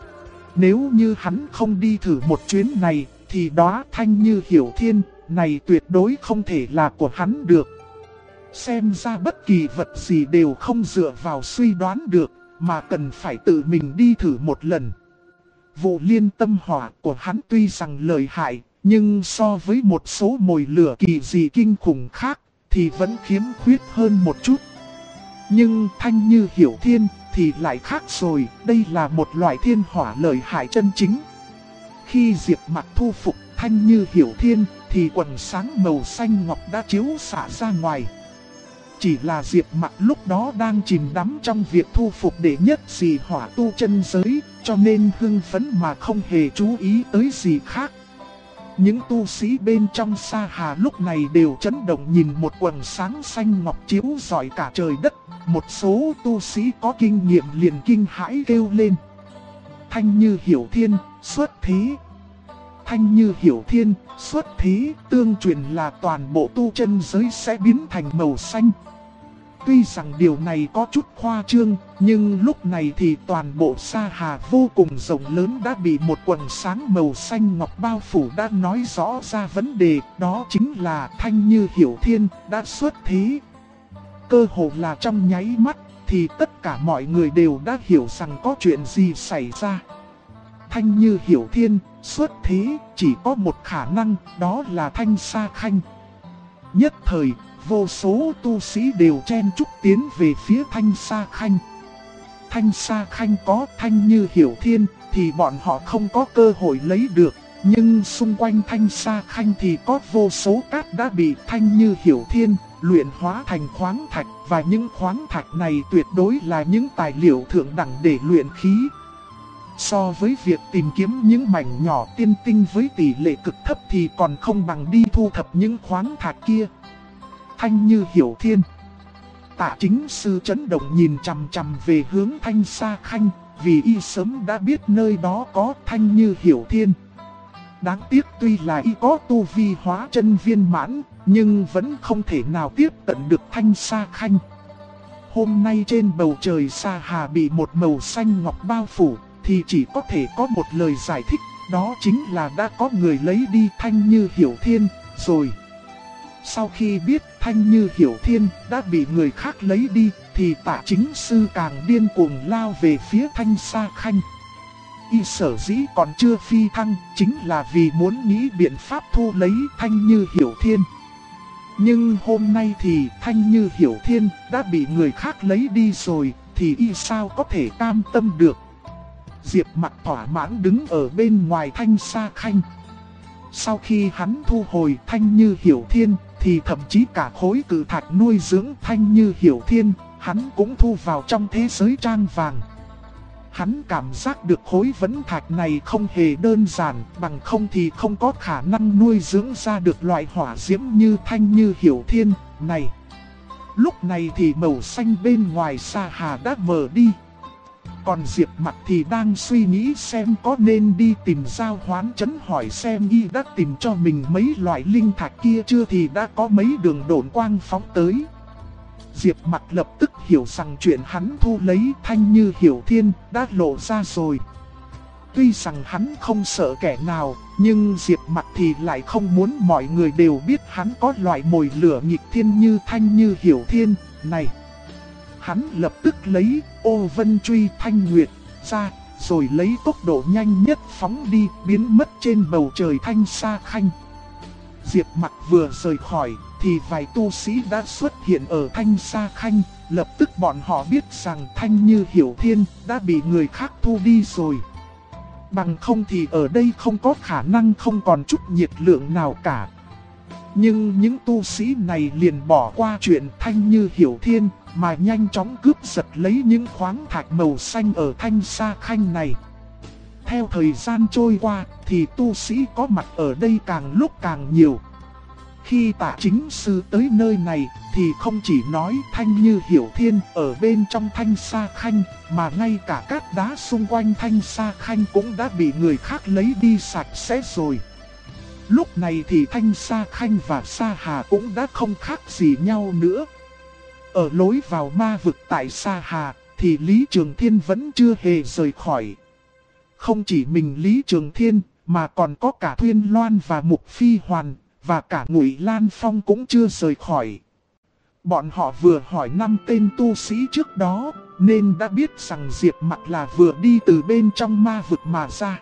Nếu như hắn không đi thử một chuyến này, thì đó Thanh Như Hiểu Thiên này tuyệt đối không thể là của hắn được. Xem ra bất kỳ vật gì đều không dựa vào suy đoán được, mà cần phải tự mình đi thử một lần. Vụ liên tâm hỏa của hắn tuy rằng lợi hại, nhưng so với một số mồi lửa kỳ dị kinh khủng khác, thì vẫn khiếm khuyết hơn một chút. Nhưng Thanh Như Hiểu Thiên thì lại khác rồi, đây là một loại thiên hỏa lợi hại chân chính. Khi Diệp Mặc thu phục Thanh Như Hiểu Thiên, thì quần sáng màu xanh ngọc đã chiếu xạ ra ngoài. Chỉ là Diệp Mặc lúc đó đang chìm đắm trong việc thu phục đệ nhất dị hỏa tu chân giới, cho nên hưng phấn mà không hề chú ý tới gì khác. Những tu sĩ bên trong Sa Hà lúc này đều chấn động nhìn một quần sáng xanh ngọc chiếu rọi cả trời đất. Một số tu sĩ có kinh nghiệm liền kinh hãi kêu lên. Thanh Như Hiểu Thiên, xuất thế. Thanh Như Hiểu Thiên, xuất thế, tương truyền là toàn bộ tu chân giới sẽ biến thành màu xanh. Tuy rằng điều này có chút khoa trương, nhưng lúc này thì toàn bộ Sa Hà vô cùng rộng lớn đã bị một quầng sáng màu xanh ngọc bao phủ, đã nói rõ ra vấn đề, đó chính là Thanh Như Hiểu Thiên đã xuất thế. Cơ hồ là trong nháy mắt thì tất cả mọi người đều đã hiểu rằng có chuyện gì xảy ra. Thanh Như Hiểu Thiên xuất thế chỉ có một khả năng, đó là Thanh Sa Khanh. Nhất thời, vô số tu sĩ đều chen chúc tiến về phía Thanh Sa Khanh. Thanh Sa Khanh có Thanh Như Hiểu Thiên thì bọn họ không có cơ hội lấy được. Nhưng xung quanh Thanh Sa Khanh thì có vô số cát đã bị Thanh Như Hiểu Thiên luyện hóa thành khoáng thạch. Và những khoáng thạch này tuyệt đối là những tài liệu thượng đẳng để luyện khí. So với việc tìm kiếm những mảnh nhỏ tiên tinh với tỷ lệ cực thấp thì còn không bằng đi thu thập những khoáng thạch kia. Thanh Như Hiểu Thiên. Tạ Chính Sư chấn động nhìn chằm chằm về hướng Thanh Sa Khanh, vì y sớm đã biết nơi đó có Thanh Như Hiểu Thiên. Đáng tiếc tuy là y có tu vi hóa chân viên mãn, nhưng vẫn không thể nào tiếp cận được Thanh Sa Khanh. Hôm nay trên bầu trời Sa Hà bị một màu xanh ngọc bao phủ, thì chỉ có thể có một lời giải thích, đó chính là đã có người lấy đi Thanh Như Hiểu Thiên rồi. Sau khi biết Thanh Như Hiểu Thiên đã bị người khác lấy đi, thì Tạ Chính Sư càng điên cuồng lao về phía Thanh Sa Khanh. Y sở dĩ còn chưa phi thăng, chính là vì muốn nghĩ biện pháp thu lấy Thanh Như Hiểu Thiên. Nhưng hôm nay thì Thanh Như Hiểu Thiên đã bị người khác lấy đi rồi, thì y sao có thể cam tâm được. Diệp Mặc thỏa mãn đứng ở bên ngoài Thanh Sa Khanh. Sau khi hắn thu hồi Thanh Như Hiểu Thiên, thì thậm chí cả khối cự thạch nuôi dưỡng Thanh Như Hiểu Thiên, hắn cũng thu vào trong thế giới trang vàng. Hắn cảm giác được khối vấn thạch này không hề đơn giản, bằng không thì không có khả năng nuôi dưỡng ra được loại hỏa diễm như Thanh Như Hiểu Thiên này. Lúc này thì màu xanh bên ngoài Sa Hà đã mờ đi. Còn Diệp Mặc thì đang suy nghĩ xem có nên đi tìm Giao Hoán Trấn hỏi xem y đã tìm cho mình mấy loại linh thạch kia chưa, thì đã có mấy đường độn quang phóng tới. Diệp Mặc lập tức hiểu rằng chuyện hắn thu lấy Thanh Như Hiểu Thiên đã lộ ra rồi. Tuy rằng hắn không sợ kẻ nào, nhưng Diệp Mặc thì lại không muốn mọi người đều biết hắn có loại mồi lửa nghịch thiên như Thanh Như Hiểu Thiên này. Hắn lập tức lấy Ô Vân Truy Thanh Nguyệt ra, rồi lấy tốc độ nhanh nhất phóng đi, biến mất trên bầu trời Thanh Sa Khanh. Diệp Mặc vừa rời khỏi, thì vài tu sĩ đã xuất hiện ở Thanh Sa Khanh, lập tức bọn họ biết rằng Thanh Như Hiểu Thiên đã bị người khác thu đi rồi. Bằng không thì ở đây không có khả năng không còn chút nhiệt lượng nào cả. Nhưng những tu sĩ này liền bỏ qua chuyện Thanh Như Hiểu Thiên, mà nhanh chóng cướp giật lấy những khoáng thạch màu xanh ở Thanh Sa Khanh này. Theo thời gian trôi qua, thì tu sĩ có mặt ở đây càng lúc càng nhiều. Khi Tạ Chính Sư tới nơi này, thì không chỉ nói Thanh Như Hiểu Thiên ở bên trong Thanh Sa Khanh, mà ngay cả các đá xung quanh Thanh Sa Khanh cũng đã bị người khác lấy đi sạch sẽ rồi. Lúc này thì Thanh Sa Khanh và Sa Hà cũng đã không khác gì nhau nữa. Ở lối vào ma vực tại Sa Hà, thì Lý Trường Thiên vẫn chưa hề rời khỏi. Không chỉ mình Lý Trường Thiên, mà còn có cả Thuyên Loan và Mục Phi Hoàn, và cả Ngụy Lan Phong cũng chưa rời khỏi. Bọn họ vừa hỏi 5 tên tu sĩ trước đó, nên đã biết rằng Diệp Mặc là vừa đi từ bên trong ma vực mà ra.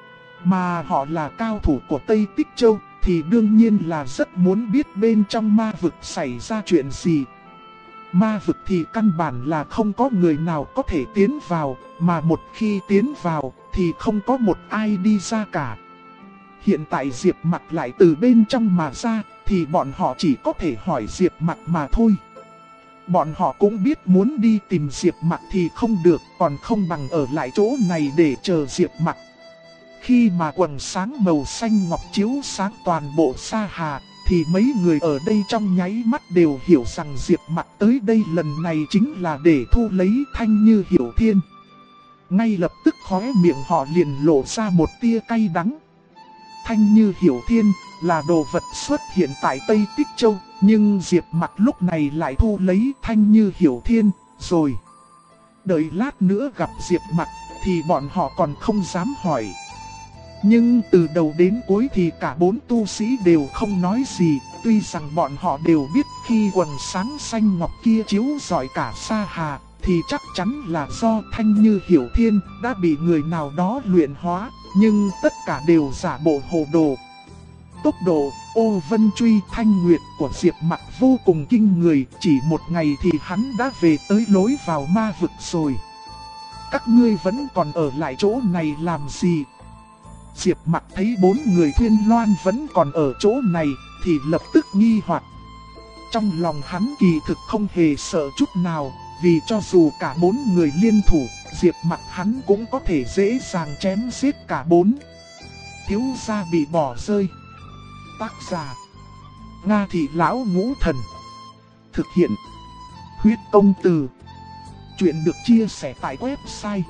Mà họ là cao thủ của Tây Tích Châu, thì đương nhiên là rất muốn biết bên trong ma vực xảy ra chuyện gì. Ma vực thì căn bản là không có người nào có thể tiến vào, mà một khi tiến vào thì không có một ai đi ra cả. Hiện tại Diệp Mặc lại từ bên trong mà ra, thì bọn họ chỉ có thể hỏi Diệp Mặc mà thôi. Bọn họ cũng biết muốn đi tìm Diệp Mặc thì không được, còn không bằng ở lại chỗ này để chờ Diệp Mặc. Khi mà quầng sáng màu xanh ngọc chiếu sáng toàn bộ Sa Hà, thì mấy người ở đây trong nháy mắt đều hiểu rằng Diệp Mặc tới đây lần này chính là để thu lấy Thanh Như Hiểu Thiên. Ngay lập tức khóe miệng họ liền lộ ra một tia cay đắng. Thanh Như Hiểu Thiên là đồ vật xuất hiện tại Tây Tích Châu, Nhưng Diệp Mặc lúc này lại thu lấy Thanh Như Hiểu Thiên, rồi đợi lát nữa gặp Diệp Mặc thì bọn họ còn không dám hỏi. Nhưng từ đầu đến cuối thì cả 4 tu sĩ đều không nói gì, tuy rằng bọn họ đều biết khi quần sáng xanh ngọc kia chiếu rọi cả Sa Hà, thì chắc chắn là do Thanh Như Hiểu Thiên đã bị người nào đó luyện hóa, nhưng tất cả đều giả bộ hồ đồ. Tốc độ Ô Vân Truy Thanh Nguyệt của Diệp Mặc vô cùng kinh người, chỉ một ngày thì hắn đã về tới lối vào ma vực rồi. Các ngươi vẫn còn ở lại chỗ này làm gì? Diệp Mặc thấy 4 người Thuyên Loan vẫn còn ở chỗ này thì lập tức nghi hoặc. Trong lòng hắn kỳ thực không hề sợ chút nào, vì cho dù cả 4 người liên thủ, Diệp Mặc hắn cũng có thể dễ dàng chém giết cả 4. Thiếu gia bị bỏ rơi. Tác giả: Nga Thị Lão Ngũ Thần. Thực hiện: Huyết Công Từ. Chuyện được chia sẻ tại website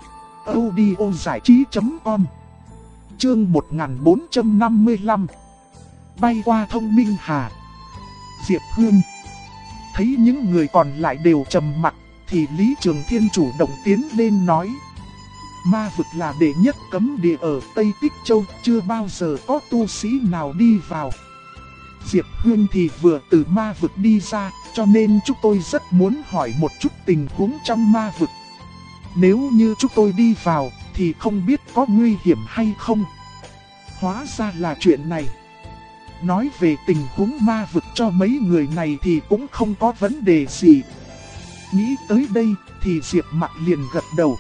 audiozảichí.com. Chương 1455. Bay qua Thông Minh Hà. Diệp Hương thấy những người còn lại đều trầm mặc, thì Lý Trường Thiên chủ động tiến lên nói: Ma vực là đệ nhất cấm địa ở Tây Tích Châu, chưa bao giờ có tu sĩ nào đi vào. Diệp Hương thì vừa từ ma vực đi ra, cho nên chúng tôi rất muốn hỏi một chút tình huống trong ma vực. Nếu như chúng tôi đi vào, thì không biết có nguy hiểm hay không. Hóa ra là chuyện này. Nói về tình huống ma vực cho mấy người này thì cũng không có vấn đề gì. Nghĩ tới đây thì Diệp Mặc liền gật đầu.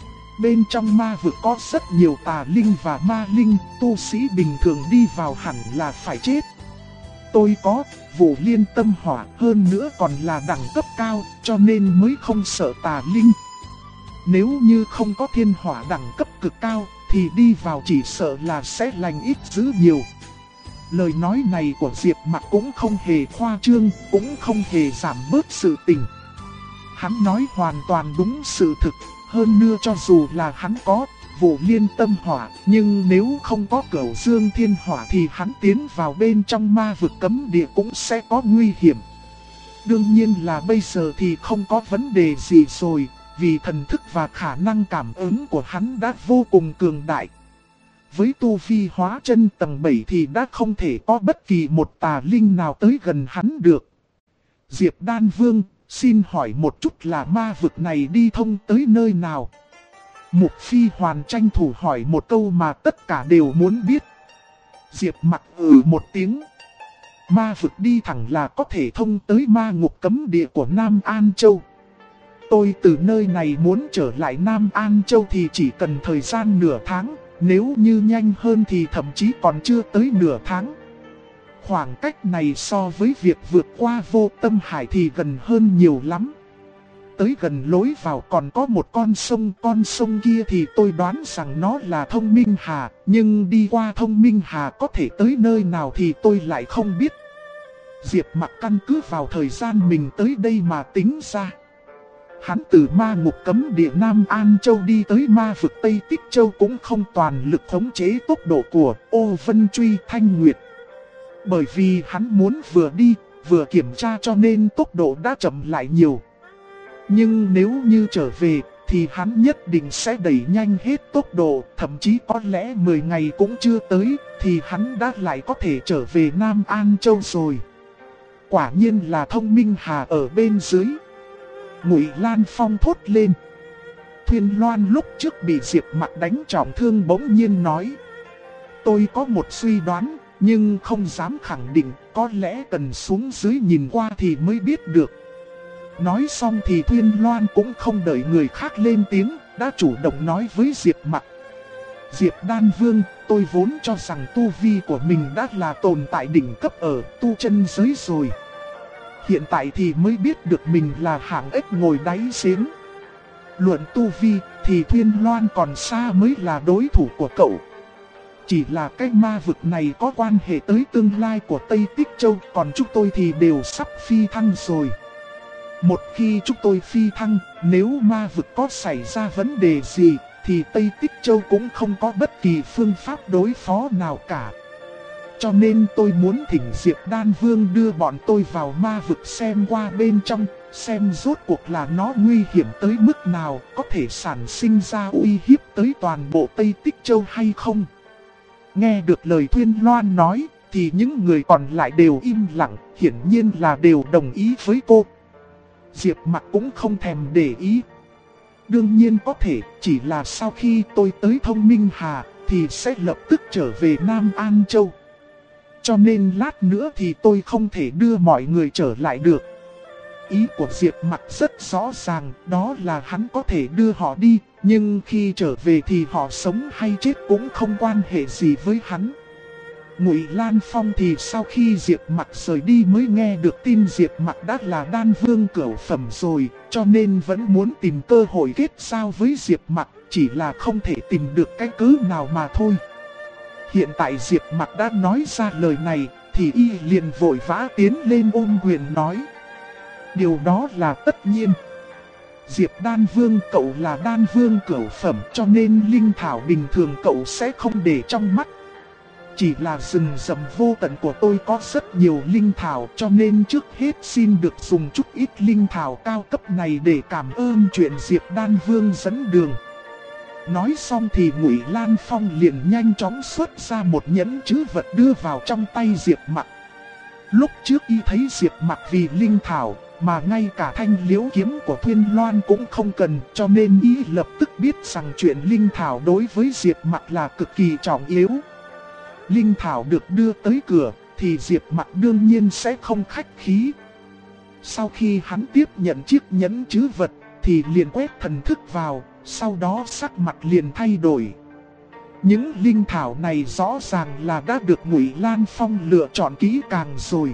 Bên trong ma vực có rất nhiều tà linh và ma linh, tu sĩ bình thường đi vào hẳn là phải chết. Tôi có Vũ Liên Tâm Hỏa, hơn nữa còn là đẳng cấp cao, cho nên mới không sợ tà linh. Nếu như không có thiên hỏa đẳng cấp cực cao, thì đi vào chỉ sợ là sẽ lành ít dữ nhiều. Lời nói này của Diệp Mặc cũng không hề khoa trương, cũng không hề giảm bớt sự tình. Hắn nói hoàn toàn đúng sự thực, hơn nữa cho dù là hắn có Vũ Liên Tâm Hỏa, nhưng nếu không có Cửu Dương Thiên Hỏa thì hắn tiến vào bên trong ma vực cấm địa cũng sẽ có nguy hiểm. Đương nhiên là bây giờ thì không có vấn đề gì rồi, vì thần thức và khả năng cảm ứng của hắn đã vô cùng cường đại. Với tu vi hóa chân tầng 7 thì đã không thể có bất kỳ một tà linh nào tới gần hắn được. Diệp Đan Vương, xin hỏi một chút là ma vực này đi thông tới nơi nào? Mục Phi Hoàn tranh thủ hỏi một câu mà tất cả đều muốn biết. Diệp Mặc một tiếng. Ma vực đi thẳng là có thể thông tới ma ngục cấm địa của Nam An Châu. Tôi từ nơi này muốn trở lại Nam An Châu thì chỉ cần thời gian nửa tháng, nếu như nhanh hơn thì thậm chí còn chưa tới nửa tháng. Khoảng cách này so với việc vượt qua Vô Tâm Hải thì gần hơn nhiều lắm. Tới gần lối vào còn có một con sông kia thì tôi đoán rằng nó là Thông Minh Hà, nhưng đi qua Thông Minh Hà có thể tới nơi nào thì tôi lại không biết. Diệp Mặc căn cứ vào thời gian mình tới đây mà tính ra. Hắn từ ma ngục cấm địa Nam An Châu đi tới ma vực Tây Tích Châu cũng không toàn lực khống chế tốc độ của Ô Vân Truy Thanh Nguyệt. Bởi vì hắn muốn vừa đi, vừa kiểm tra cho nên tốc độ đã chậm lại nhiều. Nhưng nếu như trở về, thì hắn nhất định sẽ đẩy nhanh hết tốc độ, thậm chí có lẽ 10 ngày cũng chưa tới, thì hắn đã lại có thể trở về Nam An Châu rồi. Quả nhiên là Thông Minh Hà ở bên dưới. Ngụy Lan Phong thốt lên. Thuyên Loan lúc trước bị Diệp Mặc đánh trọng thương bỗng nhiên nói: tôi có một suy đoán, nhưng không dám khẳng định, có lẽ cần xuống dưới nhìn qua thì mới biết được. Nói xong thì Thuyên Loan cũng không đợi người khác lên tiếng, đã chủ động nói với Diệp Mặc: Diệp Đan Vương, tôi vốn cho rằng tu vi của mình đã là tồn tại đỉnh cấp ở tu chân giới rồi. Hiện tại thì mới biết được mình là hạng ếch ngồi đáy giếng. Luận tu vi thì Thuyên Loan còn xa mới là đối thủ của cậu. Chỉ là cái ma vực này có quan hệ tới tương lai của Tây Tích Châu, còn chúng tôi thì đều sắp phi thăng rồi. Một khi chúng tôi phi thăng, nếu ma vực có xảy ra vấn đề gì, thì Tây Tích Châu cũng không có bất kỳ phương pháp đối phó nào cả. cho nên tôi muốn thỉnh Diệp Đan Vương đưa bọn tôi vào ma vực xem qua bên trong, xem rốt cuộc là nó nguy hiểm tới mức nào, có thể sản sinh ra uy hiếp tới toàn bộ Tây Tích Châu hay không. Nghe được lời Thuyên Loan nói, thì những người còn lại đều im lặng, hiển nhiên là đều đồng ý với cô. Diệp Mặc cũng không thèm để ý. Đương nhiên có thể, chỉ là sau khi tôi tới Thông Minh Hà, thì sẽ lập tức trở về Nam An Châu. Cho nên lát nữa thì tôi không thể đưa mọi người trở lại được. Ý của Diệp Mặc rất rõ ràng, đó là hắn có thể đưa họ đi, nhưng khi trở về thì họ sống hay chết cũng không quan hệ gì với hắn. Ngụy Lan Phong thì sau khi Diệp Mặc rời đi mới nghe được tin Diệp Mặc đã là đan vương cửu phẩm rồi, cho nên vẫn muốn tìm cơ hội kết giao với Diệp Mặc, chỉ là không thể tìm được cái cớ nào mà thôi. Hiện tại Diệp Mặc đã nói ra lời này, thì y liền vội vã tiến lên ôm quyền nói. Điều đó là tất nhiên. Diệp Đan Vương cậu là đan vương cửu phẩm, cho nên linh thảo bình thường cậu sẽ không để trong mắt. Chỉ là rừng rậm vô tận của tôi có rất nhiều linh thảo, cho nên trước hết xin được dùng chút ít linh thảo cao cấp này để cảm ơn chuyện Diệp Đan Vương dẫn đường. Nói xong thì Ngụy Lan Phong liền nhanh chóng xuất ra một nhẫn trữ vật đưa vào trong tay Diệp Mặc. Lúc trước y thấy Diệp Mặc vì linh thảo, mà ngay cả thanh liễu kiếm của Thuyên Loan cũng không cần, cho nên y lập tức biết rằng chuyện linh thảo đối với Diệp Mặc là cực kỳ trọng yếu. Linh thảo được đưa tới cửa, thì Diệp Mặc đương nhiên sẽ không khách khí. Sau khi hắn tiếp nhận chiếc nhẫn trữ vật, thì liền quét thần thức vào, sau đó sắc mặt liền thay đổi. Những linh thảo này rõ ràng là đã được Ngụy Lan Phong lựa chọn kỹ càng rồi.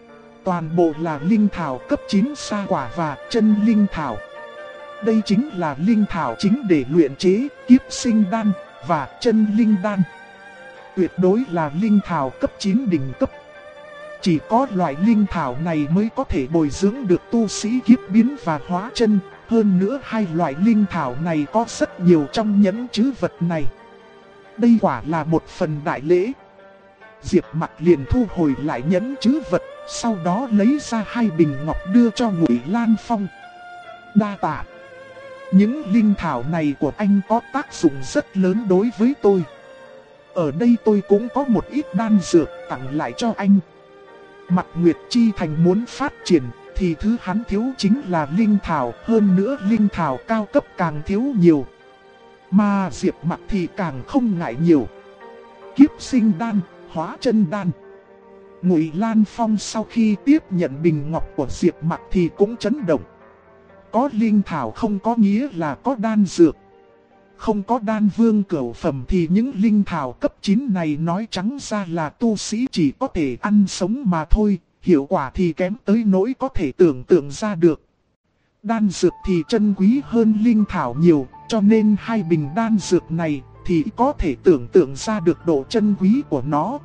Toàn bộ là linh thảo cấp 9 sa quả và chân linh thảo. Đây chính là linh thảo chính để luyện chế kiếp sinh đan và chân linh đan. Tuyệt đối là linh thảo cấp 9 đỉnh cấp. Chỉ có loại linh thảo này mới có thể bồi dưỡng được tu sĩ kiếp biến và hóa chân. Hơn nữa hai loại linh thảo này có rất nhiều trong nhẫn trữ vật này. Đây quả là một phần đại lễ. Diệp Mặc liền thu hồi lại nhẫn trữ vật, sau đó lấy ra 2 bình ngọc đưa cho Ngụy Lan Phong. Đa tạ. Những linh thảo này của anh có tác dụng rất lớn đối với tôi. Ở đây tôi cũng có một ít đan dược tặng lại cho anh. Mặc Nguyệt Chi Thành muốn phát triển, thì thứ hắn thiếu chính là linh thảo, hơn nữa linh thảo cao cấp càng thiếu nhiều. Mà Diệp Mặc thì càng không ngại nhiều. Kiếp sinh đan, hóa chân đan. Ngụy Lan Phong sau khi tiếp nhận bình ngọc của Diệp Mặc thì cũng chấn động. Có linh thảo không có nghĩa là có đan dược. Không có đan vương cửu phẩm thì những linh thảo cấp 9 này nói trắng ra là tu sĩ chỉ có thể ăn sống mà thôi. Hiệu quả thì kém tới nỗi có thể tưởng tượng ra được. Đan dược thì chân quý hơn linh thảo nhiều, cho nên 2 bình đan dược này thì có thể tưởng tượng ra được độ chân quý của nó.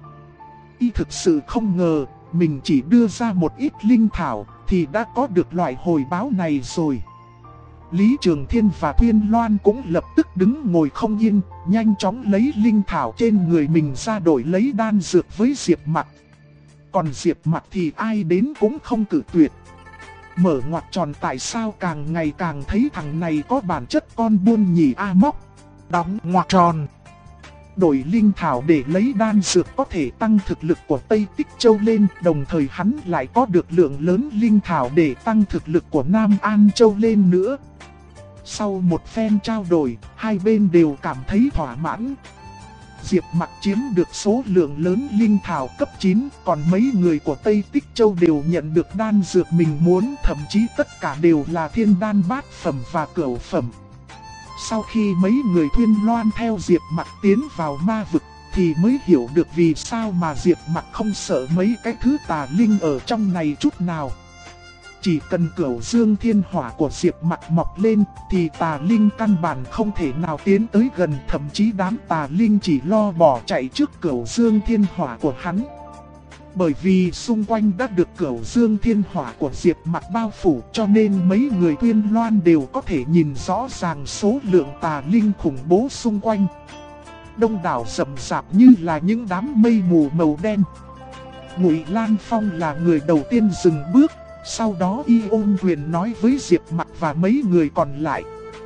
Y thực sự không ngờ, mình chỉ đưa ra một ít linh thảo thì đã có được loại hồi báo này rồi. Lý Trường Thiên và Thuyên Loan cũng lập tức đứng ngồi không yên, nhanh chóng lấy linh thảo trên người mình ra đổi lấy đan dược với Diệp Mặc. Còn Diệp Mặc thì ai đến cũng không cự tuyệt. Mở ngoặc tròn tại sao càng ngày càng thấy thằng này có bản chất con buôn nhỉ a móc. Đóng ngoặc tròn. Đổi linh thảo để lấy đan dược có thể tăng thực lực của Tây Tích Châu lên, đồng thời hắn lại có được lượng lớn linh thảo để tăng thực lực của Nam An Châu lên nữa. Sau một phen trao đổi, hai bên đều cảm thấy thỏa mãn. Diệp Mặc chiếm được số lượng lớn linh thảo cấp 9, còn mấy người của Tây Tích Châu đều nhận được đan dược mình muốn, thậm chí tất cả đều là thiên đan bát phẩm và cửu phẩm. Sau khi mấy người Thuyên Loan theo Diệp Mặc tiến vào ma vực, thì mới hiểu được vì sao mà Diệp Mặc không sợ mấy cái thứ tà linh ở trong này chút nào. Chỉ cần Cửu Dương Thiên Hỏa của Diệp Mặc mọc lên thì tà linh căn bản không thể nào tiến tới gần, thậm chí đám tà linh chỉ lo bỏ chạy trước Cửu Dương Thiên Hỏa của hắn. Bởi vì xung quanh đã được Cửu Dương Thiên Hỏa của Diệp Mặc bao phủ, cho nên mấy người Thuyên Loan đều có thể nhìn rõ ràng số lượng tà linh khủng bố xung quanh. đông đảo rậm rạp như là những đám mây mù màu đen. Ngụy Lan Phong là người đầu tiên dừng bước, sau đó y ôm quyền nói với Diệp Mặc và mấy người còn lại.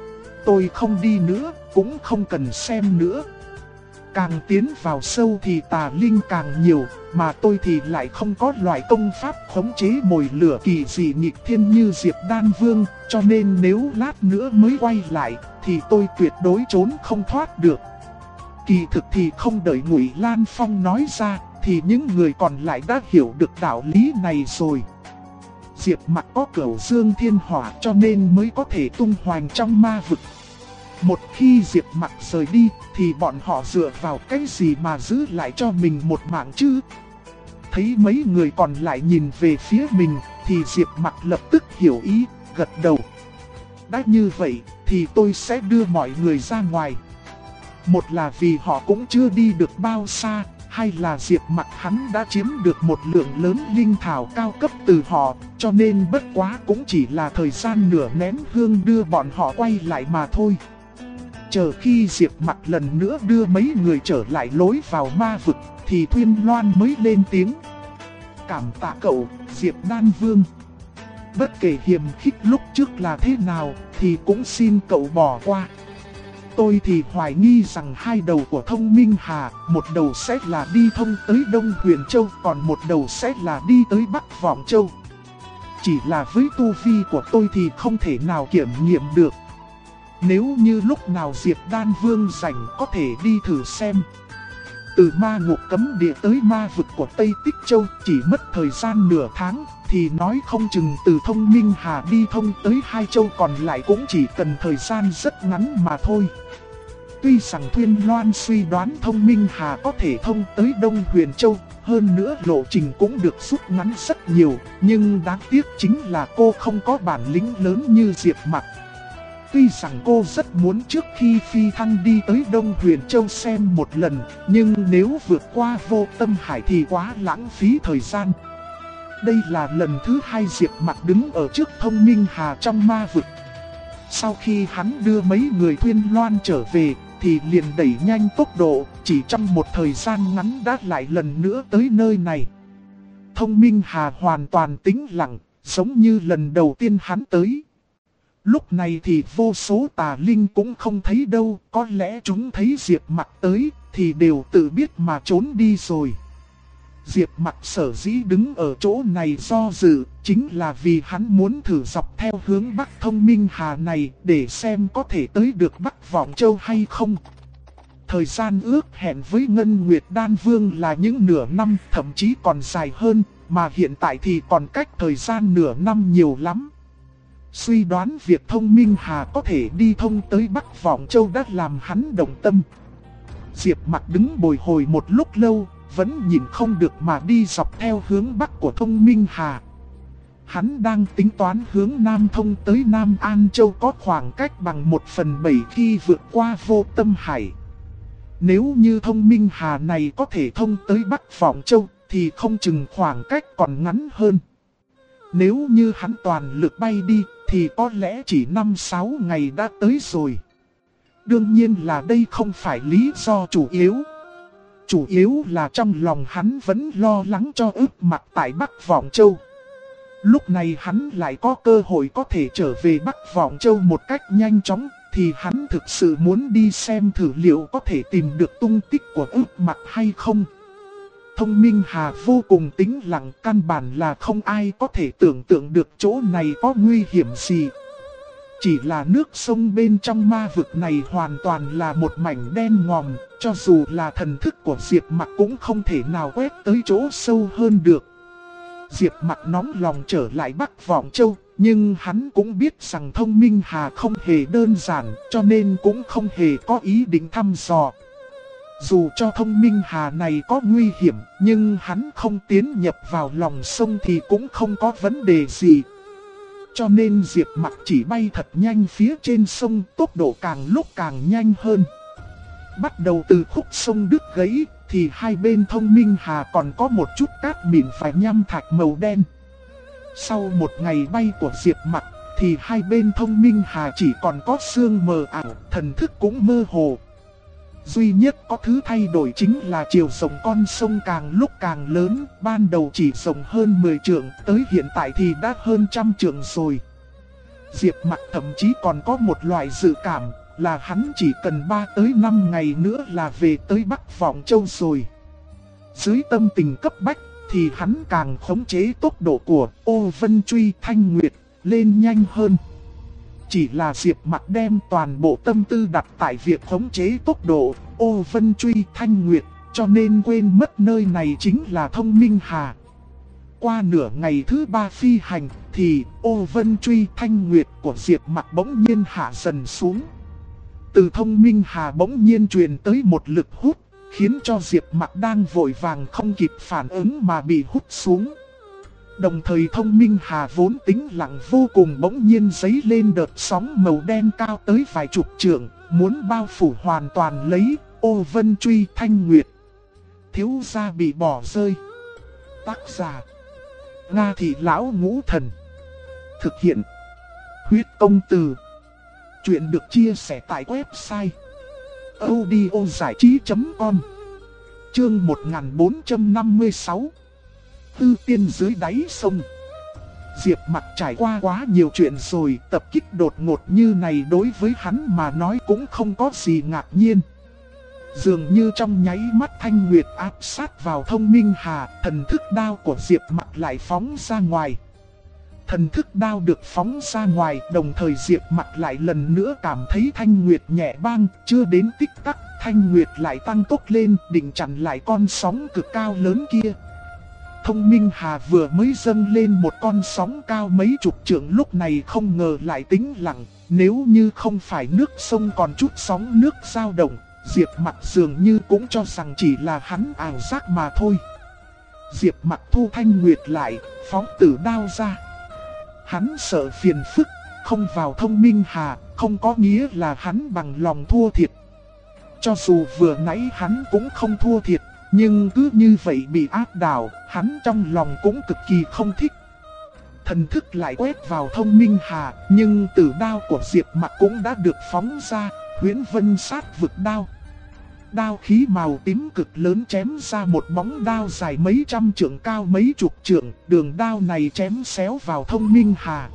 Tôi không đi nữa, cũng không cần xem nữa. Càng tiến vào sâu thì tà linh càng nhiều, mà tôi thì lại không có loại công pháp khống chế mồi lửa kỳ dị nghịch thiên như Diệp Đan Vương, cho nên nếu lát nữa mới quay lại, thì tôi tuyệt đối trốn không thoát được. Kỳ thực thì không đợi Ngụy Lan Phong nói ra, thì những người còn lại đã hiểu được đạo lý này rồi. Diệp Mặc có Cửu Dương Thiên Hỏa cho nên mới có thể tung hoành trong ma vực. Một khi Diệp Mặc rời đi, thì bọn họ dựa vào cái gì mà giữ lại cho mình một mạng chứ? Thấy mấy người còn lại nhìn về phía mình, thì Diệp Mặc lập tức hiểu ý, gật đầu. Đã như vậy, thì tôi sẽ đưa mọi người ra ngoài. Một là vì họ cũng chưa đi được bao xa, hay là Diệp Mặc hắn đã chiếm được một lượng lớn linh thảo cao cấp từ họ, cho nên bất quá cũng chỉ là thời gian nửa nén hương đưa bọn họ quay lại mà thôi. Chờ khi Diệp Mặc lần nữa đưa mấy người trở lại lối vào ma vực, thì Thuyên Loan mới lên tiếng. Cảm tạ cậu, Diệp Đan Vương. Bất kể hiềm khích lúc trước là thế nào, thì cũng xin cậu bỏ qua. Tôi thì hoài nghi rằng hai đầu của Thông Minh Hà, một đầu sẽ là đi thông tới Đông Huyền Châu, còn một đầu sẽ là đi tới Bắc Vọng Châu. Chỉ là với tu vi của tôi thì không thể nào kiểm nghiệm được. Nếu như lúc nào Diệp Đan Vương rảnh có thể đi thử xem. Từ ma ngục cấm địa tới ma vực của Tây Tích Châu chỉ mất thời gian nửa tháng, thì nói không chừng từ Thông Minh Hà đi thông tới hai châu còn lại cũng chỉ cần thời gian rất ngắn mà thôi. Tuy rằng Thuyên Loan suy đoán Thông Minh Hà có thể thông tới Đông Huyền Châu, hơn nữa lộ trình cũng được rút ngắn rất nhiều, nhưng đáng tiếc chính là cô không có bản lĩnh lớn như Diệp Mặc. Tuy rằng cô rất muốn trước khi phi thăng đi tới Đông Huyền Châu xem một lần, nhưng nếu vượt qua Vô Tâm Hải thì quá lãng phí thời gian. Đây là lần thứ hai Diệp Mặc đứng ở trước Thông Minh Hà trong ma vực. Sau khi hắn đưa mấy người Thuyên Loan trở về, thì liền đẩy nhanh tốc độ, chỉ trong một thời gian ngắn đã lại lần nữa tới nơi này. Thông Minh Hà hoàn toàn tĩnh lặng, giống như lần đầu tiên hắn tới. Lúc này thì vô số tà linh cũng không thấy đâu, có lẽ chúng thấy Diệp Mặc tới, thì đều tự biết mà trốn đi rồi. Diệp Mặc sở dĩ đứng ở chỗ này do dự, chính là vì hắn muốn thử dọc theo hướng Bắc Thông Minh Hà này để xem có thể tới được Bắc Vọng Châu hay không. Thời gian ước hẹn với Ngân Nguyệt Đan Vương là những nửa năm, thậm chí còn dài hơn, mà hiện tại thì còn cách thời gian nửa năm nhiều lắm. Suy đoán việc Thông Minh Hà có thể đi thông tới Bắc Vọng Châu đã làm hắn động tâm. Diệp Mặc đứng bồi hồi một lúc lâu, vẫn nhìn không được mà đi dọc theo hướng Bắc của Thông Minh Hà. Hắn đang tính toán hướng Nam thông tới Nam An Châu có khoảng cách bằng 1/7 khi vượt qua Vô Tâm Hải. Nếu như Thông Minh Hà này có thể thông tới Bắc Vọng Châu, thì không chừng khoảng cách còn ngắn hơn. Nếu như hắn toàn lực bay đi, thì có lẽ chỉ 5-6 ngày đã tới rồi. Đương nhiên là đây không phải lý do chủ yếu. Chủ yếu là trong lòng hắn vẫn lo lắng cho Ước Mặc tại Bắc Vọng Châu. Lúc này hắn lại có cơ hội có thể trở về Bắc Vọng Châu một cách nhanh chóng, thì hắn thực sự muốn đi xem thử liệu có thể tìm được tung tích của Ước Mặc hay không. Thông Minh Hà vô cùng tĩnh lặng, căn bản là không ai có thể tưởng tượng được chỗ này có nguy hiểm gì. Chỉ là nước sông bên trong ma vực này hoàn toàn là một mảnh đen ngòm, cho dù là thần thức của Diệp Mặc cũng không thể nào quét tới chỗ sâu hơn được. Diệp Mặc nóng lòng trở lại Bắc Vọng Châu, nhưng hắn cũng biết rằng Thông Minh Hà không hề đơn giản, cho nên cũng không hề có ý định thăm dò. Dù cho Thông Minh Hà này có nguy hiểm, nhưng hắn không tiến nhập vào lòng sông thì cũng không có vấn đề gì. Cho nên Diệp Mặc chỉ bay thật nhanh phía trên sông, tốc độ càng lúc càng nhanh hơn. Bắt đầu từ khúc sông đứt gãy, thì hai bên Thông Minh Hà còn có một chút cát mịn và nham thạch màu đen. Sau một ngày bay của Diệp Mặc, thì hai bên Thông Minh Hà chỉ còn có sương mờ ảo, thần thức cũng mơ hồ. Duy nhất có thứ thay đổi chính là chiều rộng con sông càng lúc càng lớn, ban đầu chỉ rộng hơn 10 trượng, tới hiện tại thì đã hơn 100 trượng rồi. Diệp Mặc thậm chí còn có một loại dự cảm là hắn chỉ cần 3 tới 5 ngày nữa là về tới Bắc Vọng Châu rồi. Dưới tâm tình cấp bách thì hắn càng khống chế tốc độ của Ô Vân Truy Thanh Nguyệt lên nhanh hơn. Chỉ là Diệp Mặc đem toàn bộ tâm tư đặt tại việc khống chế tốc độ Ô Vân Truy Thanh Nguyệt, cho nên quên mất nơi này chính là Thông Minh Hà. Qua nửa ngày thứ 3 phi hành thì Ô Vân Truy Thanh Nguyệt của Diệp Mặc bỗng nhiên hạ dần xuống. Từ Thông Minh Hà bỗng nhiên truyền tới một lực hút, khiến cho Diệp Mặc đang vội vàng không kịp phản ứng mà bị hút xuống. Đồng thời Thông Minh Hà vốn tĩnh lặng vô cùng bỗng nhiên dấy lên đợt sóng màu đen cao tới vài chục trượng, muốn bao phủ hoàn toàn lấy Ô Vân Truy Thanh Nguyệt. Thiếu gia bị bỏ rơi. Tác giả: Nga Thị Lão Ngũ Thần. Thực hiện: Huyết Công Từ. Chuyện được chia sẻ tại website audiozảichí.com. Chương 1456. Tư tiên dưới đáy sông. Diệp Mặc trải qua quá nhiều chuyện rồi, tập kích đột ngột như này đối với hắn mà nói cũng không có gì ngạc nhiên. Dường như trong nháy mắt Thanh Nguyệt áp sát vào Thông Minh Hà, thần thức đao của Diệp Mặc lại phóng ra ngoài. Thần thức đao được phóng ra ngoài, đồng thời Diệp Mặc lại lần nữa cảm thấy Thanh Nguyệt nhẹ băng, chưa đến tích tắc, Thanh Nguyệt lại tăng tốc lên, định chặn lại con sóng cực cao lớn kia. Thông Minh Hà vừa mới dâng lên một con sóng cao mấy chục trượng, lúc này không ngờ lại tĩnh lặng, nếu như không phải nước sông còn chút sóng nước dao động, Diệp Mặc dường như cũng cho rằng chỉ là hắn ảo giác mà thôi. Diệp Mặc thu Thanh Nguyệt lại, phóng tử đao ra. Hắn sợ phiền phức, không vào Thông Minh Hà, không có nghĩa là hắn bằng lòng thua thiệt. Cho dù vừa nãy hắn cũng không thua thiệt, nhưng cứ như vậy bị áp đảo, hắn trong lòng cũng cực kỳ không thích. Thần thức lại quét vào Thông Minh Hà, nhưng tử đao của Diệp Mặc cũng đã được phóng ra, Huyễn Vân Sát Vực Đao. Đao khí màu tím cực lớn chém ra một bóng đao dài mấy trăm trượng cao mấy chục trượng, đường đao này chém xéo vào Thông Minh Hà.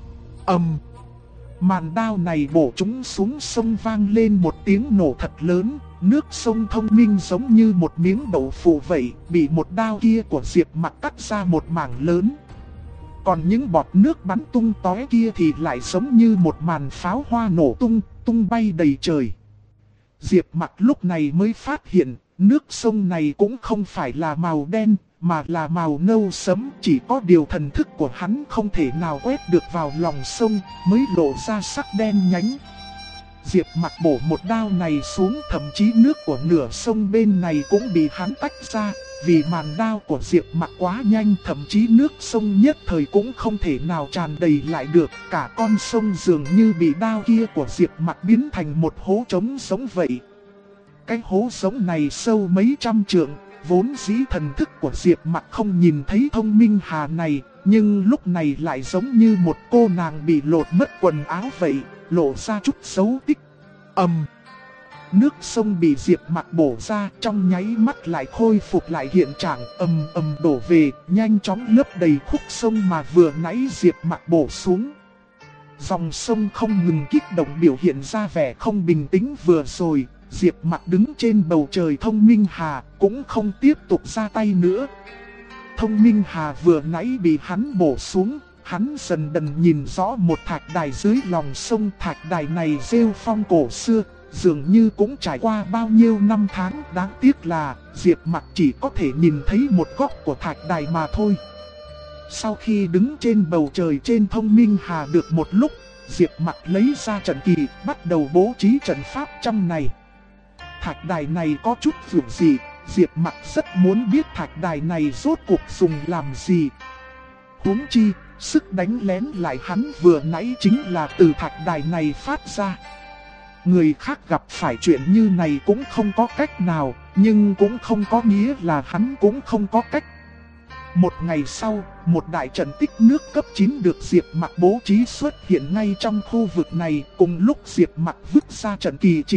Màn đao này bổ trúng xuống sông vang lên một tiếng nổ thật lớn, nước sông Thông Minh giống như một miếng đậu phụ vậy, bị một đao kia của Diệp Mặc cắt ra một mảng lớn. Còn những bọt nước bắn tung tóe kia thì lại giống như một màn pháo hoa nổ tung bay đầy trời. Diệp Mặc lúc này mới phát hiện, nước sông này cũng không phải là màu đen, mà là màu nâu sẫm, chỉ có điều thần thức của hắn không thể nào quét được vào lòng sông, mới lộ ra sắc đen nhánh. Diệp Mặc bổ một đao này xuống, thậm chí nước của nửa sông bên này cũng bị hắn tách ra, vì màn đao của Diệp Mặc quá nhanh, thậm chí nước sông nhất thời cũng không thể nào tràn đầy lại được, cả con sông dường như bị đao kia của Diệp Mặc biến thành một hố trống giống vậy. Cái hố giống này sâu mấy trăm trượng, vốn dĩ thần thức của Diệp Mặc không nhìn thấy Thông Minh Hà này, nhưng lúc này lại giống như một cô nàng bị lột mất quần áo vậy, lộ ra chút dấu tích. Nước sông bị Diệp Mặc bổ ra, trong nháy mắt lại khôi phục lại hiện trạng, đổ về, nhanh chóng lấp đầy khúc sông mà vừa nãy Diệp Mặc bổ xuống. Dòng sông không ngừng kích động biểu hiện ra vẻ không bình tĩnh vừa rồi, Diệp Mặc đứng trên bầu trời Thông Minh Hà, cũng không tiếp tục ra tay nữa. Thông Minh Hà vừa nãy bị hắn bổ xuống, hắn dần dần nhìn rõ một thạch đài dưới lòng sông. Thạch đài này rêu phong cổ xưa, dường như cũng trải qua bao nhiêu năm tháng, đáng tiếc là Diệp Mặc chỉ có thể nhìn thấy một góc của thạch đài mà thôi. Sau khi đứng trên bầu trời trên Thông Minh Hà được một lúc, Diệp Mặc lấy ra trận kỳ, bắt đầu bố trí trận pháp trong này. Thạch đài này có chút vượt gì, Diệp Mặc rất muốn biết thạch đài này rốt cuộc dùng làm gì. Huống chi, sức đánh lén lại hắn vừa nãy chính là từ thạch đài này phát ra. Người khác gặp phải chuyện như này cũng không có cách nào, nhưng cũng không có nghĩa là hắn cũng không có cách. Một ngày sau, một đại trận tích nước cấp 9 được Diệp Mặc bố trí xuất hiện ngay trong khu vực này. Cùng lúc Diệp Mặc vứt ra trận kỳ chính,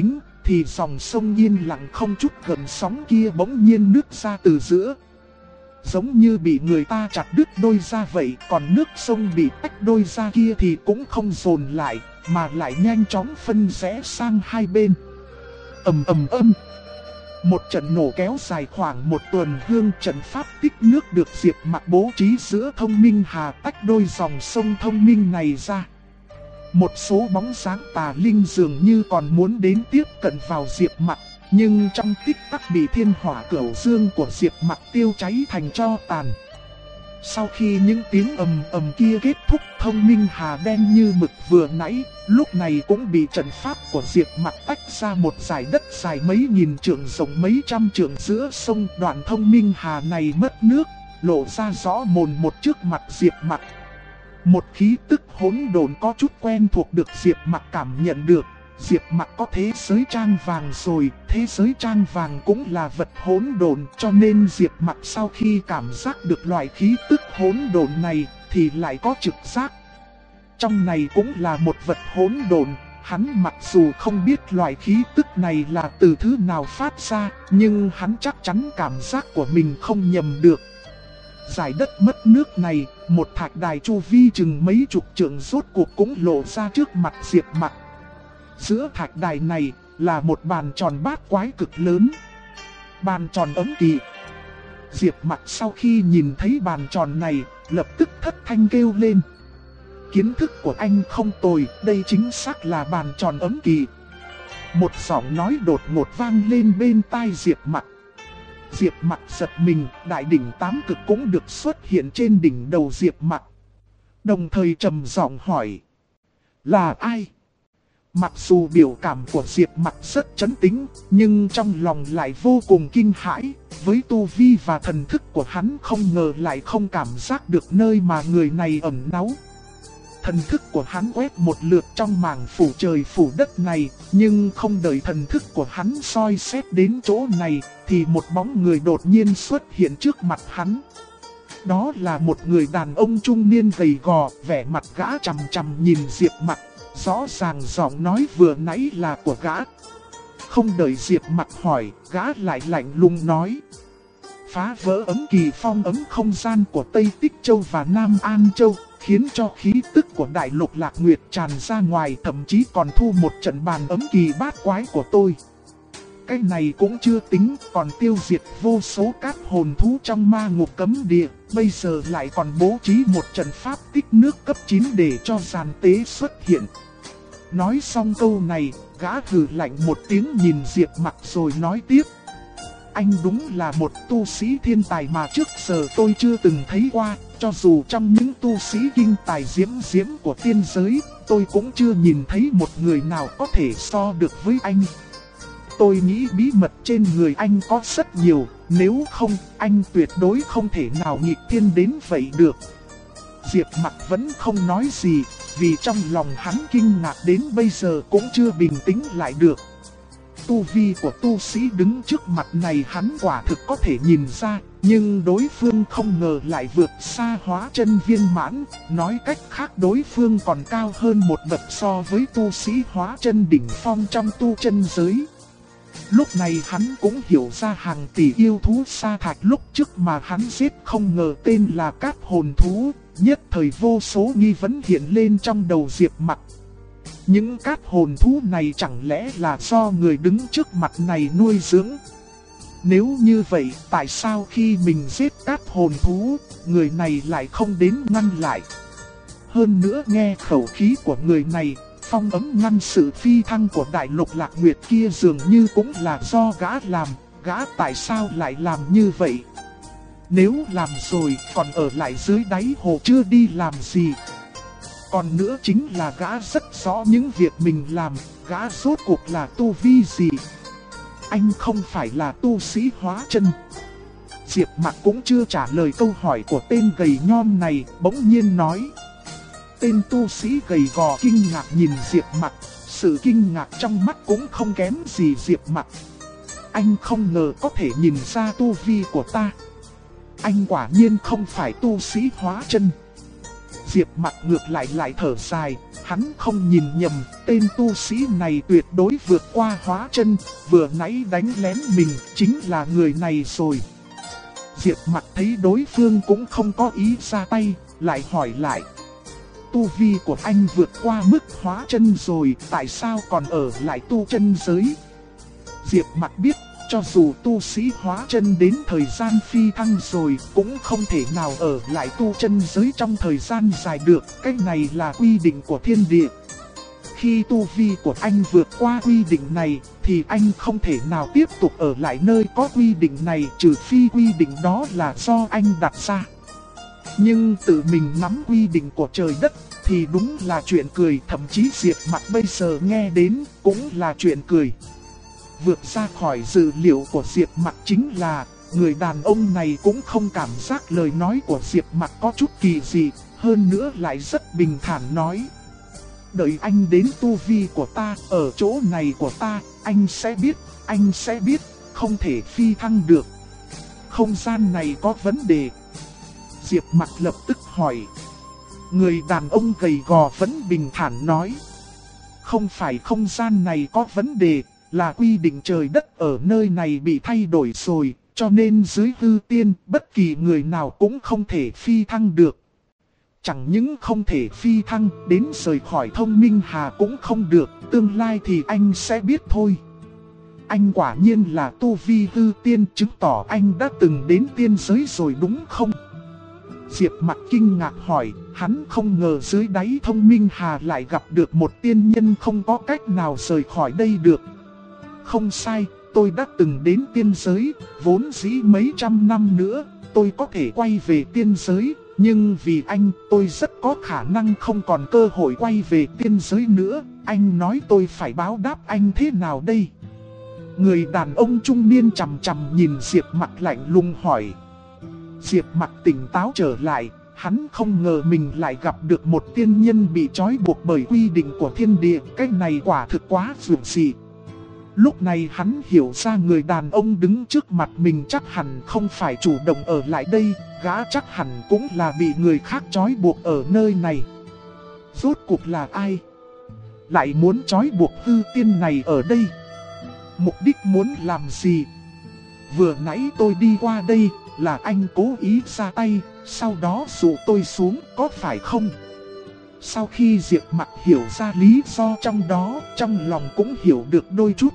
thì dòng sông yên lặng không chút gợn sóng kia bỗng nhiên nứt ra từ giữa. Giống như bị người ta chặt đứt đôi ra vậy, còn nước sông bị tách đôi ra kia thì cũng không dồn lại, mà lại nhanh chóng phân rẽ sang hai bên. Ầm ầm ầm. Một trận nổ kéo dài khoảng một tuần hương, trận pháp tích nước được Diệp Mặc bố trí giữa Thông Minh Hà tách đôi dòng sông Thông Minh này ra. Một số bóng sáng tà linh dường như còn muốn đến tiếp cận vào Diệp Mặc, nhưng trong tích tắc bị thiên hỏa cửu dương của Diệp Mặc tiêu cháy thành tro tàn. Sau khi những tiếng ầm ầm kia kết thúc, Thông Minh Hà đen như mực vừa nãy, lúc này cũng bị trận pháp của Diệp Mặc tách ra một dải đất dài mấy nghìn trượng rộng mấy trăm trượng giữa sông. Đoạn Thông Minh Hà này mất nước, lộ ra rõ mồn một trước mặt Diệp Mặc. Một khí tức hỗn độn có chút quen thuộc được Diệp Mặc cảm nhận được. Diệp Mặc có thế giới trang vàng rồi, thế giới trang vàng cũng là vật hỗn độn, cho nên Diệp Mặc sau khi cảm giác được loại khí tức hỗn độn này thì lại có trực giác. Trong này cũng là một vật hỗn độn, hắn mặc dù không biết loại khí tức này là từ thứ nào phát ra, nhưng hắn chắc chắn cảm giác của mình không nhầm được. Giải đất mất nước này, một thạch đài chu vi chừng mấy chục trượng rốt cuộc cũng lộ ra trước mặt Diệp Mặc. Giữa thạch đài này là một bàn tròn bát quái cực lớn. Bàn tròn ấm kỳ. Diệp Mặc sau khi nhìn thấy bàn tròn này, lập tức thất thanh kêu lên. Kiến thức của anh không tồi, đây chính xác là bàn tròn ấm kỳ. Một giọng nói đột ngột vang lên bên tai Diệp Mặc. Diệp Mặc giật mình, đại đỉnh tám cực cũng được xuất hiện trên đỉnh đầu Diệp Mặc. Đồng thời trầm giọng hỏi. Là ai? Mặc dù biểu cảm của Diệp Mặc rất trấn tĩnh, nhưng trong lòng lại vô cùng kinh hãi. Với tu vi và thần thức của hắn không ngờ lại không cảm giác được nơi mà người này ẩn náu. Thần thức của hắn quét một lượt trong mảng phủ trời phủ đất này, nhưng không đợi thần thức của hắn soi xét đến chỗ này, thì một bóng người đột nhiên xuất hiện trước mặt hắn. Đó là một người đàn ông trung niên gầy gò, vẻ mặt gã chằm chằm nhìn Diệp Mặc. Rõ ràng giọng nói vừa nãy là của gã. Không đợi Diệp Mặc hỏi, gã lại lạnh lùng nói. Phá vỡ ấm kỳ phong ấm không gian của Tây Tích Châu và Nam An Châu, khiến cho khí tức của Đại Lục Lạc Nguyệt tràn ra ngoài, thậm chí còn thu một trận bàn ấm kỳ bát quái của tôi. Cái này cũng chưa tính, còn tiêu diệt vô số các hồn thú trong ma ngục cấm địa, bây giờ lại còn bố trí một trận pháp tích nước cấp 9 để cho giàn tế xuất hiện. Nói xong câu này, gã hừ lạnh một tiếng nhìn Diệp Mặc rồi nói tiếp. Anh đúng là một tu sĩ thiên tài mà trước giờ tôi chưa từng thấy qua, cho dù trong những tu sĩ kinh tài diễm diễm của tiên giới, tôi cũng chưa nhìn thấy một người nào có thể so được với anh. Tôi nghĩ bí mật trên người anh có rất nhiều, nếu không, anh tuyệt đối không thể nào nghịch thiên đến vậy được. Diệp Mặc vẫn không nói gì, vì trong lòng hắn kinh ngạc đến bây giờ cũng chưa bình tĩnh lại được. Tu vi của tu sĩ đứng trước mặt này hắn quả thực có thể nhìn ra, nhưng đối phương không ngờ lại vượt xa hóa chân viên mãn, nói cách khác đối phương còn cao hơn một bậc so với tu sĩ hóa chân đỉnh phong trong tu chân giới. Lúc này hắn cũng hiểu ra hàng tỷ yêu thú sa thạch lúc trước mà hắn giết không ngờ tên là các hồn thú, nhất thời vô số nghi vấn hiện lên trong đầu Diệp Mặc. Những cát hồn thú này chẳng lẽ là do người đứng trước mặt này nuôi dưỡng? Nếu như vậy, tại sao khi mình giết cát hồn thú, người này lại không đến ngăn lại? Hơn nữa nghe khẩu khí của người này, phong ấm ngăn sự phi thăng của Đại Lục Lạc Nguyệt kia dường như cũng là do gã làm, gã tại sao lại làm như vậy? Nếu làm rồi, còn ở lại dưới đáy hồ chưa đi làm gì? Còn nữa chính là gã rất rõ những việc mình làm, gã rốt cuộc là tu vi gì. Anh không phải là tu sĩ hóa chân. Diệp Mặc cũng chưa trả lời câu hỏi của tên gầy nhom này, bỗng nhiên nói. Tên tu sĩ gầy gò kinh ngạc nhìn Diệp Mặc, sự kinh ngạc trong mắt cũng không kém gì Diệp Mặc. Anh không ngờ có thể nhìn ra tu vi của ta. Anh quả nhiên không phải tu sĩ hóa chân. Diệp Mặc ngược lại thở dài, hắn không nhìn nhầm, tên tu sĩ này tuyệt đối vượt qua hóa chân, vừa nãy đánh lén mình, chính là người này rồi. Diệp Mặc thấy đối phương cũng không có ý ra tay, lại hỏi lại. Tu vi của anh vượt qua mức hóa chân rồi, tại sao còn ở lại tu chân giới? Diệp Mặc biết, cho dù tu sĩ hóa chân đến thời gian phi thăng rồi, cũng không thể nào ở lại tu chân giới trong thời gian dài được, cái này là quy định của thiên địa. Khi tu vi của anh vượt qua quy định này, thì anh không thể nào tiếp tục ở lại nơi có quy định này, trừ phi quy định đó là do anh đặt ra. Nhưng tự mình nắm quy định của trời đất thì đúng là chuyện cười, thậm chí Diệp Mặc bây giờ nghe đến cũng là chuyện cười. Vượt ra khỏi dự liệu của Diệp Mặc chính là người đàn ông này cũng không cảm giác lời nói của Diệp Mặc có chút kỳ dị, hơn nữa lại rất bình thản nói. Đợi anh đến tu vi của ta, ở chỗ này của ta, anh sẽ biết, không thể phi thăng được. Không gian này có vấn đề. Diệp Mặc lập tức hỏi. Người đàn ông gầy gò vẫn bình thản nói. Không phải không gian này có vấn đề, là quy định trời đất ở nơi này bị thay đổi rồi, cho nên dưới hư tiên bất kỳ người nào cũng không thể phi thăng được. Chẳng những không thể phi thăng, đến rời khỏi Thông Minh Hà cũng không được, tương lai thì anh sẽ biết thôi. Anh quả nhiên là tu vi hư tiên, chứng tỏ anh đã từng đến tiên giới rồi đúng không? Diệp Mặc kinh ngạc hỏi, hắn không ngờ dưới đáy Thông Minh Hà lại gặp được một tiên nhân không có cách nào rời khỏi đây được. Không sai, tôi đã từng đến tiên giới, vốn dĩ mấy trăm năm nữa, tôi có thể quay về tiên giới. Nhưng vì anh, tôi rất có khả năng không còn cơ hội quay về tiên giới nữa. Anh nói tôi phải báo đáp anh thế nào đây? Người đàn ông trung niên chằm chằm nhìn Diệp Mặc lạnh lùng hỏi. Diệp Mặc tỉnh táo trở lại, hắn không ngờ mình lại gặp được một tiên nhân bị trói buộc bởi quy định của thiên địa. Cái này quả thực quá dường dị. Lúc này hắn hiểu ra người đàn ông đứng trước mặt mình chắc hẳn không phải chủ động ở lại đây, gã chắc hẳn cũng là bị người khác trói buộc ở nơi này. Rốt cuộc là ai? Lại muốn trói buộc hư tiên này ở đây? Mục đích muốn làm gì? Vừa nãy tôi đi qua đây là anh cố ý ra tay, sau đó dụ tôi xuống có phải không? Sau khi Diệp Mặc hiểu ra lý do trong đó, trong lòng cũng hiểu được đôi chút.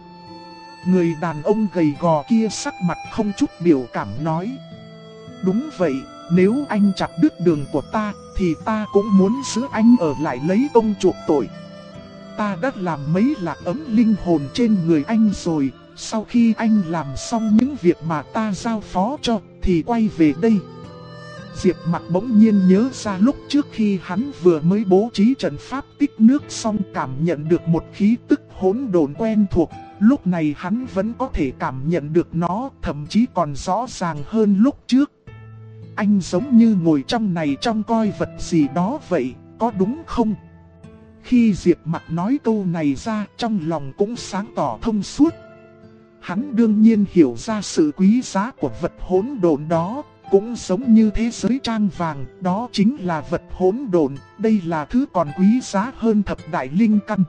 Người đàn ông gầy gò kia sắc mặt không chút biểu cảm nói. Đúng vậy, nếu anh chặt đứt đường của ta, thì ta cũng muốn giữ anh ở lại lấy công chuộc tội. Ta đã làm mấy lạc ấm linh hồn trên người anh rồi, sau khi anh làm xong những việc mà ta giao phó cho, thì quay về đây. Diệp Mặc bỗng nhiên nhớ ra lúc trước khi hắn vừa mới bố trí trận pháp tích nước xong cảm nhận được một khí tức hỗn độn quen thuộc. Lúc này hắn vẫn có thể cảm nhận được nó, thậm chí còn rõ ràng hơn lúc trước. Anh giống như ngồi trong này trông coi vật gì đó vậy, có đúng không? Khi Diệp Mặc nói câu này ra, trong lòng cũng sáng tỏ thông suốt. Hắn đương nhiên hiểu ra sự quý giá của vật hỗn độn đó, cũng giống như thế giới trang vàng, đó chính là vật hỗn độn, đây là thứ còn quý giá hơn thập đại linh căn.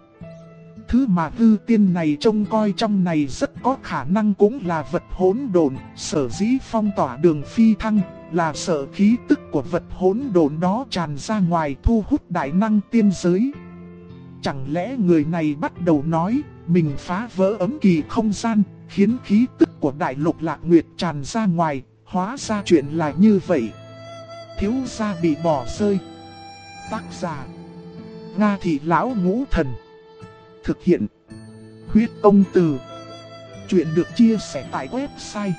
Thứ mà hư tiên này trông coi trong này rất có khả năng cũng là vật hỗn độn, sở dĩ phong tỏa đường phi thăng, là sợ khí tức của vật hỗn độn đó tràn ra ngoài thu hút đại năng tiên giới. Chẳng lẽ người này bắt đầu nói, mình phá vỡ ấm kỳ không gian, khiến khí tức của đại lục Lạc Nguyệt tràn ra ngoài, hóa ra chuyện là như vậy. Thiếu gia bị bỏ rơi. Tác giả: Nga Thị Lão Ngũ Thần. Thực hiện: Huyết Công Từ. Chuyện được chia sẻ tại website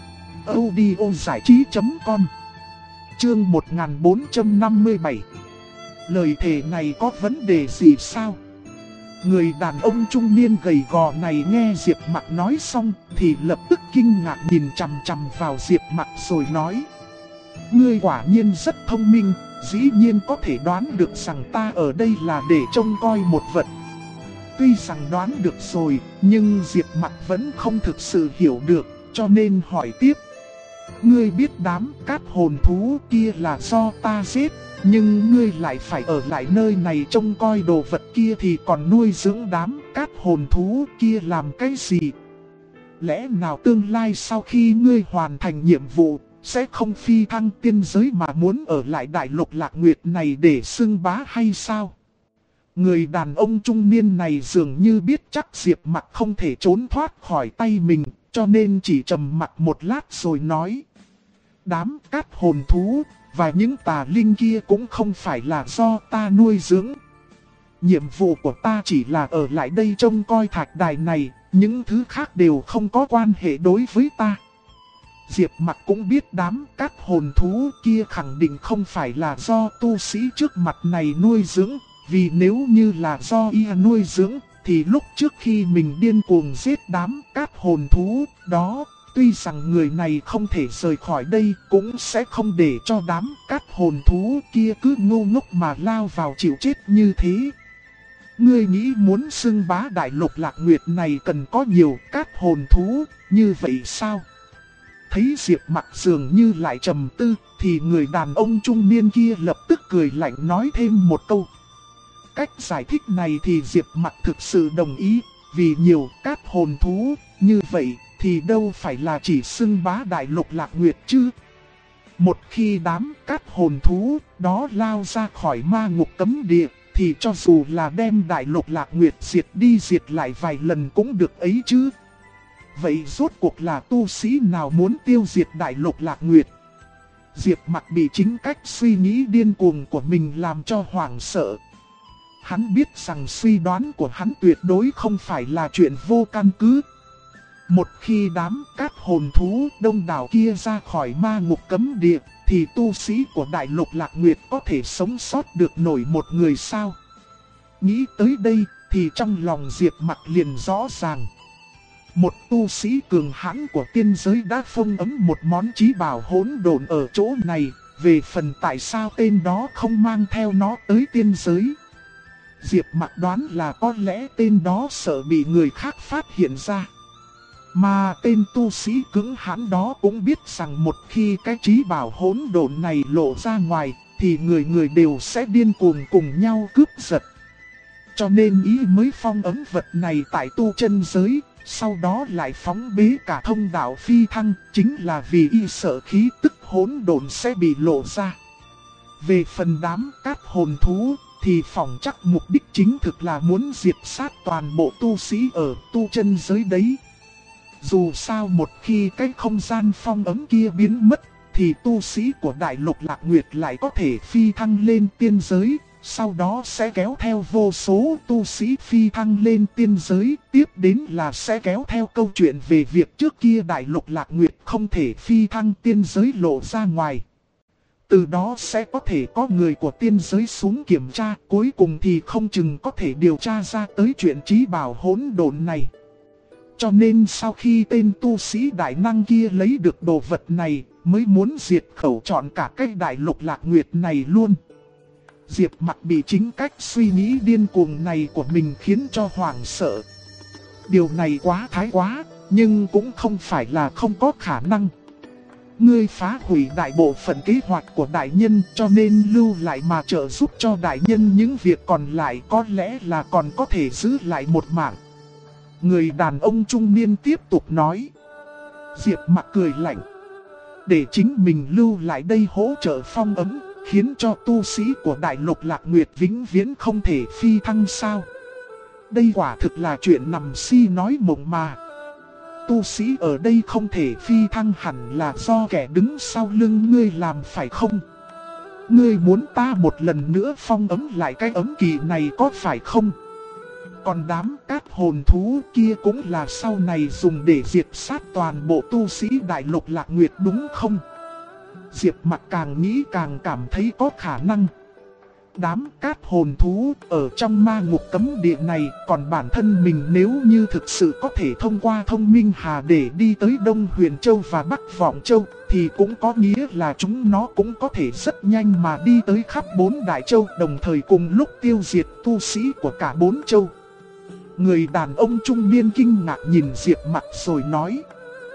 audiozảichí.com. Chương 1457. Lời thề này có vấn đề gì sao? Người đàn ông trung niên gầy gò này nghe Diệp Mặc nói xong thì lập tức kinh ngạc nhìn chằm chằm vào Diệp Mặc rồi nói. Ngươi quả nhiên rất thông minh, dĩ nhiên có thể đoán được rằng ta ở đây là để trông coi một vật. Tuy rằng đoán được rồi, nhưng Diệp Mặc vẫn không thực sự hiểu được, cho nên hỏi tiếp. Ngươi biết đám cát hồn thú kia là do ta giết, Nhưng ngươi lại phải ở lại nơi này trông coi đồ vật kia thì còn nuôi dưỡng đám cát hồn thú kia làm cái gì? Lẽ nào tương lai sau khi ngươi hoàn thành nhiệm vụ, sẽ không phi thăng tiên giới mà muốn ở lại đại lục Lạc Nguyệt này để xưng bá hay sao? Người đàn ông trung niên này dường như biết chắc Diệp Mặc không thể trốn thoát khỏi tay mình, cho nên chỉ trầm mặc một lát rồi nói. Đám cát hồn thú và những tà linh kia cũng không phải là do ta nuôi dưỡng. Nhiệm vụ của ta chỉ là ở lại đây trông coi thạch đài này, những thứ khác đều không có quan hệ đối với ta. Diệp Mặc cũng biết đám cát hồn thú kia khẳng định không phải là do tu sĩ trước mặt này nuôi dưỡng, vì nếu như là do y nuôi dưỡng, thì lúc trước khi mình điên cuồng giết đám cát hồn thú đó, tuy rằng người này không thể rời khỏi đây, cũng sẽ không để cho đám cát hồn thú kia cứ ngu ngốc mà lao vào chịu chết như thế. Ngươi nghĩ muốn xưng bá đại lục Lạc Nguyệt này cần có nhiều cát hồn thú như vậy sao? Thấy Diệp Mặc dường như lại trầm tư, thì người đàn ông trung niên kia lập tức cười lạnh nói thêm một câu. Cách giải thích này thì Diệp Mặc thực sự đồng ý, vì nhiều cát hồn thú như vậy thì đâu phải là chỉ xưng bá đại lục Lạc Nguyệt chứ. Một khi đám cát hồn thú đó lao ra khỏi ma ngục cấm địa, thì cho dù là đem đại lục Lạc Nguyệt diệt đi diệt lại vài lần cũng được ấy chứ. Vậy rốt cuộc là tu sĩ nào muốn tiêu diệt đại lục Lạc Nguyệt? Diệp Mặc bị chính cách suy nghĩ điên cuồng của mình làm cho hoảng sợ. Hắn biết rằng suy đoán của hắn tuyệt đối không phải là chuyện vô căn cứ. Một khi đám cát hồn thú đông đảo kia ra khỏi ma ngục cấm địa, thì tu sĩ của đại lục Lạc Nguyệt có thể sống sót được nổi một người sao? Nghĩ tới đây thì trong lòng Diệp Mặc liền rõ ràng. Một tu sĩ cường hãn của tiên giới đã phong ấn một món chí bảo hỗn độn ở chỗ này, về phần tại sao tên đó không mang theo nó tới tiên giới. Diệp Mặc đoán là có lẽ tên đó sợ bị người khác phát hiện ra. Mà tên tu sĩ cứng hãn đó cũng biết rằng một khi cái chí bảo hỗn độn này lộ ra ngoài, thì người người đều sẽ điên cuồng cùng nhau cướp giật. Cho nên ý mới phong ấn vật này tại tu chân giới, sau đó lại phóng bế cả thông đạo phi thăng, chính là vì y sợ khí tức hỗn độn sẽ bị lộ ra. Về phần đám cát hồn thú, thì phỏng chắc mục đích chính thực là muốn diệt sát toàn bộ tu sĩ ở tu chân giới đấy. Dù sao một khi cái không gian phong ấn kia biến mất, thì tu sĩ của đại lục Lạc Nguyệt lại có thể phi thăng lên tiên giới, sau đó sẽ kéo theo vô số tu sĩ phi thăng lên tiên giới, tiếp đến là sẽ kéo theo câu chuyện về việc trước kia đại lục Lạc Nguyệt không thể phi thăng tiên giới lộ ra ngoài. Từ đó sẽ có thể có người của tiên giới xuống kiểm tra, cuối cùng thì không chừng có thể điều tra ra tới chuyện chí bảo hỗn độn này. Cho nên sau khi tên tu sĩ đại năng kia lấy được đồ vật này, mới muốn diệt khẩu trọn cả cái đại lục Lạc Nguyệt này luôn. Diệp Mặc bị chính cách suy nghĩ điên cuồng này của mình khiến cho hoảng sợ. Điều này quá thái quá, nhưng cũng không phải là không có khả năng. Ngươi phá hủy đại bộ phận kế hoạch của đại nhân, cho nên lưu lại mà trợ giúp cho đại nhân những việc còn lại, có lẽ là còn có thể giữ lại một mạng. Người đàn ông trung niên tiếp tục nói. Diệp Mặc cười lạnh. Để chính mình lưu lại đây hỗ trợ phong ấn, khiến cho tu sĩ của đại lục Lạc Nguyệt vĩnh viễn không thể phi thăng sao? Đây quả thực là chuyện nằm si nói mộng mà. Tu sĩ ở đây không thể phi thăng hẳn là do kẻ đứng sau lưng ngươi làm phải không? Ngươi muốn ta một lần nữa phong ấn lại cái ấm kỳ này có phải không? Còn đám cát hồn thú kia cũng là sau này dùng để diệt sát toàn bộ tu sĩ đại lục Lạc Nguyệt đúng không? Diệp Mặc càng nghĩ càng cảm thấy có khả năng. Đám cát hồn thú ở trong ma ngục cấm địa này, còn bản thân mình nếu như thực sự có thể thông qua thông minh hà để đi tới Đông Huyền Châu và Bắc Vọng Châu, thì cũng có nghĩa là chúng nó cũng có thể rất nhanh mà đi tới khắp 4 đại châu, đồng thời cùng lúc tiêu diệt tu sĩ của cả 4 châu. Người đàn ông trung niên kinh ngạc nhìn Diệp Mặc rồi nói.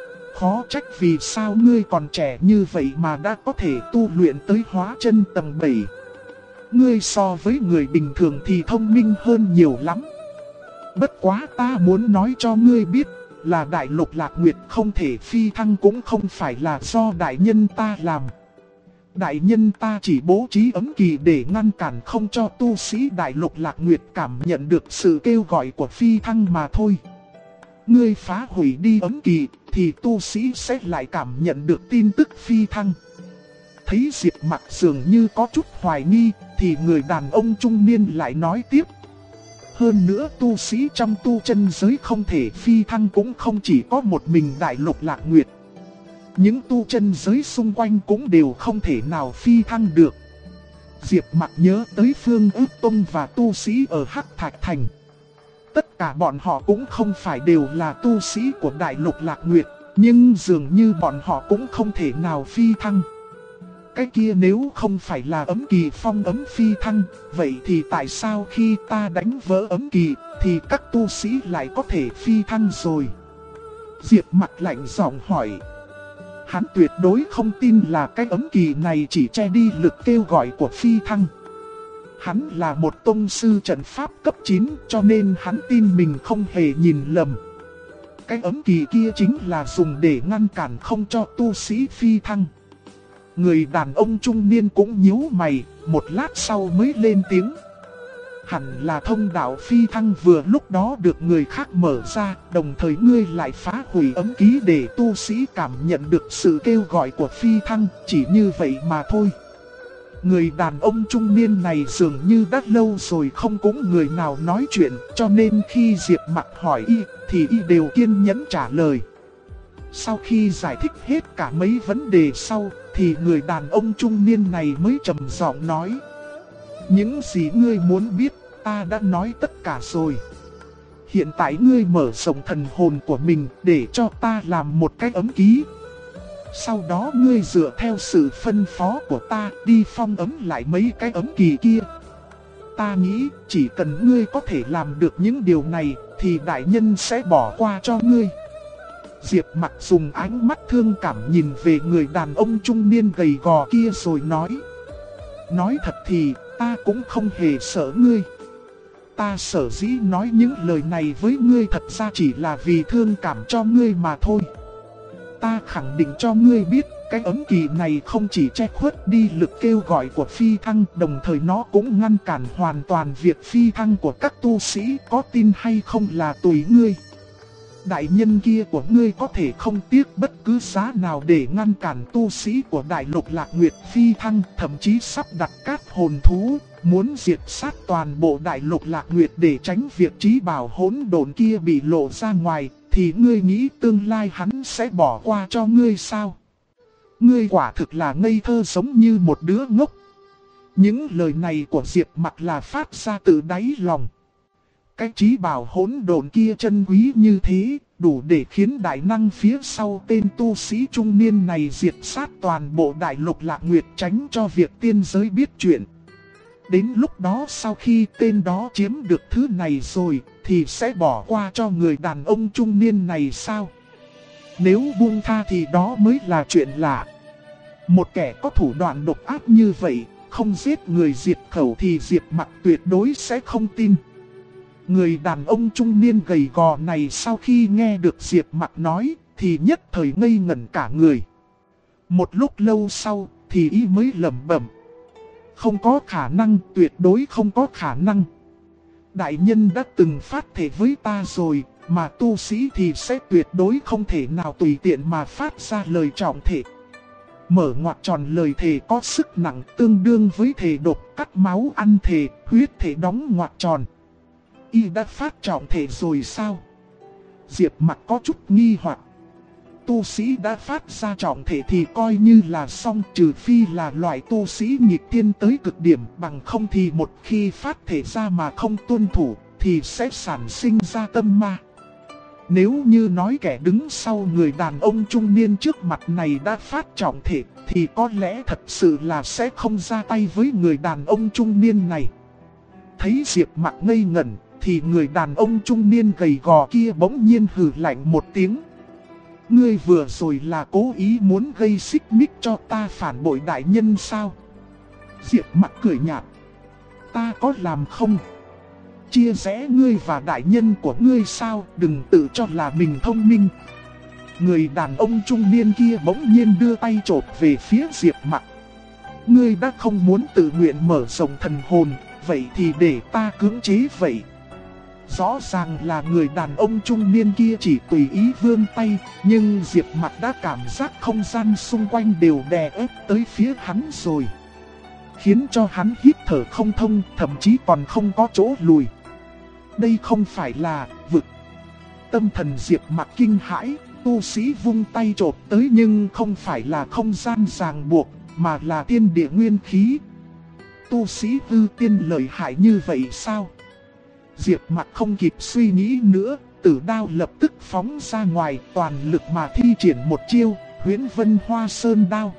Khó trách vì sao ngươi còn trẻ như vậy mà đã có thể tu luyện tới hóa chân tầng 7. Ngươi so với người bình thường thì thông minh hơn nhiều lắm. Bất quá ta muốn nói cho ngươi biết là đại lục Lạc Nguyệt không thể phi thăng cũng không phải là do đại nhân ta làm. Đại nhân ta chỉ bố trí ấm kỳ để ngăn cản không cho tu sĩ đại lục Lạc Nguyệt cảm nhận được sự kêu gọi của phi thăng mà thôi. Ngươi phá hủy đi ấm kỳ thì tu sĩ sẽ lại cảm nhận được tin tức phi thăng. Thấy Diệp Mặc dường như có chút hoài nghi thì người đàn ông trung niên lại nói tiếp. Hơn nữa tu sĩ trong tu chân giới không thể phi thăng cũng không chỉ có một mình đại lục Lạc Nguyệt. Những tu chân giới xung quanh cũng đều không thể nào phi thăng được. Diệp Mặc nhớ tới Phương Ước Tông và tu sĩ ở Hắc Thạch Thành. Tất cả bọn họ cũng không phải đều là tu sĩ của đại lục Lạc Nguyệt, nhưng dường như bọn họ cũng không thể nào phi thăng. Cái kia nếu không phải là ấm kỳ phong ấm phi thăng, vậy thì tại sao khi ta đánh vỡ ấm kỳ thì các tu sĩ lại có thể phi thăng rồi? Diệp Mặc lạnh giọng hỏi. Hắn tuyệt đối không tin là cái ấm kỳ này chỉ che đi lực kêu gọi của phi thăng. Hắn là một tông sư trận pháp cấp 9 cho nên hắn tin mình không hề nhìn lầm. Cái ấm kỳ kia chính là dùng để ngăn cản không cho tu sĩ phi thăng. Người đàn ông trung niên cũng nhíu mày, một lát sau mới lên tiếng. Hẳn là thông đạo phi thăng vừa lúc đó được người khác mở ra, đồng thời ngươi lại phá hủy ấm ký để tu sĩ cảm nhận được sự kêu gọi của phi thăng, chỉ như vậy mà thôi. Người đàn ông trung niên này dường như đã lâu rồi không cũng người nào nói chuyện, cho nên khi Diệp Mặc hỏi y, thì y đều kiên nhẫn trả lời. Sau khi giải thích hết cả mấy vấn đề sau, thì người đàn ông trung niên này mới trầm giọng nói. Những gì ngươi muốn biết, ta đã nói tất cả rồi. Hiện tại ngươi mở rộng thần hồn của mình để cho ta làm một cái ấm ký. Sau đó ngươi dựa theo sự phân phó của ta đi phong ấm lại mấy cái ấm kỳ kia. Ta nghĩ chỉ cần ngươi có thể làm được những điều này thì đại nhân sẽ bỏ qua cho ngươi. Diệp Mặc dùng ánh mắt thương cảm nhìn về người đàn ông trung niên gầy gò kia rồi nói. Nói thật thì ta cũng không hề sợ ngươi. Ta sở dĩ nói những lời này với ngươi thật ra chỉ là vì thương cảm cho ngươi mà thôi. Ta khẳng định cho ngươi biết, cái ấm kỳ này không chỉ che khuất đi lực kêu gọi của phi thăng, đồng thời nó cũng ngăn cản hoàn toàn việc phi thăng của các tu sĩ, có tin hay không là tùy ngươi. Đại nhân kia của ngươi có thể không tiếc bất cứ giá nào để ngăn cản tu sĩ của đại lục Lạc Nguyệt phi thăng, thậm chí sắp đặt các hồn thú, muốn diệt sát toàn bộ đại lục Lạc Nguyệt để tránh việc trí bảo hỗn độn kia bị lộ ra ngoài, thì ngươi nghĩ tương lai hắn sẽ bỏ qua cho ngươi sao? Ngươi quả thực là ngây thơ giống như một đứa ngốc. Những lời này của Diệp Mặc là phát ra từ đáy lòng. Cái trí bảo hỗn độn kia chân quý như thế, đủ để khiến đại năng phía sau tên tu sĩ trung niên này diệt sát toàn bộ đại lục Lạc Nguyệt, tránh cho việc tiên giới biết chuyện. Đến lúc đó sau khi tên đó chiếm được thứ này rồi, thì sẽ bỏ qua cho người đàn ông trung niên này sao? Nếu buông tha thì đó mới là chuyện lạ. Một kẻ có thủ đoạn độc ác như vậy, không giết người diệt khẩu thì Diệp Mặc tuyệt đối sẽ không tin. Người đàn ông trung niên gầy gò này sau khi nghe được Diệp Mặc nói, thì nhất thời ngây ngẩn cả người. Một lúc lâu sau, thì y mới lẩm bẩm. Không có khả năng, tuyệt đối không có khả năng. Đại nhân đã từng phát thể với ta rồi, mà tu sĩ thì sẽ tuyệt đối không thể nào tùy tiện mà phát ra lời trọng thể. Mở ngoặc tròn lời thề có sức nặng tương đương với thề độc, cắt máu ăn thề, huyết thể đóng ngoặc tròn. Y đã phát trọng thể rồi sao? Diệp Mặc có chút nghi hoặc. Tu sĩ đã phát ra trọng thể thì coi như là xong, trừ phi là loại tu sĩ nghịch thiên tới cực điểm, bằng không thì một khi phát thể ra mà không tuân thủ thì sẽ sản sinh ra tâm ma. Nếu như nói kẻ đứng sau người đàn ông trung niên trước mặt này đã phát trọng thể thì có lẽ thật sự là sẽ không ra tay với người đàn ông trung niên này. Thấy Diệp Mặc ngây ngẩn thì người đàn ông trung niên gầy gò kia bỗng nhiên hừ lạnh một tiếng. Ngươi vừa rồi là cố ý muốn gây xích mích cho ta phản bội đại nhân sao? Diệp Mặc cười nhạt. ta có làm không? Chia rẽ ngươi và đại nhân của ngươi sao, đừng tự cho là mình thông minh. Người đàn ông trung niên kia bỗng nhiên đưa tay chộp về phía Diệp Mặc. Ngươi đã không muốn tự nguyện mở rộng thần hồn, vậy thì để ta cưỡng chế vậy. Rõ ràng là người đàn ông trung niên kia chỉ tùy ý vươn tay, nhưng Diệp Mặc đã cảm giác không gian xung quanh đều đè ép tới phía hắn rồi. Khiến cho hắn hít thở không thông, thậm chí còn không có chỗ lùi. Đây không phải là vực. Tâm thần Diệp Mặc kinh hãi, tu sĩ vung tay chộp tới nhưng không phải là không gian ràng buộc, mà là thiên địa nguyên khí. Tu sĩ hư tiên lợi hại như vậy sao? Diệp Mặc không kịp suy nghĩ nữa, tử đao lập tức phóng ra ngoài, toàn lực mà thi triển một chiêu, Huyễn Vân Hoa Sơn đao.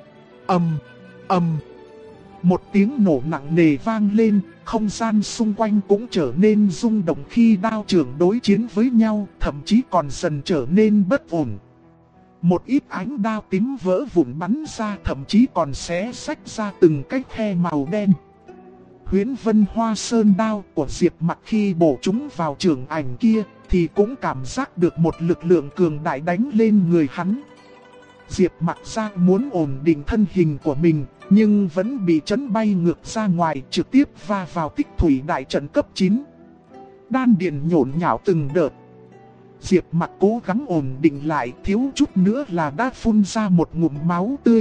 Ầm. Một tiếng nổ nặng nề vang lên, không gian xung quanh cũng trở nên rung động khi đao trưởng đối chiến với nhau, thậm chí còn dần trở nên bất ổn. Một ít ánh đao tím vỡ vụn bắn ra, thậm chí còn xé xách ra từng cái khe màu đen. Huyễn Vân Hoa Sơn đao của Diệp Mặc khi bổ chúng vào trường ảnh kia thì cũng cảm giác được một lực lượng cường đại đánh lên người hắn. Diệp Mặc ra muốn ổn định thân hình của mình, nhưng vẫn bị chấn bay ngược ra ngoài, trực tiếp va vào tích thủy đại trận cấp 9. Đan điền nhổn nhão từng đợt. Diệp Mặc cố gắng ổn định lại, thiếu chút nữa là đã phun ra một ngụm máu tươi.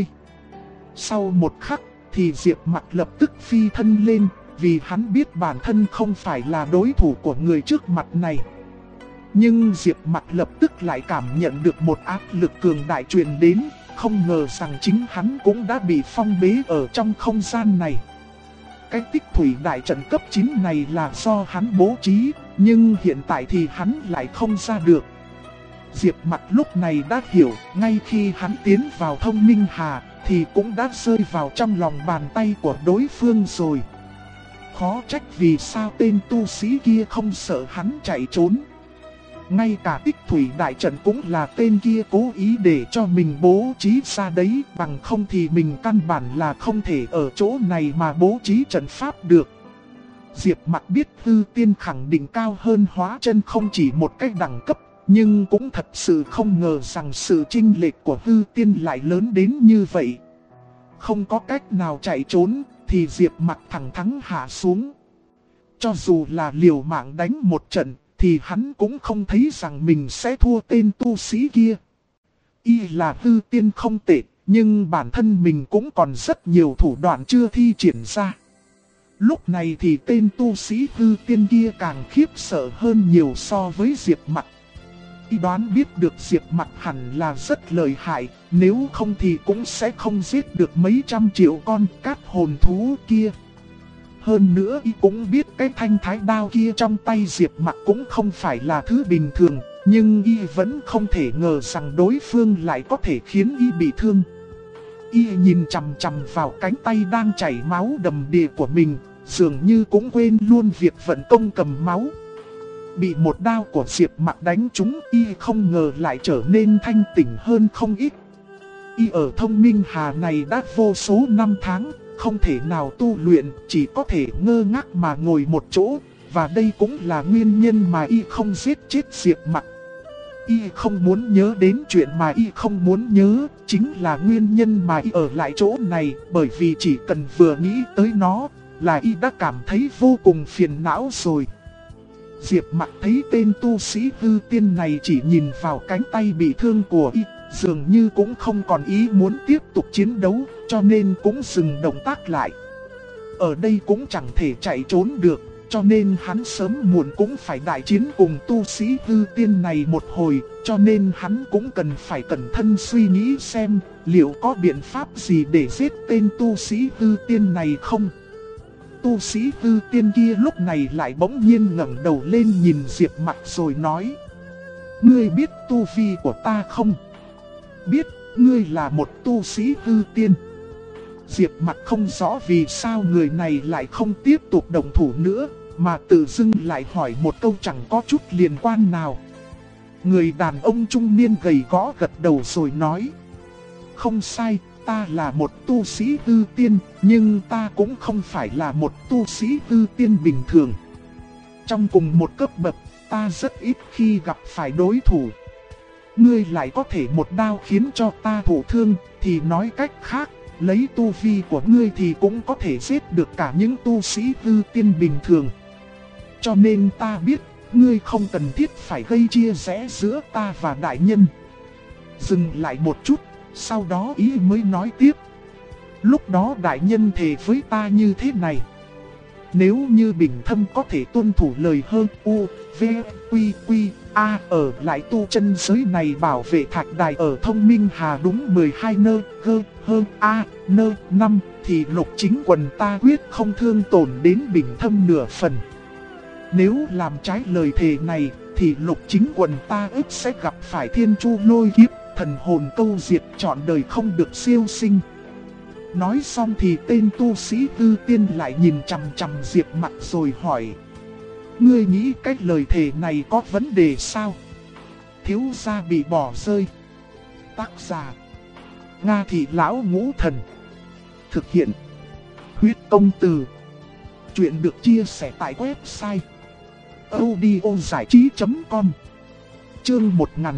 Sau một khắc thì Diệp Mặc lập tức phi thân lên, vì hắn biết bản thân không phải là đối thủ của người trước mặt này. Nhưng Diệp Mặc lập tức lại cảm nhận được một áp lực cường đại truyền đến, không ngờ rằng chính hắn cũng đã bị phong bế ở trong không gian này. Cái tích thủy đại trận cấp 9 này là do hắn bố trí, nhưng hiện tại thì hắn lại không ra được. Diệp Mặc lúc này đã hiểu, ngay khi hắn tiến vào Thông Minh Hà thì cũng đã rơi vào trong lòng bàn tay của đối phương rồi. Khó trách vì sao tên tu sĩ kia không sợ hắn chạy trốn. Ngay cả tích thủy đại trận cũng là tên kia cố ý để cho mình bố trí ra đấy, bằng không thì mình căn bản là không thể ở chỗ này mà bố trí trận pháp được. Diệp Mặc biết hư tiên khẳng định cao hơn hóa chân không chỉ một cách đẳng cấp, nhưng cũng thật sự không ngờ rằng sự chênh lệch của hư tiên lại lớn đến như vậy. Không có cách nào chạy trốn thì Diệp Mặc thẳng thắn hạ xuống. Cho dù là liều mạng đánh một trận thì hắn cũng không thấy rằng mình sẽ thua tên tu sĩ kia. Y là hư tiên không tệ, nhưng bản thân mình cũng còn rất nhiều thủ đoạn chưa thi triển ra. Lúc này thì tên tu sĩ hư tiên kia càng khiếp sợ hơn nhiều so với Diệp Mặc. Y đoán biết được Diệp Mặc hẳn là rất lợi hại, nếu không thì cũng sẽ không giết được mấy trăm triệu con cát hồn thú kia. Hơn nữa Y cũng biết cái thanh thái đao kia trong tay Diệp Mặc cũng không phải là thứ bình thường, nhưng Y vẫn không thể ngờ rằng đối phương lại có thể khiến Y bị thương. Y nhìn chằm chằm vào cánh tay đang chảy máu đầm đìa của mình, dường như cũng quên luôn việc vận công cầm máu. Bị một đao của Diệp Mặc đánh trúng, Y không ngờ lại trở nên thanh tỉnh hơn không ít. Y ở Thông Minh Hà này đã vô số năm tháng, không thể nào tu luyện, chỉ có thể ngơ ngác mà ngồi một chỗ. Và đây cũng là nguyên nhân mà Y không giết chết Diệp Mặc. Y không muốn nhớ đến chuyện mà Y không muốn nhớ, chính là nguyên nhân mà Y ở lại chỗ này. Bởi vì chỉ cần vừa nghĩ tới nó là Y đã cảm thấy vô cùng phiền não rồi. Diệp Mặc thấy tên tu sĩ hư tiên này chỉ nhìn vào cánh tay bị thương của Y, dường như cũng không còn ý muốn tiếp tục chiến đấu, cho nên cũng dừng động tác lại. Ở đây cũng chẳng thể chạy trốn được, cho nên hắn sớm muộn cũng phải đại chiến cùng tu sĩ hư tiên này một hồi, cho nên hắn cũng cần phải cẩn thận suy nghĩ xem liệu có biện pháp gì để giết tên tu sĩ hư tiên này không. Tu sĩ hư tiên kia lúc này lại bỗng nhiên ngẩng đầu lên nhìn Diệp Mặc rồi nói: Ngươi biết tu vi của ta không? Biết, ngươi là một tu sĩ hư tiên. Diệp Mặc không rõ vì sao người này lại không tiếp tục động thủ nữa, mà tự dưng lại hỏi một câu chẳng có chút liên quan nào. Người đàn ông trung niên gầy gõ gật đầu rồi nói: Không sai, ta là một tu sĩ tư tiên, nhưng ta cũng không phải là một tu sĩ tư tiên bình thường. Trong cùng một cấp bậc, ta rất ít khi gặp phải đối thủ. Ngươi lại có thể một đao khiến cho ta thụ thương, thì nói cách khác, lấy tu vi của ngươi thì cũng có thể giết được cả những tu sĩ tư tiên bình thường. Cho nên ta biết, ngươi không cần thiết phải gây chia rẽ giữa ta và đại nhân. Dừng lại một chút, sau đó ý mới nói tiếp. Lúc đó đại nhân thề với ta như thế này: nếu như Bình Thâm có thể tuân thủ lời hơn U, V, Quy, Quy, A ở lại tu chân giới này bảo vệ thạch đài ở Thông Minh Hà đúng 12 nơ, gơ, hơn A, nơ, 5, thì Lục Chính Quần ta quyết không thương tổn đến Bình Thâm nửa phần. Nếu làm trái lời thề này, thì Lục Chính Quần ta ức sẽ gặp phải thiên chu lôi kiếp, thần hồn câu diệt, trọn đời không được siêu sinh. Nói xong thì tên tu sĩ tư tiên lại nhìn chằm chằm Diệp Mặc rồi hỏi: ngươi nghĩ cái lời thề này có vấn đề sao? Thiếu gia bị bỏ rơi. Tác giả: Nga Thị Lão Ngũ Thần. Thực hiện: Huyết Công Từ. Chuyện được chia sẻ tại website audiozảichí.com. Chương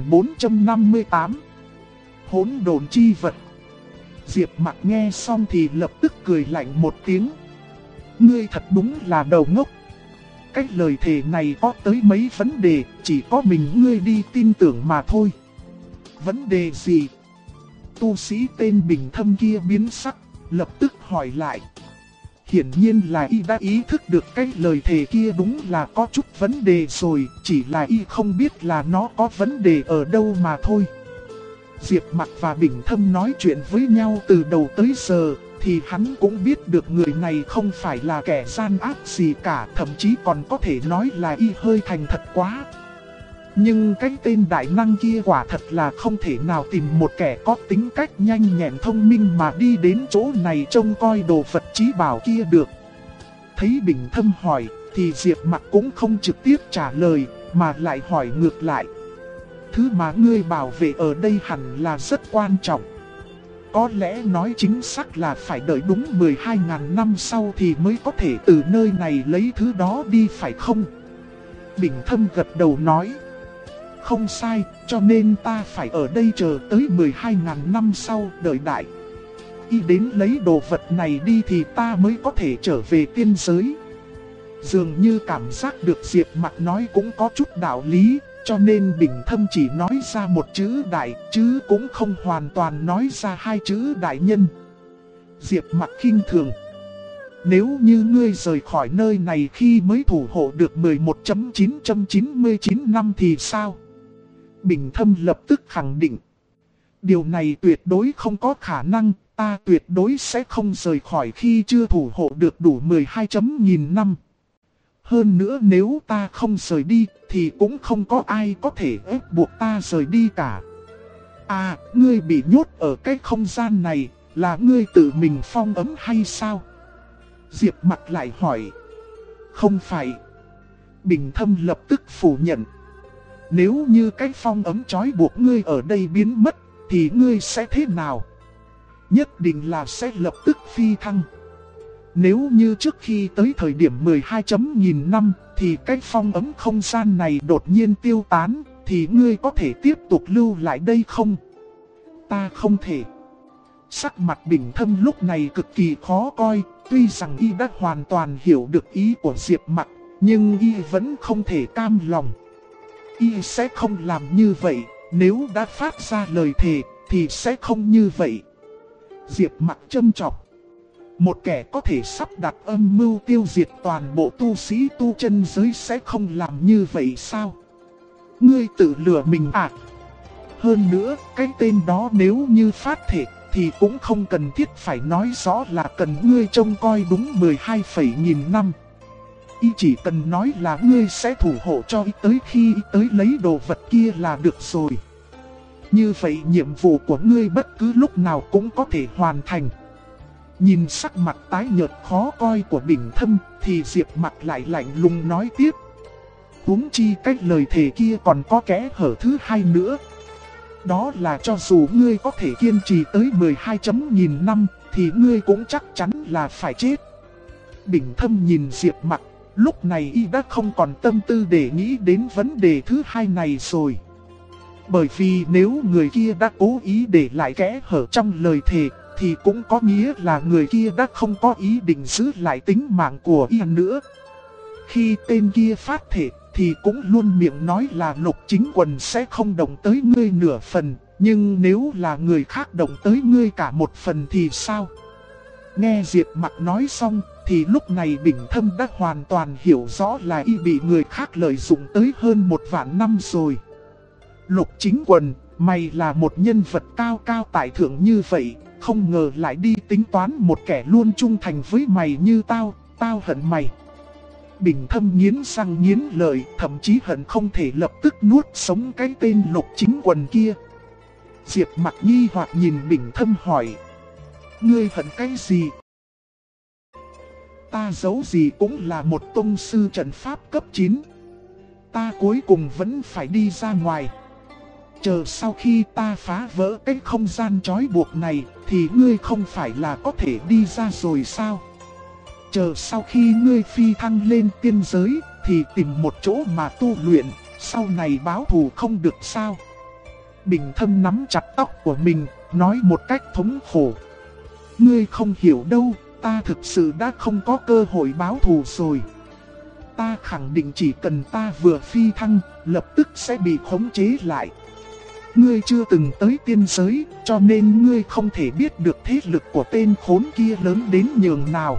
1458. Hỗn độn chi vật. Diệp Mặc nghe xong thì lập tức cười lạnh một tiếng. Ngươi thật đúng là đầu ngốc. Cái lời thề này có tới mấy vấn đề, chỉ có mình ngươi đi tin tưởng mà thôi. Vấn đề gì? Tu sĩ tên Bình Thâm kia biến sắc, lập tức hỏi lại. Hiển nhiên là y đã ý thức được cái lời thề kia đúng là có chút vấn đề rồi, chỉ là y không biết là nó có vấn đề ở đâu mà thôi. Diệp Mặc và Bình Thâm nói chuyện với nhau từ đầu tới giờ, thì hắn cũng biết được người này không phải là kẻ gian ác gì cả, thậm chí còn có thể nói là y hơi thành thật quá. Nhưng cái tên đại năng kia quả thật là không thể nào tìm một kẻ có tính cách nhanh nhẹn thông minh mà đi đến chỗ này trông coi đồ vật chí bảo kia được. Thấy Bình Thâm hỏi, thì Diệp Mặc cũng không trực tiếp trả lời, mà lại hỏi ngược lại. Thứ mà ngươi bảo vệ ở đây hẳn là rất quan trọng. Có lẽ nói chính xác là phải đợi đúng 12.000 năm sau thì mới có thể từ nơi này lấy thứ đó đi phải không? Bình Thâm gật đầu nói. Không sai, cho nên ta phải ở đây chờ tới 12.000 năm sau đợi đại. Y đến lấy đồ vật này đi thì ta mới có thể trở về tiên giới. Dường như cảm giác được Diệp Mặc nói cũng có chút đạo lý, cho nên Bình Thâm chỉ nói ra một chữ đại, chứ cũng không hoàn toàn nói ra hai chữ đại nhân. Diệp Mặc khinh thường. Nếu như ngươi rời khỏi nơi này khi mới thủ hộ được 11.999 năm thì sao? Bình Thâm lập tức khẳng định. Điều này tuyệt đối không có khả năng, ta tuyệt đối sẽ không rời khỏi khi chưa thủ hộ được đủ 12.000 năm. Hơn nữa nếu ta không rời đi, thì cũng không có ai có thể ép buộc ta rời đi cả. À, ngươi bị nhốt ở cái không gian này, là ngươi tự mình phong ấn hay sao? Diệp Mặc lại hỏi. Không phải. Bình Thâm lập tức phủ nhận. Nếu như cái phong ấn trói buộc ngươi ở đây biến mất, thì ngươi sẽ thế nào? Nhất định là sẽ lập tức phi thăng. Nếu như trước khi tới thời điểm 12.000 năm, thì cái phong ấn không gian này đột nhiên tiêu tán, thì ngươi có thể tiếp tục lưu lại đây không? Ta không thể. Sắc mặt Bình Thâm lúc này cực kỳ khó coi, tuy rằng y đã hoàn toàn hiểu được ý của Diệp Mặc, nhưng y vẫn không thể cam lòng. Y sẽ không làm như vậy, nếu đã phát ra lời thề, thì sẽ không như vậy. Diệp Mặc châm chọc. Một kẻ có thể sắp đặt âm mưu tiêu diệt toàn bộ tu sĩ tu chân giới sẽ không làm như vậy sao? Ngươi tự lừa mình à? Hơn nữa, cái tên đó nếu như phát thể, thì cũng không cần thiết phải nói rõ là cần ngươi trông coi đúng 12.000 năm. Y chỉ cần nói là ngươi sẽ thủ hộ cho y tới khi y tới lấy đồ vật kia là được rồi. Như vậy nhiệm vụ của ngươi bất cứ lúc nào cũng có thể hoàn thành. Nhìn sắc mặt tái nhợt khó coi của Bình Thâm, thì Diệp Mặc lại lạnh lùng nói tiếp. Huống chi cách lời thề kia còn có kẽ hở thứ hai nữa. Đó là cho dù ngươi có thể kiên trì tới 12.000 năm, thì ngươi cũng chắc chắn là phải chết. Bình Thâm nhìn Diệp Mặc, lúc này y đã không còn tâm tư để nghĩ đến vấn đề thứ hai này rồi. Bởi vì nếu người kia đã cố ý để lại kẽ hở trong lời thề, thì cũng có nghĩa là người kia đã không có ý định giữ lại tính mạng của y nữa. Khi tên kia phát thệ, thì cũng luôn miệng nói là Lục Chính Quần sẽ không động tới ngươi nửa phần, nhưng nếu là người khác động tới ngươi cả một phần thì sao? Nghe Diệp Mặc nói xong, thì lúc này Bình Thâm đã hoàn toàn hiểu rõ là y bị người khác lợi dụng tới hơn 1 vạn năm rồi. Lục Chính Quần, mày là một nhân vật cao cao tại thượng như vậy, không ngờ lại đi tính toán một kẻ luôn trung thành với mày như tao hận mày. Bình Thâm nghiến răng nghiến lợi, thậm chí hận không thể lập tức nuốt sống cái tên Lục Chính Quần kia. Diệp Mặc nghi hoặc nhìn Bình Thâm hỏi: ngươi hận cái gì? Ta giấu gì cũng là một tông sư trận pháp cấp 9. Ta cuối cùng vẫn phải đi ra ngoài. Chờ sau khi ta phá vỡ cái không gian trói buộc này, thì ngươi không phải là có thể đi ra rồi sao? Chờ sau khi ngươi phi thăng lên tiên giới, thì tìm một chỗ mà tu luyện, sau này báo thù không được sao? Bình Thâm nắm chặt tóc của mình, nói một cách thống khổ: ngươi không hiểu đâu, ta thực sự đã không có cơ hội báo thù rồi. Ta khẳng định chỉ cần ta vừa phi thăng, lập tức sẽ bị khống chế lại. Ngươi chưa từng tới tiên giới, cho nên ngươi không thể biết được thế lực của tên khốn kia lớn đến nhường nào.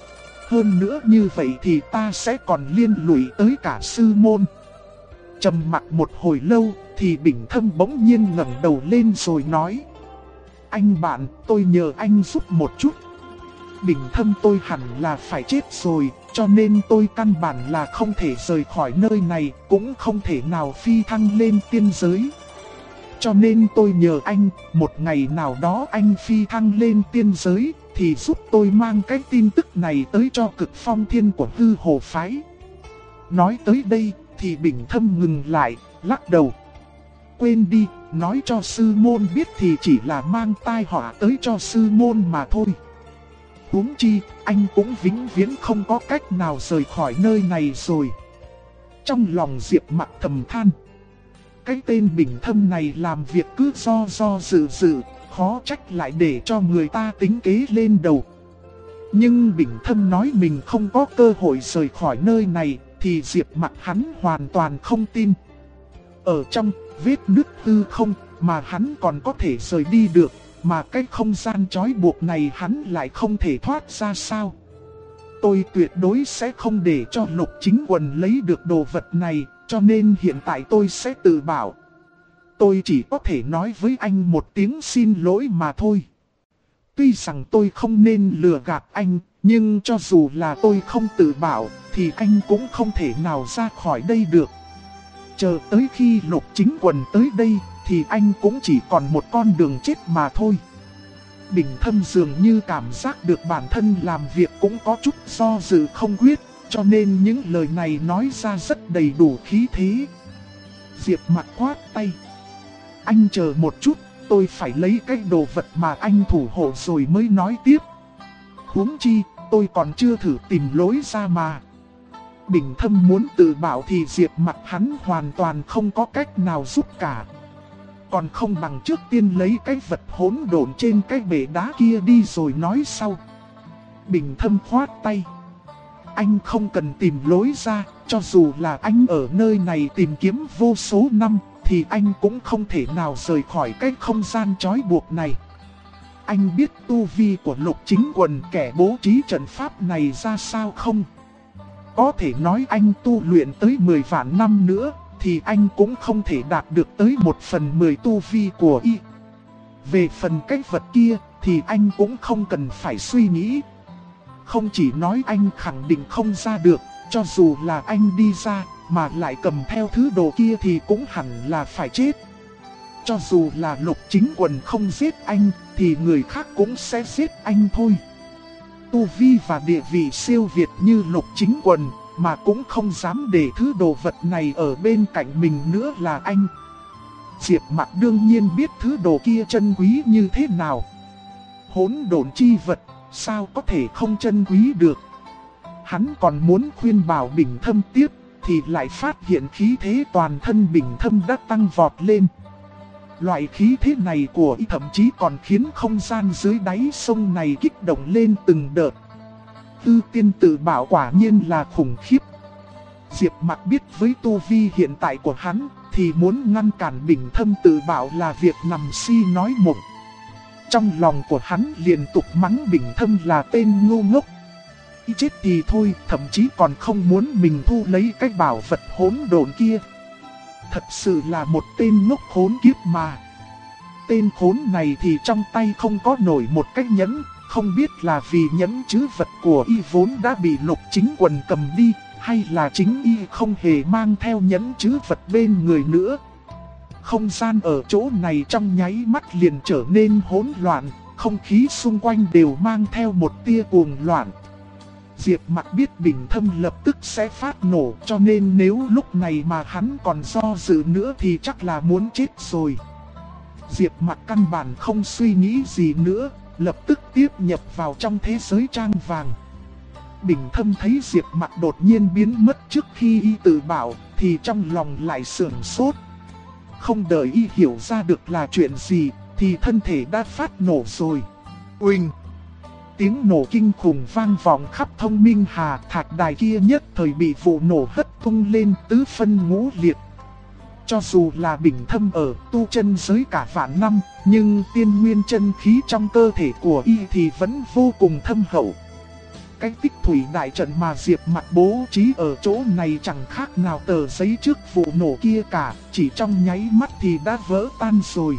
Hơn nữa như vậy thì ta sẽ còn liên lụy tới cả sư môn. Trầm mặc một hồi lâu, thì Bình Thâm bỗng nhiên ngẩng đầu lên rồi nói: anh bạn, tôi nhờ anh giúp một chút. Bình Thâm, tôi hẳn là phải chết rồi, cho nên tôi căn bản là không thể rời khỏi nơi này, cũng không thể nào phi thăng lên tiên giới. Cho nên tôi nhờ anh, một ngày nào đó anh phi thăng lên tiên giới, thì giúp tôi mang cái tin tức này tới cho Cực Phong Thiên của Hư Hồ Phái. Nói tới đây, thì Bình Thâm ngừng lại, lắc đầu: quên đi, nói cho sư môn biết thì chỉ là mang tai họa tới cho sư môn mà thôi. Huống chi, anh cũng vĩnh viễn không có cách nào rời khỏi nơi này rồi. Trong lòng Diệp Mặc thầm than: cái tên Bình Thâm này làm việc cứ do dự, khó trách lại để cho người ta tính kế lên đầu. Nhưng Bình Thâm nói mình không có cơ hội rời khỏi nơi này, thì Diệp Mặc hắn hoàn toàn không tin. Ở trong vết nứt hư không mà hắn còn có thể rời đi được, mà cái không gian trói buộc này hắn lại không thể thoát ra sao? Tôi tuyệt đối sẽ không để cho Lục Chính Quần lấy được đồ vật này, cho nên hiện tại tôi sẽ tự bảo. Tôi chỉ có thể nói với anh một tiếng xin lỗi mà thôi. Tuy rằng tôi không nên lừa gạt anh, nhưng cho dù là tôi không tự bảo, thì anh cũng không thể nào ra khỏi đây được. Chờ tới khi Lục Chính Quần tới đây, thì anh cũng chỉ còn một con đường chết mà thôi. Bình Thâm dường như cảm giác được bản thân làm việc cũng có chút do dự không quyết, cho nên những lời này nói ra rất đầy đủ khí thế. Diệp Mặc quát tay: anh chờ một chút, tôi phải lấy cái đồ vật mà anh thủ hộ rồi mới nói tiếp. Huống chi, tôi còn chưa thử tìm lối ra mà. Bình Thâm muốn tự bảo thì Diệp Mặc hắn hoàn toàn không có cách nào giúp cả. Còn không bằng trước tiên lấy cái vật hỗn độn trên cái bể đá kia đi rồi nói sau. Bình Thâm khoát tay: anh không cần tìm lối ra, cho dù là anh ở nơi này tìm kiếm vô số năm, thì anh cũng không thể nào rời khỏi cái không gian trói buộc này. Anh biết tu vi của Lục Chính Quần kẻ bố trí trận pháp này ra sao không? Có thể nói anh tu luyện tới 10 vạn năm nữa, thì anh cũng không thể đạt được tới 1/10 tu vi của y. Về phần cái vật kia, thì anh cũng không cần phải suy nghĩ. Không chỉ nói anh khẳng định không ra được, cho dù là anh đi ra, mà lại cầm theo thứ đồ kia thì cũng hẳn là phải chết. Cho dù là Lục Chính Quần không giết anh, thì người khác cũng sẽ giết anh thôi. Tu vi và địa vị siêu việt như Lục Chính Quần, mà cũng không dám để thứ đồ vật này ở bên cạnh mình nữa là anh. Diệp Mặc đương nhiên biết thứ đồ kia chân quý như thế nào. Hỗn độn chi vật, sao có thể không chân quý được. Hắn còn muốn khuyên bảo Bình Thâm tiếp, thì lại phát hiện khí thế toàn thân Bình Thâm đã tăng vọt lên. Loại khí thế này của y thậm chí còn khiến không gian dưới đáy sông này kích động lên từng đợt. Tư tiên tự bảo quả nhiên là khủng khiếp. Diệp Mặc biết với tu vi hiện tại của hắn, thì muốn ngăn cản Bình Thâm tự bảo là việc nằm si nói mộng. Trong lòng của hắn liên tục mắng Bình Thâm là tên ngu ngốc. Y chết thì thôi, thậm chí còn không muốn mình thu lấy cái bảo vật hỗn độn kia. Thật sự là một tên ngốc khốn kiếp mà. Tên khốn này thì trong tay không có nổi một cái nhẫn, không biết là vì nhẫn trữ vật của y vốn đã bị Lục Chính Quần cầm đi, hay là chính y không hề mang theo nhẫn trữ vật bên người nữa. Không gian ở chỗ này trong nháy mắt liền trở nên hỗn loạn, không khí xung quanh đều mang theo một tia cuồng loạn. Diệp Mặc biết Bình Thâm lập tức sẽ phát nổ, cho nên nếu lúc này mà hắn còn do dự nữa thì chắc là muốn chết rồi. Diệp Mặc căn bản không suy nghĩ gì nữa, lập tức tiếp nhập vào trong thế giới trang vàng. Bình Thâm thấy Diệp Mặc đột nhiên biến mất trước khi y tự bảo, thì trong lòng lại sửng sốt. Không đợi y hiểu ra được là chuyện gì, thì thân thể đã phát nổ rồi. Uỳnh! Tiếng nổ kinh khủng vang vọng khắp Thông Minh Hà, thạch đài kia nhất thời bị vụ nổ hất tung lên tứ phân ngũ liệt. Cho dù là Bình Thâm ở tu chân giới cả vạn năm, nhưng tiên nguyên chân khí trong cơ thể của y thì vẫn vô cùng thâm hậu. Cái tích thủy đại trận mà Diệp Mặc bố trí ở chỗ này chẳng khác nào tờ giấy trước vụ nổ kia cả, chỉ trong nháy mắt thì đã vỡ tan rồi.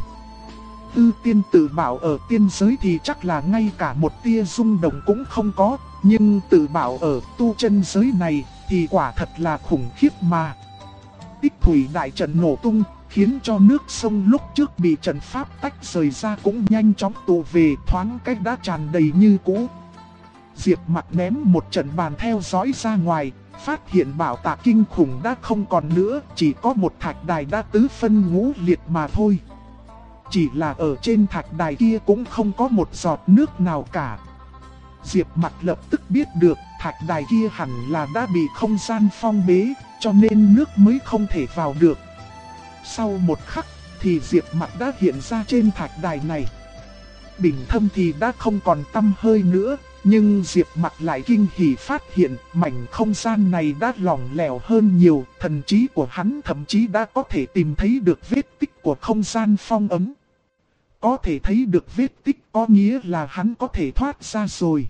Tư tiên tự bảo ở tiên giới thì chắc là ngay cả một tia rung động cũng không có, nhưng tự bảo ở tu chân giới này thì quả thật là khủng khiếp mà. Tích thủy đại trận nổ tung, khiến cho nước sông lúc trước bị trận pháp tách rời ra cũng nhanh chóng tụ về, thoáng cách đã tràn đầy như cũ. Diệp Mặc ném một trận bàn theo dõi ra ngoài, phát hiện bảo tạc kinh khủng đã không còn nữa, chỉ có một thạch đài đã tứ phân ngũ liệt mà thôi. Chỉ là ở trên thạch đài kia cũng không có một giọt nước nào cả. Diệp Mặc lập tức biết được thạch đài kia hẳn là đã bị không gian phong bế, cho nên nước mới không thể vào được. Sau một khắc thì Diệp Mặc đã hiện ra trên thạch đài này. Bình Thâm thì đã không còn tăm hơi nữa, nhưng Diệp Mặc lại kinh hỉ phát hiện mảnh không gian này đã lỏng lẻo hơn nhiều, thần trí của hắn thậm chí đã có thể tìm thấy được vết tích của không gian phong ấm. Có thể thấy được vết tích có nghĩa là hắn có thể thoát ra rồi.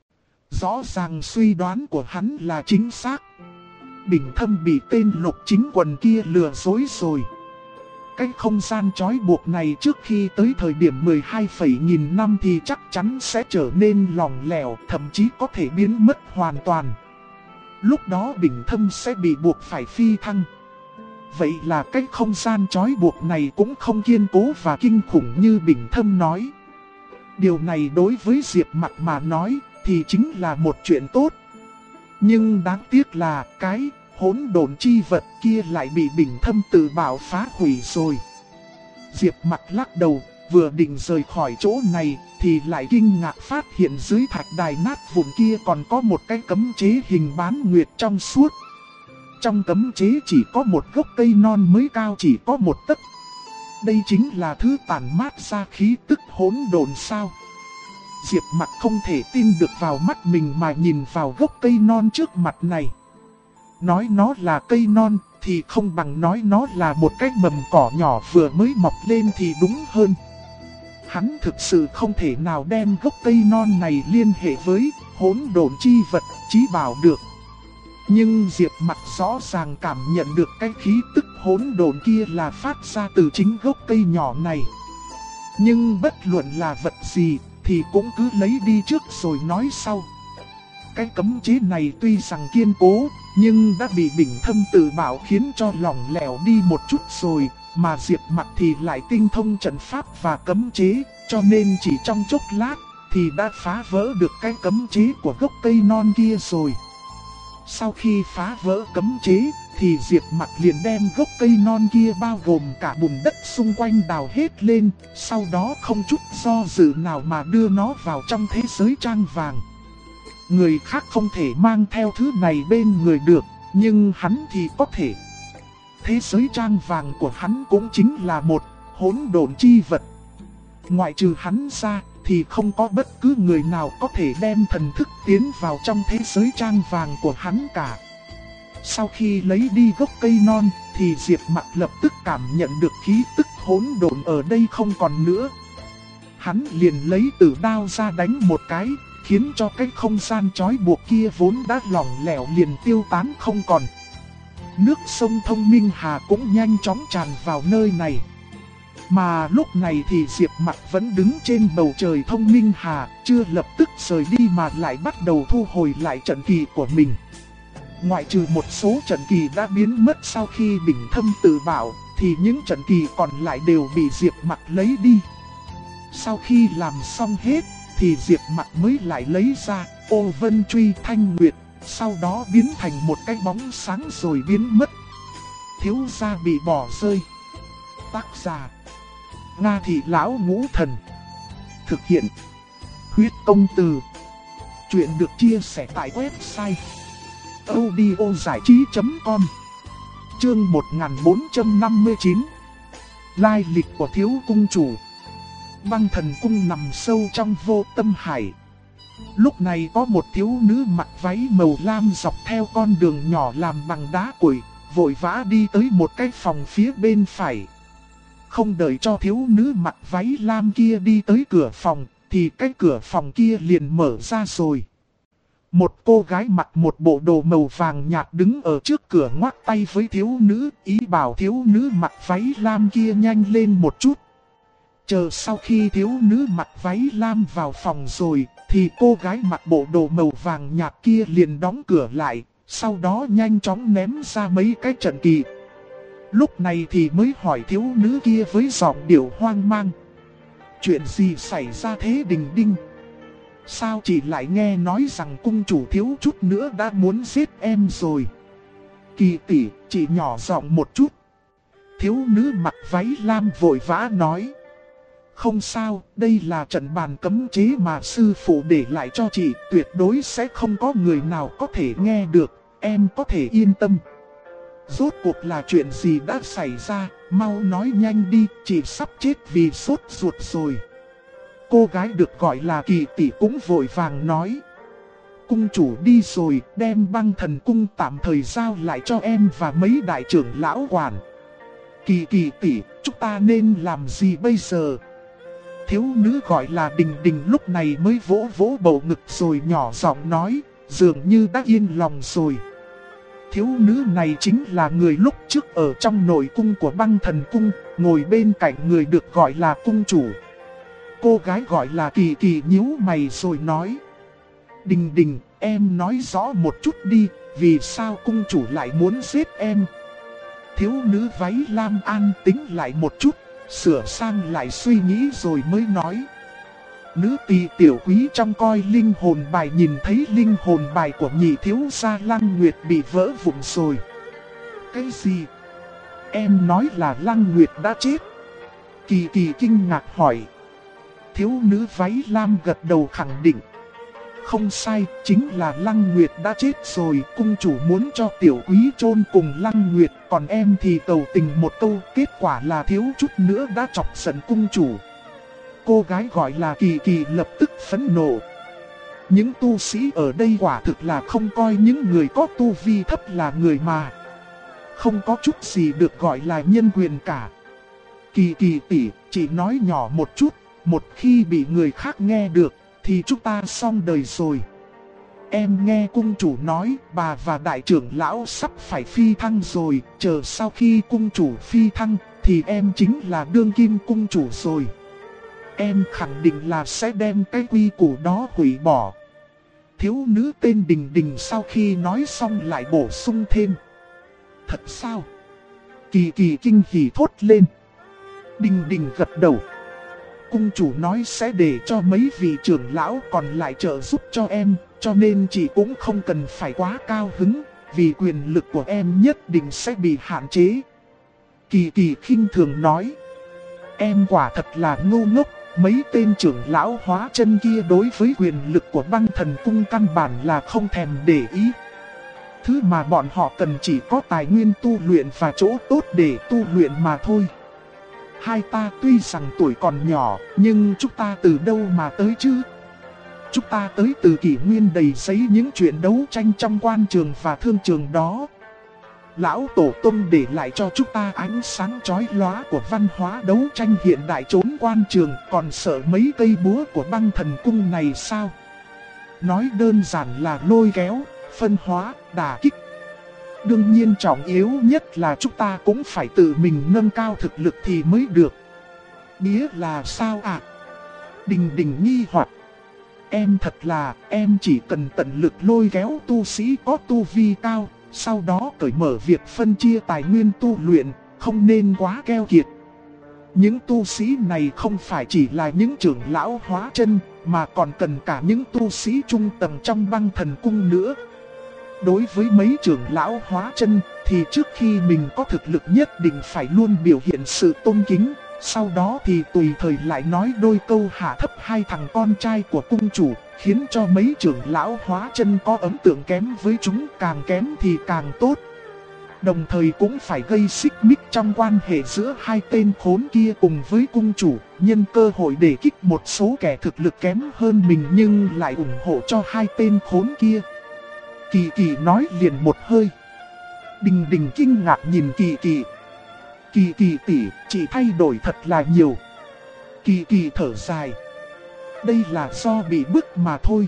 Rõ ràng suy đoán của hắn là chính xác. Bình Thâm bị tên Lục Chính Quần kia lừa dối rồi. Cái không gian trói buộc này trước khi tới thời điểm 12,000 năm thì chắc chắn sẽ trở nên lỏng lẻo, thậm chí có thể biến mất hoàn toàn. Lúc đó Bình Thâm sẽ bị buộc phải phi thăng. Vậy là cái không gian trói buộc này cũng không kiên cố và kinh khủng như Bình Thâm nói. Điều này đối với Diệp Mặc mà nói thì chính là một chuyện tốt. Nhưng đáng tiếc là cái hỗn độn chi vật kia lại bị Bình Thâm tự bảo phá hủy rồi. Diệp Mặc lắc đầu, vừa định rời khỏi chỗ này thì lại kinh ngạc phát hiện dưới thạch đài nát vụn kia còn có một cái cấm chế hình bán nguyệt trong suốt. Trong cấm chế chỉ có một gốc cây non mới cao chỉ có một tấc. Đây chính là thứ tản mát ra khí tức hỗn độn sao? Diệp Mặc không thể tin được vào mắt mình mà nhìn vào gốc cây non trước mặt này. Nói nó là cây non thì không bằng nói nó là một cái mầm cỏ nhỏ vừa mới mọc lên thì đúng hơn. Hắn thực sự không thể nào đem gốc cây non này liên hệ với hỗn độn chi vật chí bảo được. Nhưng Diệp Mặc rõ ràng cảm nhận được cái khí tức hỗn độn kia là phát ra từ chính gốc cây nhỏ này. Nhưng bất luận là vật gì thì cũng cứ lấy đi trước rồi nói sau. Cái cấm chế này tuy rằng kiên cố, nhưng đã bị Bình Thâm tự bảo khiến cho lỏng lẻo đi một chút rồi, mà Diệp Mặc thì lại tinh thông trận pháp và cấm chế, cho nên chỉ trong chốc lát thì đã phá vỡ được cái cấm chế của gốc cây non kia rồi. Sau khi phá vỡ cấm chế thì Diệp Mặc liền đem gốc cây non kia bao gồm cả bùn đất xung quanh đào hết lên, sau đó không chút do dự nào mà đưa nó vào trong thế giới trang vàng. Người khác không thể mang theo thứ này bên người được, nhưng hắn thì có thể. Thế giới trang vàng của hắn cũng chính là một hỗn độn chi vật. Ngoại trừ hắn ra thì không có bất cứ người nào có thể đem thần thức tiến vào trong thế giới trang vàng của hắn cả. Sau khi lấy đi gốc cây non thì Diệp Mặc lập tức cảm nhận được khí tức hỗn độn ở đây không còn nữa. Hắn liền lấy tử đao ra đánh một cái, khiến cho cái không gian trói buộc kia vốn đã lỏng lẻo liền tiêu tán không còn. Nước sông Thông Minh Hà cũng nhanh chóng tràn vào nơi này. Mà lúc này thì Diệp Mặc vẫn đứng trên bầu trời Thông Minh Hà, chưa lập tức rời đi mà lại bắt đầu thu hồi lại trận kỳ của mình. Ngoại trừ một số trận kỳ đã biến mất sau khi Bình Thâm tự bảo, thì những trận kỳ còn lại đều bị Diệp Mặc lấy đi. Sau khi làm xong hết, thì Diệp Mặc mới lại lấy ra Ô Vân Truy Thanh Nguyệt, sau đó biến thành một cái bóng sáng rồi biến mất. Thiếu gia bị bỏ rơi. Tác giả: Nga Thị Lão Ngũ Thần. Thực hiện: Huyết Công Từ. Chuyện được chia sẻ tại website audiozảichí.com. Chương 1459. Lai lịch của thiếu cung chủ. Băng Thần Cung nằm sâu trong Vô Tâm Hải. Lúc này có một thiếu nữ mặc váy màu lam dọc theo con đường nhỏ làm bằng đá cuội, vội vã đi tới một cái phòng phía bên phải. Không đợi cho thiếu nữ mặc váy lam kia đi tới cửa phòng, thì cái cửa phòng kia liền mở ra rồi. Một cô gái mặc một bộ đồ màu vàng nhạt đứng ở trước cửa ngoắc tay với thiếu nữ, ý bảo thiếu nữ mặc váy lam kia nhanh lên một chút. Chờ sau khi thiếu nữ mặc váy lam vào phòng rồi, thì cô gái mặc bộ đồ màu vàng nhạt kia liền đóng cửa lại, sau đó nhanh chóng ném ra mấy cái trận kỳ. Lúc này thì mới hỏi thiếu nữ kia với giọng điệu hoang mang: chuyện gì xảy ra thế Đình Đinh? Sao chị lại nghe nói rằng cung chủ thiếu chút nữa đã muốn giết em rồi? Kỳ tỷ, chị nhỏ giọng một chút. Thiếu nữ mặc váy lam vội vã nói: không sao, đây là trận bàn cấm chế mà sư phụ để lại cho chị, tuyệt đối sẽ không có người nào có thể nghe được, em có thể yên tâm. Rốt cuộc là chuyện gì đã xảy ra, mau nói nhanh đi, chị sắp chết vì sốt ruột rồi. Cô gái được gọi là Kỳ tỷ cũng vội vàng nói: cung chủ đi rồi, đem Băng Thần Cung tạm thời giao lại cho em và mấy đại trưởng lão quản. Kỳ tỷ, chúng ta nên làm gì bây giờ? Thiếu nữ gọi là Đình Đình lúc này mới vỗ vỗ bầu ngực rồi nhỏ giọng nói, dường như đã yên lòng rồi. Thiếu nữ này chính là người lúc trước ở trong nội cung của Băng Thần Cung, ngồi bên cạnh người được gọi là cung chủ. Cô gái gọi là Kỳ nhíu mày rồi nói: Đình Đình, em nói rõ một chút đi, vì sao cung chủ lại muốn giết em? Thiếu nữ váy lam an tính lại một chút, sửa sang lại suy nghĩ rồi mới nói: nữ tỳ tiểu quý trong coi linh hồn bài nhìn thấy linh hồn bài của nhị thiếu gia Lăng Nguyệt bị vỡ vụn rồi. Cái gì? Em nói là Lăng Nguyệt đã chết? Kỳ kinh ngạc hỏi. Thiếu nữ váy lam gật đầu khẳng định: không sai, chính là Lăng Nguyệt đã chết rồi, cung chủ muốn cho tiểu quý chôn cùng Lăng Nguyệt, còn em thì cầu tình một câu, kết quả là thiếu chút nữa đã chọc giận cung chủ. Cô gái gọi là Kỳ lập tức phẫn nộ. Những tu sĩ ở đây quả thực là không coi những người có tu vi thấp là người mà. Không có chút gì được gọi là nhân quyền cả. Kỳ tỷ, chỉ nói nhỏ một chút, một khi bị người khác nghe được thì chúng ta xong đời rồi. Em nghe cung chủ nói bà và đại trưởng lão sắp phải phi thăng rồi, chờ sau khi cung chủ phi thăng thì em chính là đương kim cung chủ rồi. Em khẳng định là sẽ đem cái quy củ đó hủy bỏ. Thiếu nữ tên Đình Đình sau khi nói xong lại bổ sung thêm: thật sao? Kỳ kinh hỉ thốt lên. Đình Đình gật đầu. Cung chủ nói sẽ để cho mấy vị trưởng lão còn lại trợ giúp cho em, cho nên chị cũng không cần phải quá cao hứng. vì quyền lực của em nhất định sẽ bị hạn chế. Kỳ Kỳ khinh thường nói. Em quả thật là ngu ngốc, mấy tên trưởng lão hóa chân kia đối với quyền lực của băng thần cung căn bản là không thèm để ý. Thứ mà bọn họ cần chỉ có tài nguyên tu luyện và chỗ tốt để tu luyện mà thôi. Hai ta tuy rằng tuổi còn nhỏ, nhưng chúng ta từ đâu mà tới chứ? Chúng ta tới từ kỷ nguyên đầy giấy những chuyện đấu tranh trong quan trường và thương trường đó. Lão Tổ Tông để lại cho chúng ta ánh sáng chói lóa của văn hóa đấu tranh hiện đại trốn quan trường, còn sợ mấy cây búa của băng thần cung này sao? Nói đơn giản là lôi kéo, phân hóa, đả kích. Đương nhiên trọng yếu nhất là chúng ta cũng phải tự mình nâng cao thực lực thì mới được. Nghĩa là sao ạ? Đình Đình nghi hoặc. Em thật là, em chỉ cần tận lực lôi kéo tu sĩ có tu vi cao, sau đó cởi mở việc phân chia tài nguyên tu luyện, không nên quá keo kiệt. Những tu sĩ này không phải chỉ là những trưởng lão hóa chân, mà còn cần cả những tu sĩ trung tầng trong băng thần cung nữa. Đối với mấy trưởng lão hóa chân thì trước khi mình có thực lực nhất định phải luôn biểu hiện sự tôn kính, sau đó thì tùy thời lại nói đôi câu hạ thấp hai thằng con trai của cung chủ, khiến cho mấy trưởng lão hóa chân có ấn tượng kém với chúng, càng kém thì càng tốt. Đồng thời cũng phải gây xích mích trong quan hệ giữa hai tên khốn kia cùng với cung chủ, nhân cơ hội để kích một số kẻ thực lực kém hơn mình nhưng lại ủng hộ cho hai tên khốn kia. Kỳ Kỳ nói liền một hơi. Đình Đình kinh ngạc nhìn Kỳ Kỳ. Kỳ Kỳ tỷ, chị thay đổi thật là nhiều. Kỳ Kỳ thở dài. Đây là do bị bức mà thôi.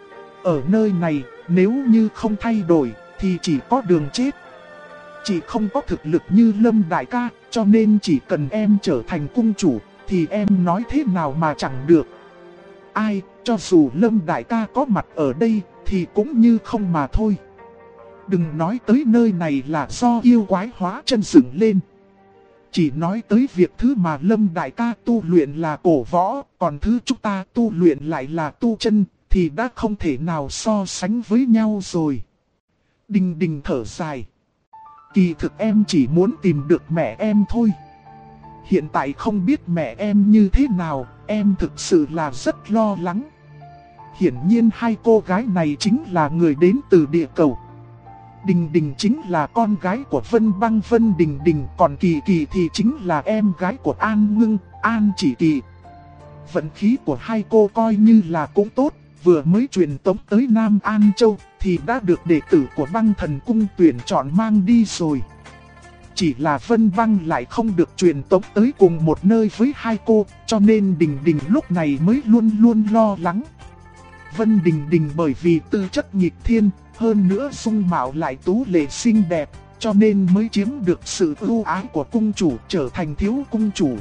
Ở nơi này, nếu như không thay đổi, thì chỉ có đường chết. Chị không có thực lực như Lâm đại ca, cho nên chỉ cần em trở thành cung chủ, thì em nói thế nào mà chẳng được. Ai, cho dù Lâm đại ca có mặt ở đây, thì cũng như không mà thôi. Đừng nói tới nơi này là do yêu quái hóa chân dựng lên. Chỉ nói tới việc thứ mà Lâm đại ca tu luyện là cổ võ, còn thứ chúng ta tu luyện lại là tu chân, thì đã không thể nào so sánh với nhau rồi. Đình Đình thở dài. Kỳ thực em chỉ muốn tìm được mẹ em thôi. Hiện tại không biết mẹ em như thế nào, em thực sự là rất lo lắng. Hiển nhiên hai cô gái này chính là người đến từ địa cầu. Đình Đình chính là con gái của Vân Băng Vân Đình Đình, còn Kỳ Kỳ thì chính là em gái của An Ngưng, An Chỉ Kỳ. Vận khí của hai cô coi như là cũng tốt, vừa mới truyền tống tới Nam An Châu thì đã được đệ tử của băng thần cung tuyển chọn mang đi rồi. Chỉ là Vân Băng lại không được truyền tống tới cùng một nơi với hai cô, cho nên Đình Đình lúc này mới luôn luôn lo lắng. Vân Đình Đình bởi vì tư chất nghịch thiên, hơn nữa dung mạo lại tú lệ xinh đẹp, cho nên mới chiếm được sự ưu ái của cung chủ, trở thành thiếu cung chủ.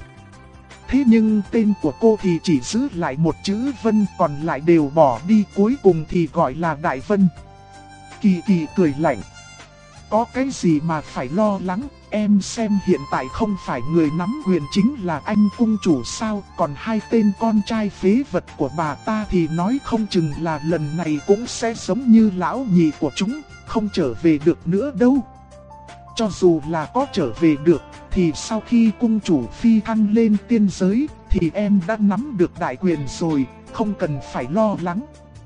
Thế nhưng tên của cô thì chỉ giữ lại một chữ Vân, còn lại đều bỏ đi, cuối cùng thì gọi là Đại Vân. Kỳ Kỳ cười lạnh. Có cái gì mà phải lo lắng, em xem hiện tại không phải người nắm quyền chính là anh cung chủ sao, còn hai tên con trai phế vật của bà ta thì nói không chừng là lần này cũng sẽ giống như lão nhị của chúng, không trở về được nữa đâu. Cho dù là có trở về được, thì sau khi cung chủ phi thăng lên tiên giới, thì em đã nắm được đại quyền rồi, không cần phải lo lắng.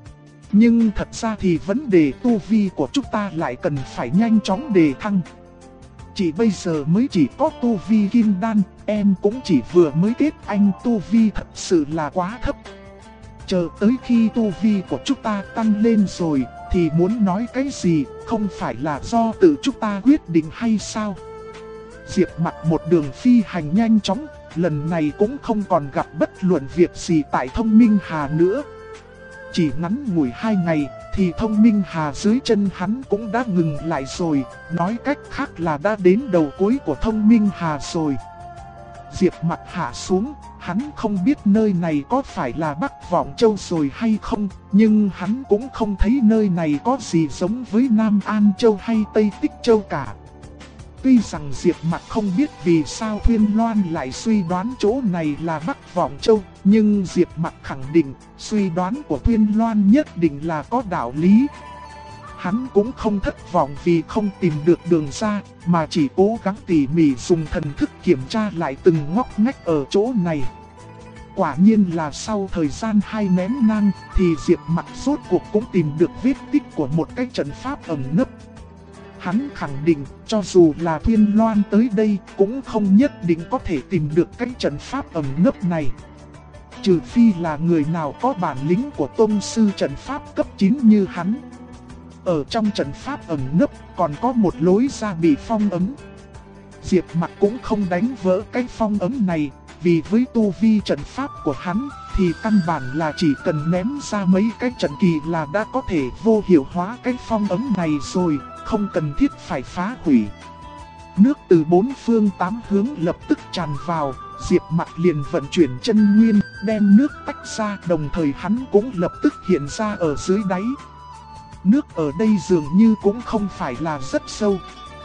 Nhưng thật ra thì vấn đề tu vi của chúng ta lại cần phải nhanh chóng đề thăng. Chỉ bây giờ mới chỉ có tu vi kim đan, em cũng chỉ vừa mới kết anh, tu vi thật sự là quá thấp. Chờ tới khi tu vi của chúng ta tăng lên rồi, thì muốn nói cái gì, không phải là do tự chúng ta quyết định hay sao? Diệp Mặc một đường phi hành nhanh chóng, lần này cũng không còn gặp bất luận việc gì tại Thông Minh Hà nữa. Chỉ ngắn ngủi 2 ngày, thì Thông Minh Hà dưới chân hắn cũng đã ngừng lại rồi, nói cách khác là đã đến đầu cuối của Thông Minh Hà rồi. Diệp Mặc hạ xuống, hắn không biết nơi này có phải là Bắc Vọng Châu rồi hay không, nhưng hắn cũng không thấy nơi này có gì giống với Nam An Châu hay Tây Tích Châu cả. Tuy rằng Diệp Mặc không biết vì sao Thuyên Loan lại suy đoán chỗ này là Bắc Vọng Châu, nhưng Diệp Mặc khẳng định suy đoán của Thuyên Loan nhất định là có đạo lý. hắn cũng không thất vọng vì không tìm được đường ra, mà chỉ cố gắng tỉ mỉ dùng thần thức kiểm tra lại từng ngóc ngách ở chỗ này. Quả nhiên là sau thời gian 2 nén nhang thì Diệp Mặc rốt cuộc cũng tìm được vết tích của một cái trận pháp ẩn nấp. Hắn khẳng định cho dù là Thuyên Loan tới đây cũng không nhất định có thể tìm được cái trận pháp ẩn nấp này. Trừ phi là người nào có bản lĩnh của tông sư trận pháp cấp 9 như hắn. Ở trong trận pháp ẩn nấp còn có một lối ra bị phong ấn. Diệp Mặc cũng không đánh vỡ cái phong ấn này, vì với tu vi trận pháp của hắn thì căn bản là chỉ cần ném ra mấy cái trận kỳ là đã có thể vô hiệu hóa cái phong ấn này rồi, không cần thiết phải phá hủy. Nước từ 4 phương 8 hướng lập tức tràn vào, Diệp Mặc liền vận chuyển chân nguyên, đem nước tách ra, đồng thời hắn cũng lập tức hiện ra ở dưới đáy. Nước ở đây dường như cũng không phải là rất sâu.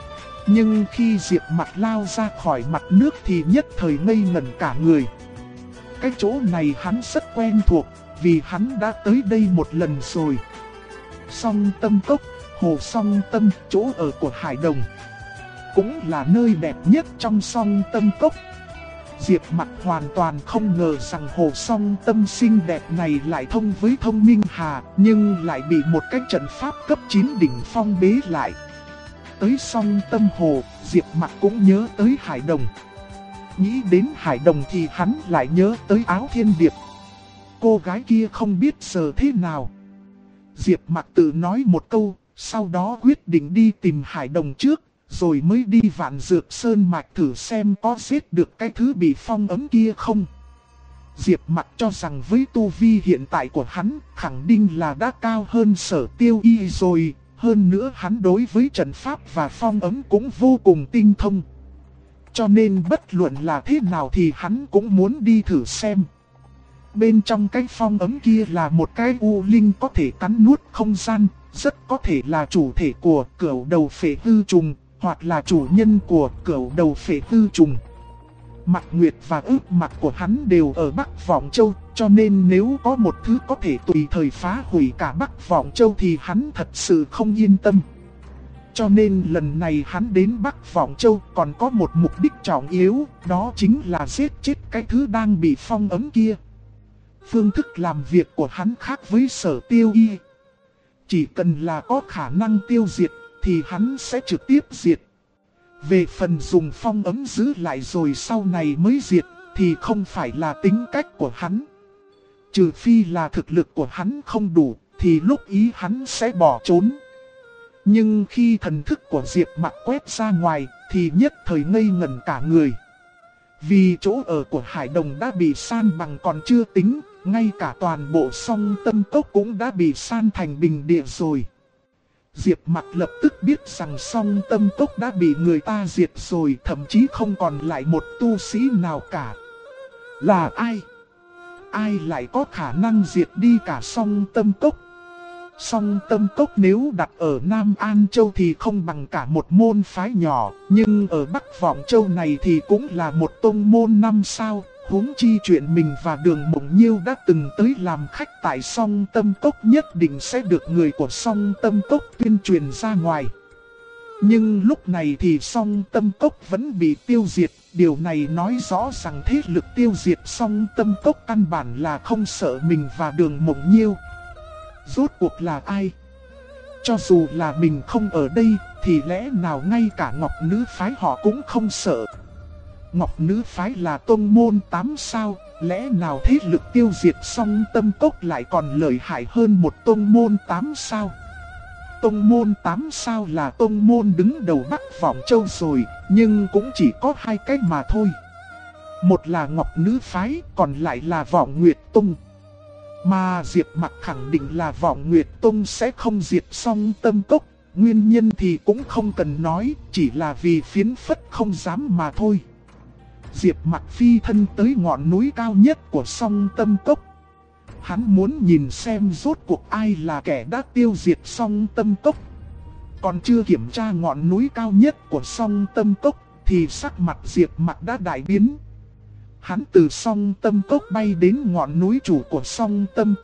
Nhưng khi Diệp Mặc lao ra khỏi mặt nước thì nhất thời ngây ngẩn cả người. Cái chỗ này hắn rất quen thuộc, vì hắn đã tới đây một lần rồi. Song Tâm Cốc, hồ Song Tâm, chỗ ở của Hải Đồng. Cũng là nơi đẹp nhất trong Song Tâm Cốc. Diệp Mặc hoàn toàn không ngờ rằng hồ Song Tâm xinh đẹp này lại thông với Thông Minh Hà, nhưng lại bị một cái trận pháp cấp 9 đỉnh phong bế lại. Tới Song Tâm Hồ, Diệp Mặc cũng nhớ tới Hải Đồng. Nghĩ đến Hải Đồng thì hắn lại nhớ tới Áo Thiên Điệp. Cô gái kia không biết giờ thế nào. Diệp Mặc tự nói một câu, sau đó quyết định đi tìm Hải Đồng trước, rồi mới đi Vạn Dược Sơn Mạch thử xem có giết được cái thứ bị phong ấn kia không. Diệp Mặc cho rằng với tu vi hiện tại của hắn, khẳng định là đã cao hơn Sở Tiêu Y rồi. Hơn nữa hắn đối với trận pháp và phong ấn cũng vô cùng tinh thông. Cho nên bất luận là thế nào thì hắn cũng muốn đi thử xem. Bên trong cái phong ấn kia là một cái u linh có thể cắn nuốt không gian, rất có thể là chủ thể của Cửu Đầu Phệ Hư Trùng, hoặc là chủ nhân của Cửu Đầu Phệ Hư Trùng. Mạc Nguyệt và ước mặt của hắn đều ở Bắc Vọng Châu, cho nên nếu có một thứ có thể tùy thời phá hủy cả Bắc Vọng Châu thì hắn thật sự không yên tâm. Cho nên lần này hắn đến Bắc Vọng Châu còn có một mục đích trọng yếu, đó chính là giết chết cái thứ đang bị phong ấn kia. Phương thức làm việc của hắn khác với Sở Tiêu Y. Chỉ cần là có khả năng tiêu diệt thì hắn sẽ trực tiếp diệt. Về phần dùng phong ấn giữ lại rồi sau này mới diệt thì không phải là tính cách của hắn. Trừ phi là thực lực của hắn không đủ thì lúc ý hắn sẽ bỏ trốn. Nhưng khi thần thức của Diệp Mặc quét ra ngoài thì nhất thời ngây ngẩn cả người. Vì chỗ ở của Hải Đồng đã bị san bằng còn chưa tính, ngay cả toàn bộ Song Tâm Cốc cũng đã bị san thành bình địa rồi. Diệp Mặc lập tức biết rằng Song Tâm Cốc đã bị người ta diệt rồi, thậm chí không còn lại một tu sĩ nào cả. Là ai? Ai lại có khả năng diệt đi cả Song Tâm Cốc? Song Tâm Cốc nếu đặt ở Nam An Châu thì không bằng cả một môn phái nhỏ, nhưng ở Bắc Vọng Châu này thì cũng là một tông môn 5 sao. Huống chi chuyện mình và Đường Mộng Nhiêu đã từng tới làm khách tại Song Tâm Cốc nhất định sẽ được người của Song Tâm Cốc tuyên truyền ra ngoài. Nhưng lúc này thì Song Tâm Cốc vẫn bị tiêu diệt, điều này nói rõ rằng thế lực tiêu diệt Song Tâm Cốc căn bản là không sợ mình và Đường Mộng Nhiêu. Rốt cuộc là ai? Cho dù là mình không ở đây thì lẽ nào ngay cả Ngọc Nữ Phái họ cũng không sợ. Ngọc Nữ Phái là tông môn 8 sao, lẽ nào thế lực tiêu diệt Song Tâm Cốc lại còn lợi hại hơn một tông môn 8 sao? Tông môn 8 sao là tông môn đứng đầu Bắc Vọng Châu rồi, nhưng cũng chỉ có 2 cái mà thôi. Một là Ngọc Nữ Phái, còn lại là Vọng Nguyệt Tông. Mà Diệp Mặc khẳng định là Vọng Nguyệt Tông sẽ không diệt Song Tâm Cốc. Nguyên nhân thì cũng không cần nói, chỉ là vì phiến phất không dám mà thôi. Diệp Mặc phi thân tới ngọn núi cao nhất của Song Tâm Cốc. Hắn muốn nhìn xem rốt cuộc ai là kẻ đã tiêu diệt Song Tâm Cốc. Còn chưa kiểm tra ngọn núi cao nhất của Song Tâm Cốc thì sắc mặt Diệp Mặc đã đại biến. Hắn từ Song Tâm Cốc bay đến ngọn núi chủ của Song Tâm Cốc,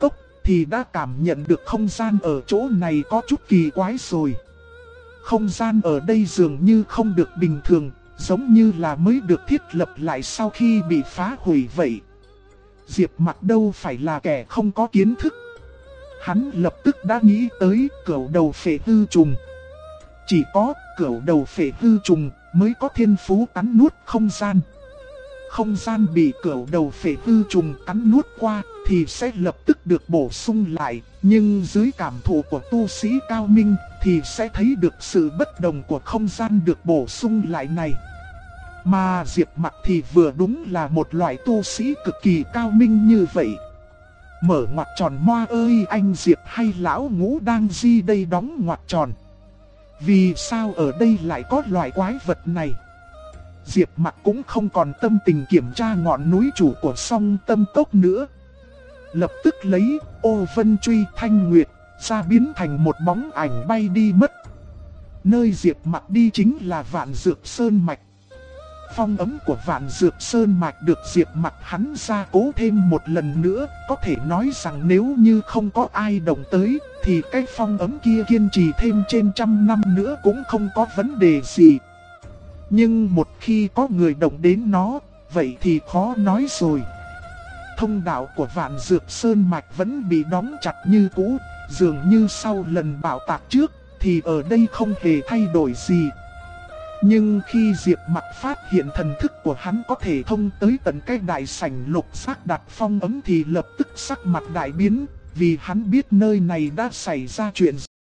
thì đã cảm nhận được không gian ở chỗ này có chút kỳ quái rồi. Không gian ở đây dường như không được bình thường, giống như là mới được thiết lập lại sau khi bị phá hủy vậy. Diệp Mặc đâu phải là kẻ không có kiến thức. Hắn lập tức đã nghĩ tới cửu đầu phệ hư trùng. Chỉ có cửu đầu phệ hư trùng mới có thiên phú cắn nuốt không gian. Không gian bị cửu đầu phệ hư trùng cắn nuốt qua thì sẽ lập tức được bổ sung lại. Nhưng dưới cảm thụ của tu sĩ cao minh thì sẽ thấy được sự bất đồng của không gian được bổ sung lại này. Mà Diệp Mặc thì vừa đúng là một loại tu sĩ cực kỳ cao minh như vậy. Mở ngoặc tròn moa ơi, anh Diệp hay lão Ngũ đang di đây đóng ngoặc tròn. Vì sao ở đây lại có loại quái vật này? Diệp Mặc cũng không còn tâm tình kiểm tra ngọn núi chủ của Song Tâm Cốc nữa. Lập tức lấy ô vân truy thanh nguyệt ra biến thành một bóng ảnh bay đi mất. Nơi Diệp Mặc đi chính là Vạn Dược Sơn Mạch. Phong ấm của Vạn Dược Sơn Mạch được Diệp Mặc hắn gia cố thêm một lần nữa. Có thể nói rằng nếu như không có ai động tới thì cái phong ấm kia kiên trì thêm trên 100 năm nữa cũng không có vấn đề gì. Nhưng một khi có người động đến nó, vậy thì khó nói rồi. Thông đạo của Vạn Dược Sơn Mạch vẫn bị đóng chặt như cũ, dường như sau lần bạo tạc trước thì ở đây không hề thay đổi gì. Nhưng khi Diệp Mặc phát hiện thần thức của hắn có thể thông tới tận cái đại sảnh lục xác đặt phong ấm thì lập tức sắc mặt đại biến, vì hắn biết nơi này đã xảy ra chuyện